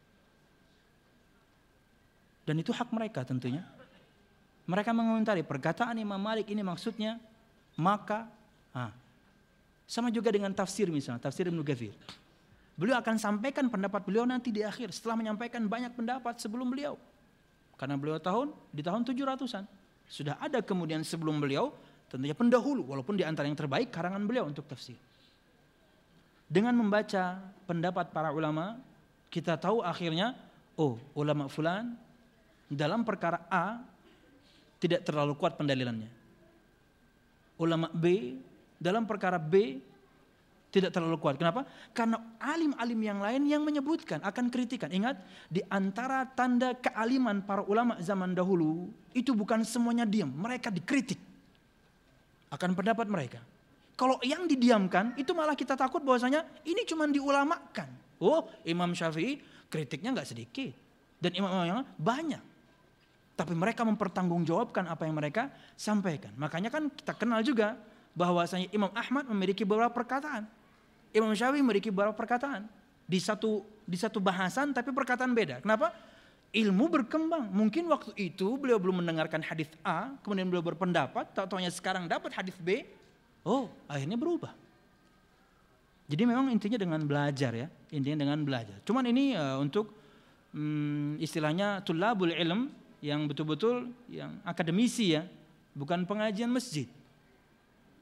Dan itu hak mereka tentunya. Mereka mengomentari perkataan Imam Malik ini maksudnya maka sama juga dengan tafsir misalnya, tafsir Ibnu Katsir. Beliau akan sampaikan pendapat beliau nanti di akhir setelah menyampaikan banyak pendapat sebelum beliau. Karena beliau di tahun 700-an. Sudah ada kemudian sebelum beliau tentunya pendahulu walaupun di antara yang terbaik karangan beliau untuk tafsir. Dengan membaca pendapat para ulama, kita tahu akhirnya ulama fulan dalam perkara A tidak terlalu kuat pendalilannya. Ulama B dalam perkara B tidak terlalu kuat. Kenapa? Karena alim-alim yang lain yang menyebutkan akan kritikan. Ingat, di antara tanda kealiman para ulama zaman dahulu itu bukan semuanya diam, mereka dikritik akan pendapat mereka. Kalau yang didiamkan itu malah kita takut bahwasanya ini cuma diulamakan. Imam Syafi'i kritiknya nggak sedikit dan imam yang banyak. Tapi mereka mempertanggungjawabkan apa yang mereka sampaikan. Makanya kan kita kenal juga bahwasanya Imam Ahmad memiliki beberapa perkataan. Imam Syafi'i memiliki beberapa perkataan. Di satu bahasan tapi perkataan beda. Kenapa? Ilmu berkembang. Mungkin waktu itu beliau belum mendengarkan hadis A, kemudian beliau berpendapat, tak-taunya sekarang dapat hadis B. Akhirnya berubah. Jadi memang intinya dengan belajar ya. Intinya dengan belajar. Cuman ini untuk istilahnya tulabul ilm yang betul-betul yang akademisi ya, bukan pengajian masjid.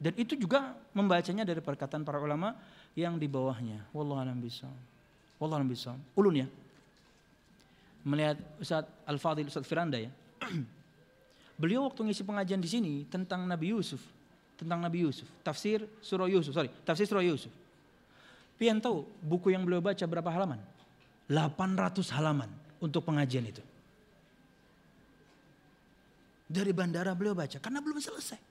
Dan itu juga membacanya dari perkataan para ulama yang di bawahnya. Wallahu a'lam bishawab. Wallahu a'lam bishawab. Ulun ya. Melihat Ustaz Al-Fadhil, Ustaz Firanda ya. Beliau waktu ngisi pengajian di sini tentang Nabi Yusuf. Tafsir surah Yusuf. Pian tahu buku yang beliau baca berapa halaman? 800 halaman untuk pengajian itu. Dari bandara beliau baca karena belum selesai.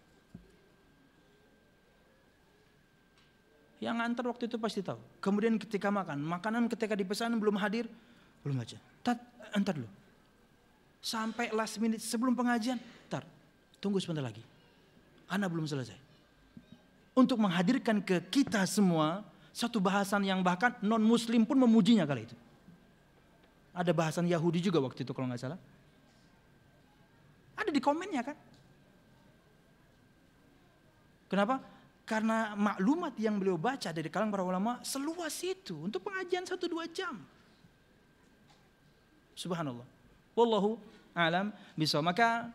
Yang ngantar waktu itu pasti tahu. Kemudian ketika makanan ketika dipesan belum hadir, belum baca. Antar dulu. Sampai last minute sebelum pengajian, tunggu sebentar lagi. Ana belum selesai. Untuk menghadirkan ke kita semua satu bahasan yang bahkan non muslim pun memujinya kali itu. Ada bahasan Yahudi juga waktu itu kalau nggak salah. Ada di komennya kan. Kenapa? Karena maklumat yang beliau baca dari kalangan para ulama seluas itu untuk pengajian 1-2 jam. Subhanallah. Wallahu a'lam bishawab. Maka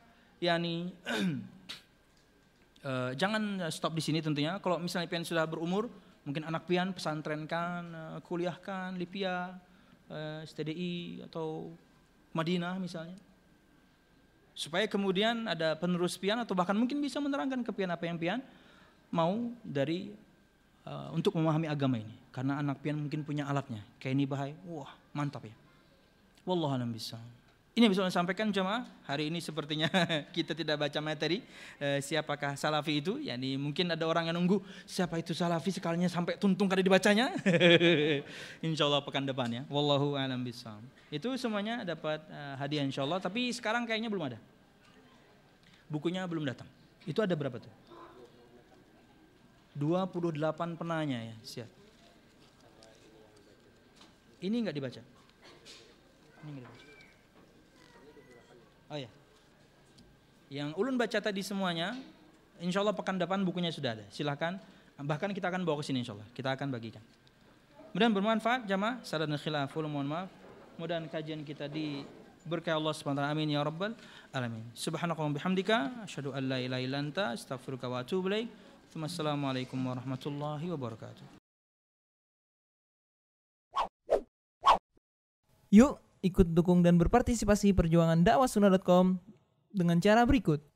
jangan stop di sini tentunya. Kalau misalnya pian sudah berumur, mungkin anak pian pesantrenkan, kuliahkan, Lipia, STDI atau Madinah misalnya. Supaya kemudian ada penerus pian atau bahkan mungkin bisa menerangkan ke pian apa yang pian mau dari untuk memahami agama ini. Karena anak pian mungkin punya alatnya. Kayak ini bahaya. Wah, mantap ya. Wallahu a'lam bishawab. Ini bisa saya sampaikan jemaah. Hari ini sepertinya kita tidak baca materi siapakah salafi itu. Yani mungkin ada orang yang nunggu siapa itu salafi sekalinya sampai tuntung kali dibacanya. Insyaallah pekan depan ya. Wallahu a'lam bishawab. Itu semuanya dapat hadiah insyaallah. Tapi sekarang kayaknya belum ada. Bukunya belum datang. Itu ada berapa tuh? 28 penanya ya, siap. Ini enggak dibaca. Oh ya. Yang ulun baca tadi semuanya, insyaallah pekan depan bukunya sudah ada. Silakan. Bahkan kita akan bawa ke sini insyaallah. Kita akan bagikan. Mudah-mudahan bermanfaat jamaah. Saran khilaful, mohon maaf. Mudah-mudahan kajian kita berkah Allah Subhanahu wa taala. Amin ya rabbal alamin. Subhanakallahumma bihamdika asyhadu an la ilaha illa anta astaghfiruka wa atubu ilaik. Assalamualaikum warahmatullahi wabarakatuh. Yuk ikut dukung dan berpartisipasi perjuangan dakwahsunnah.com dengan cara berikut.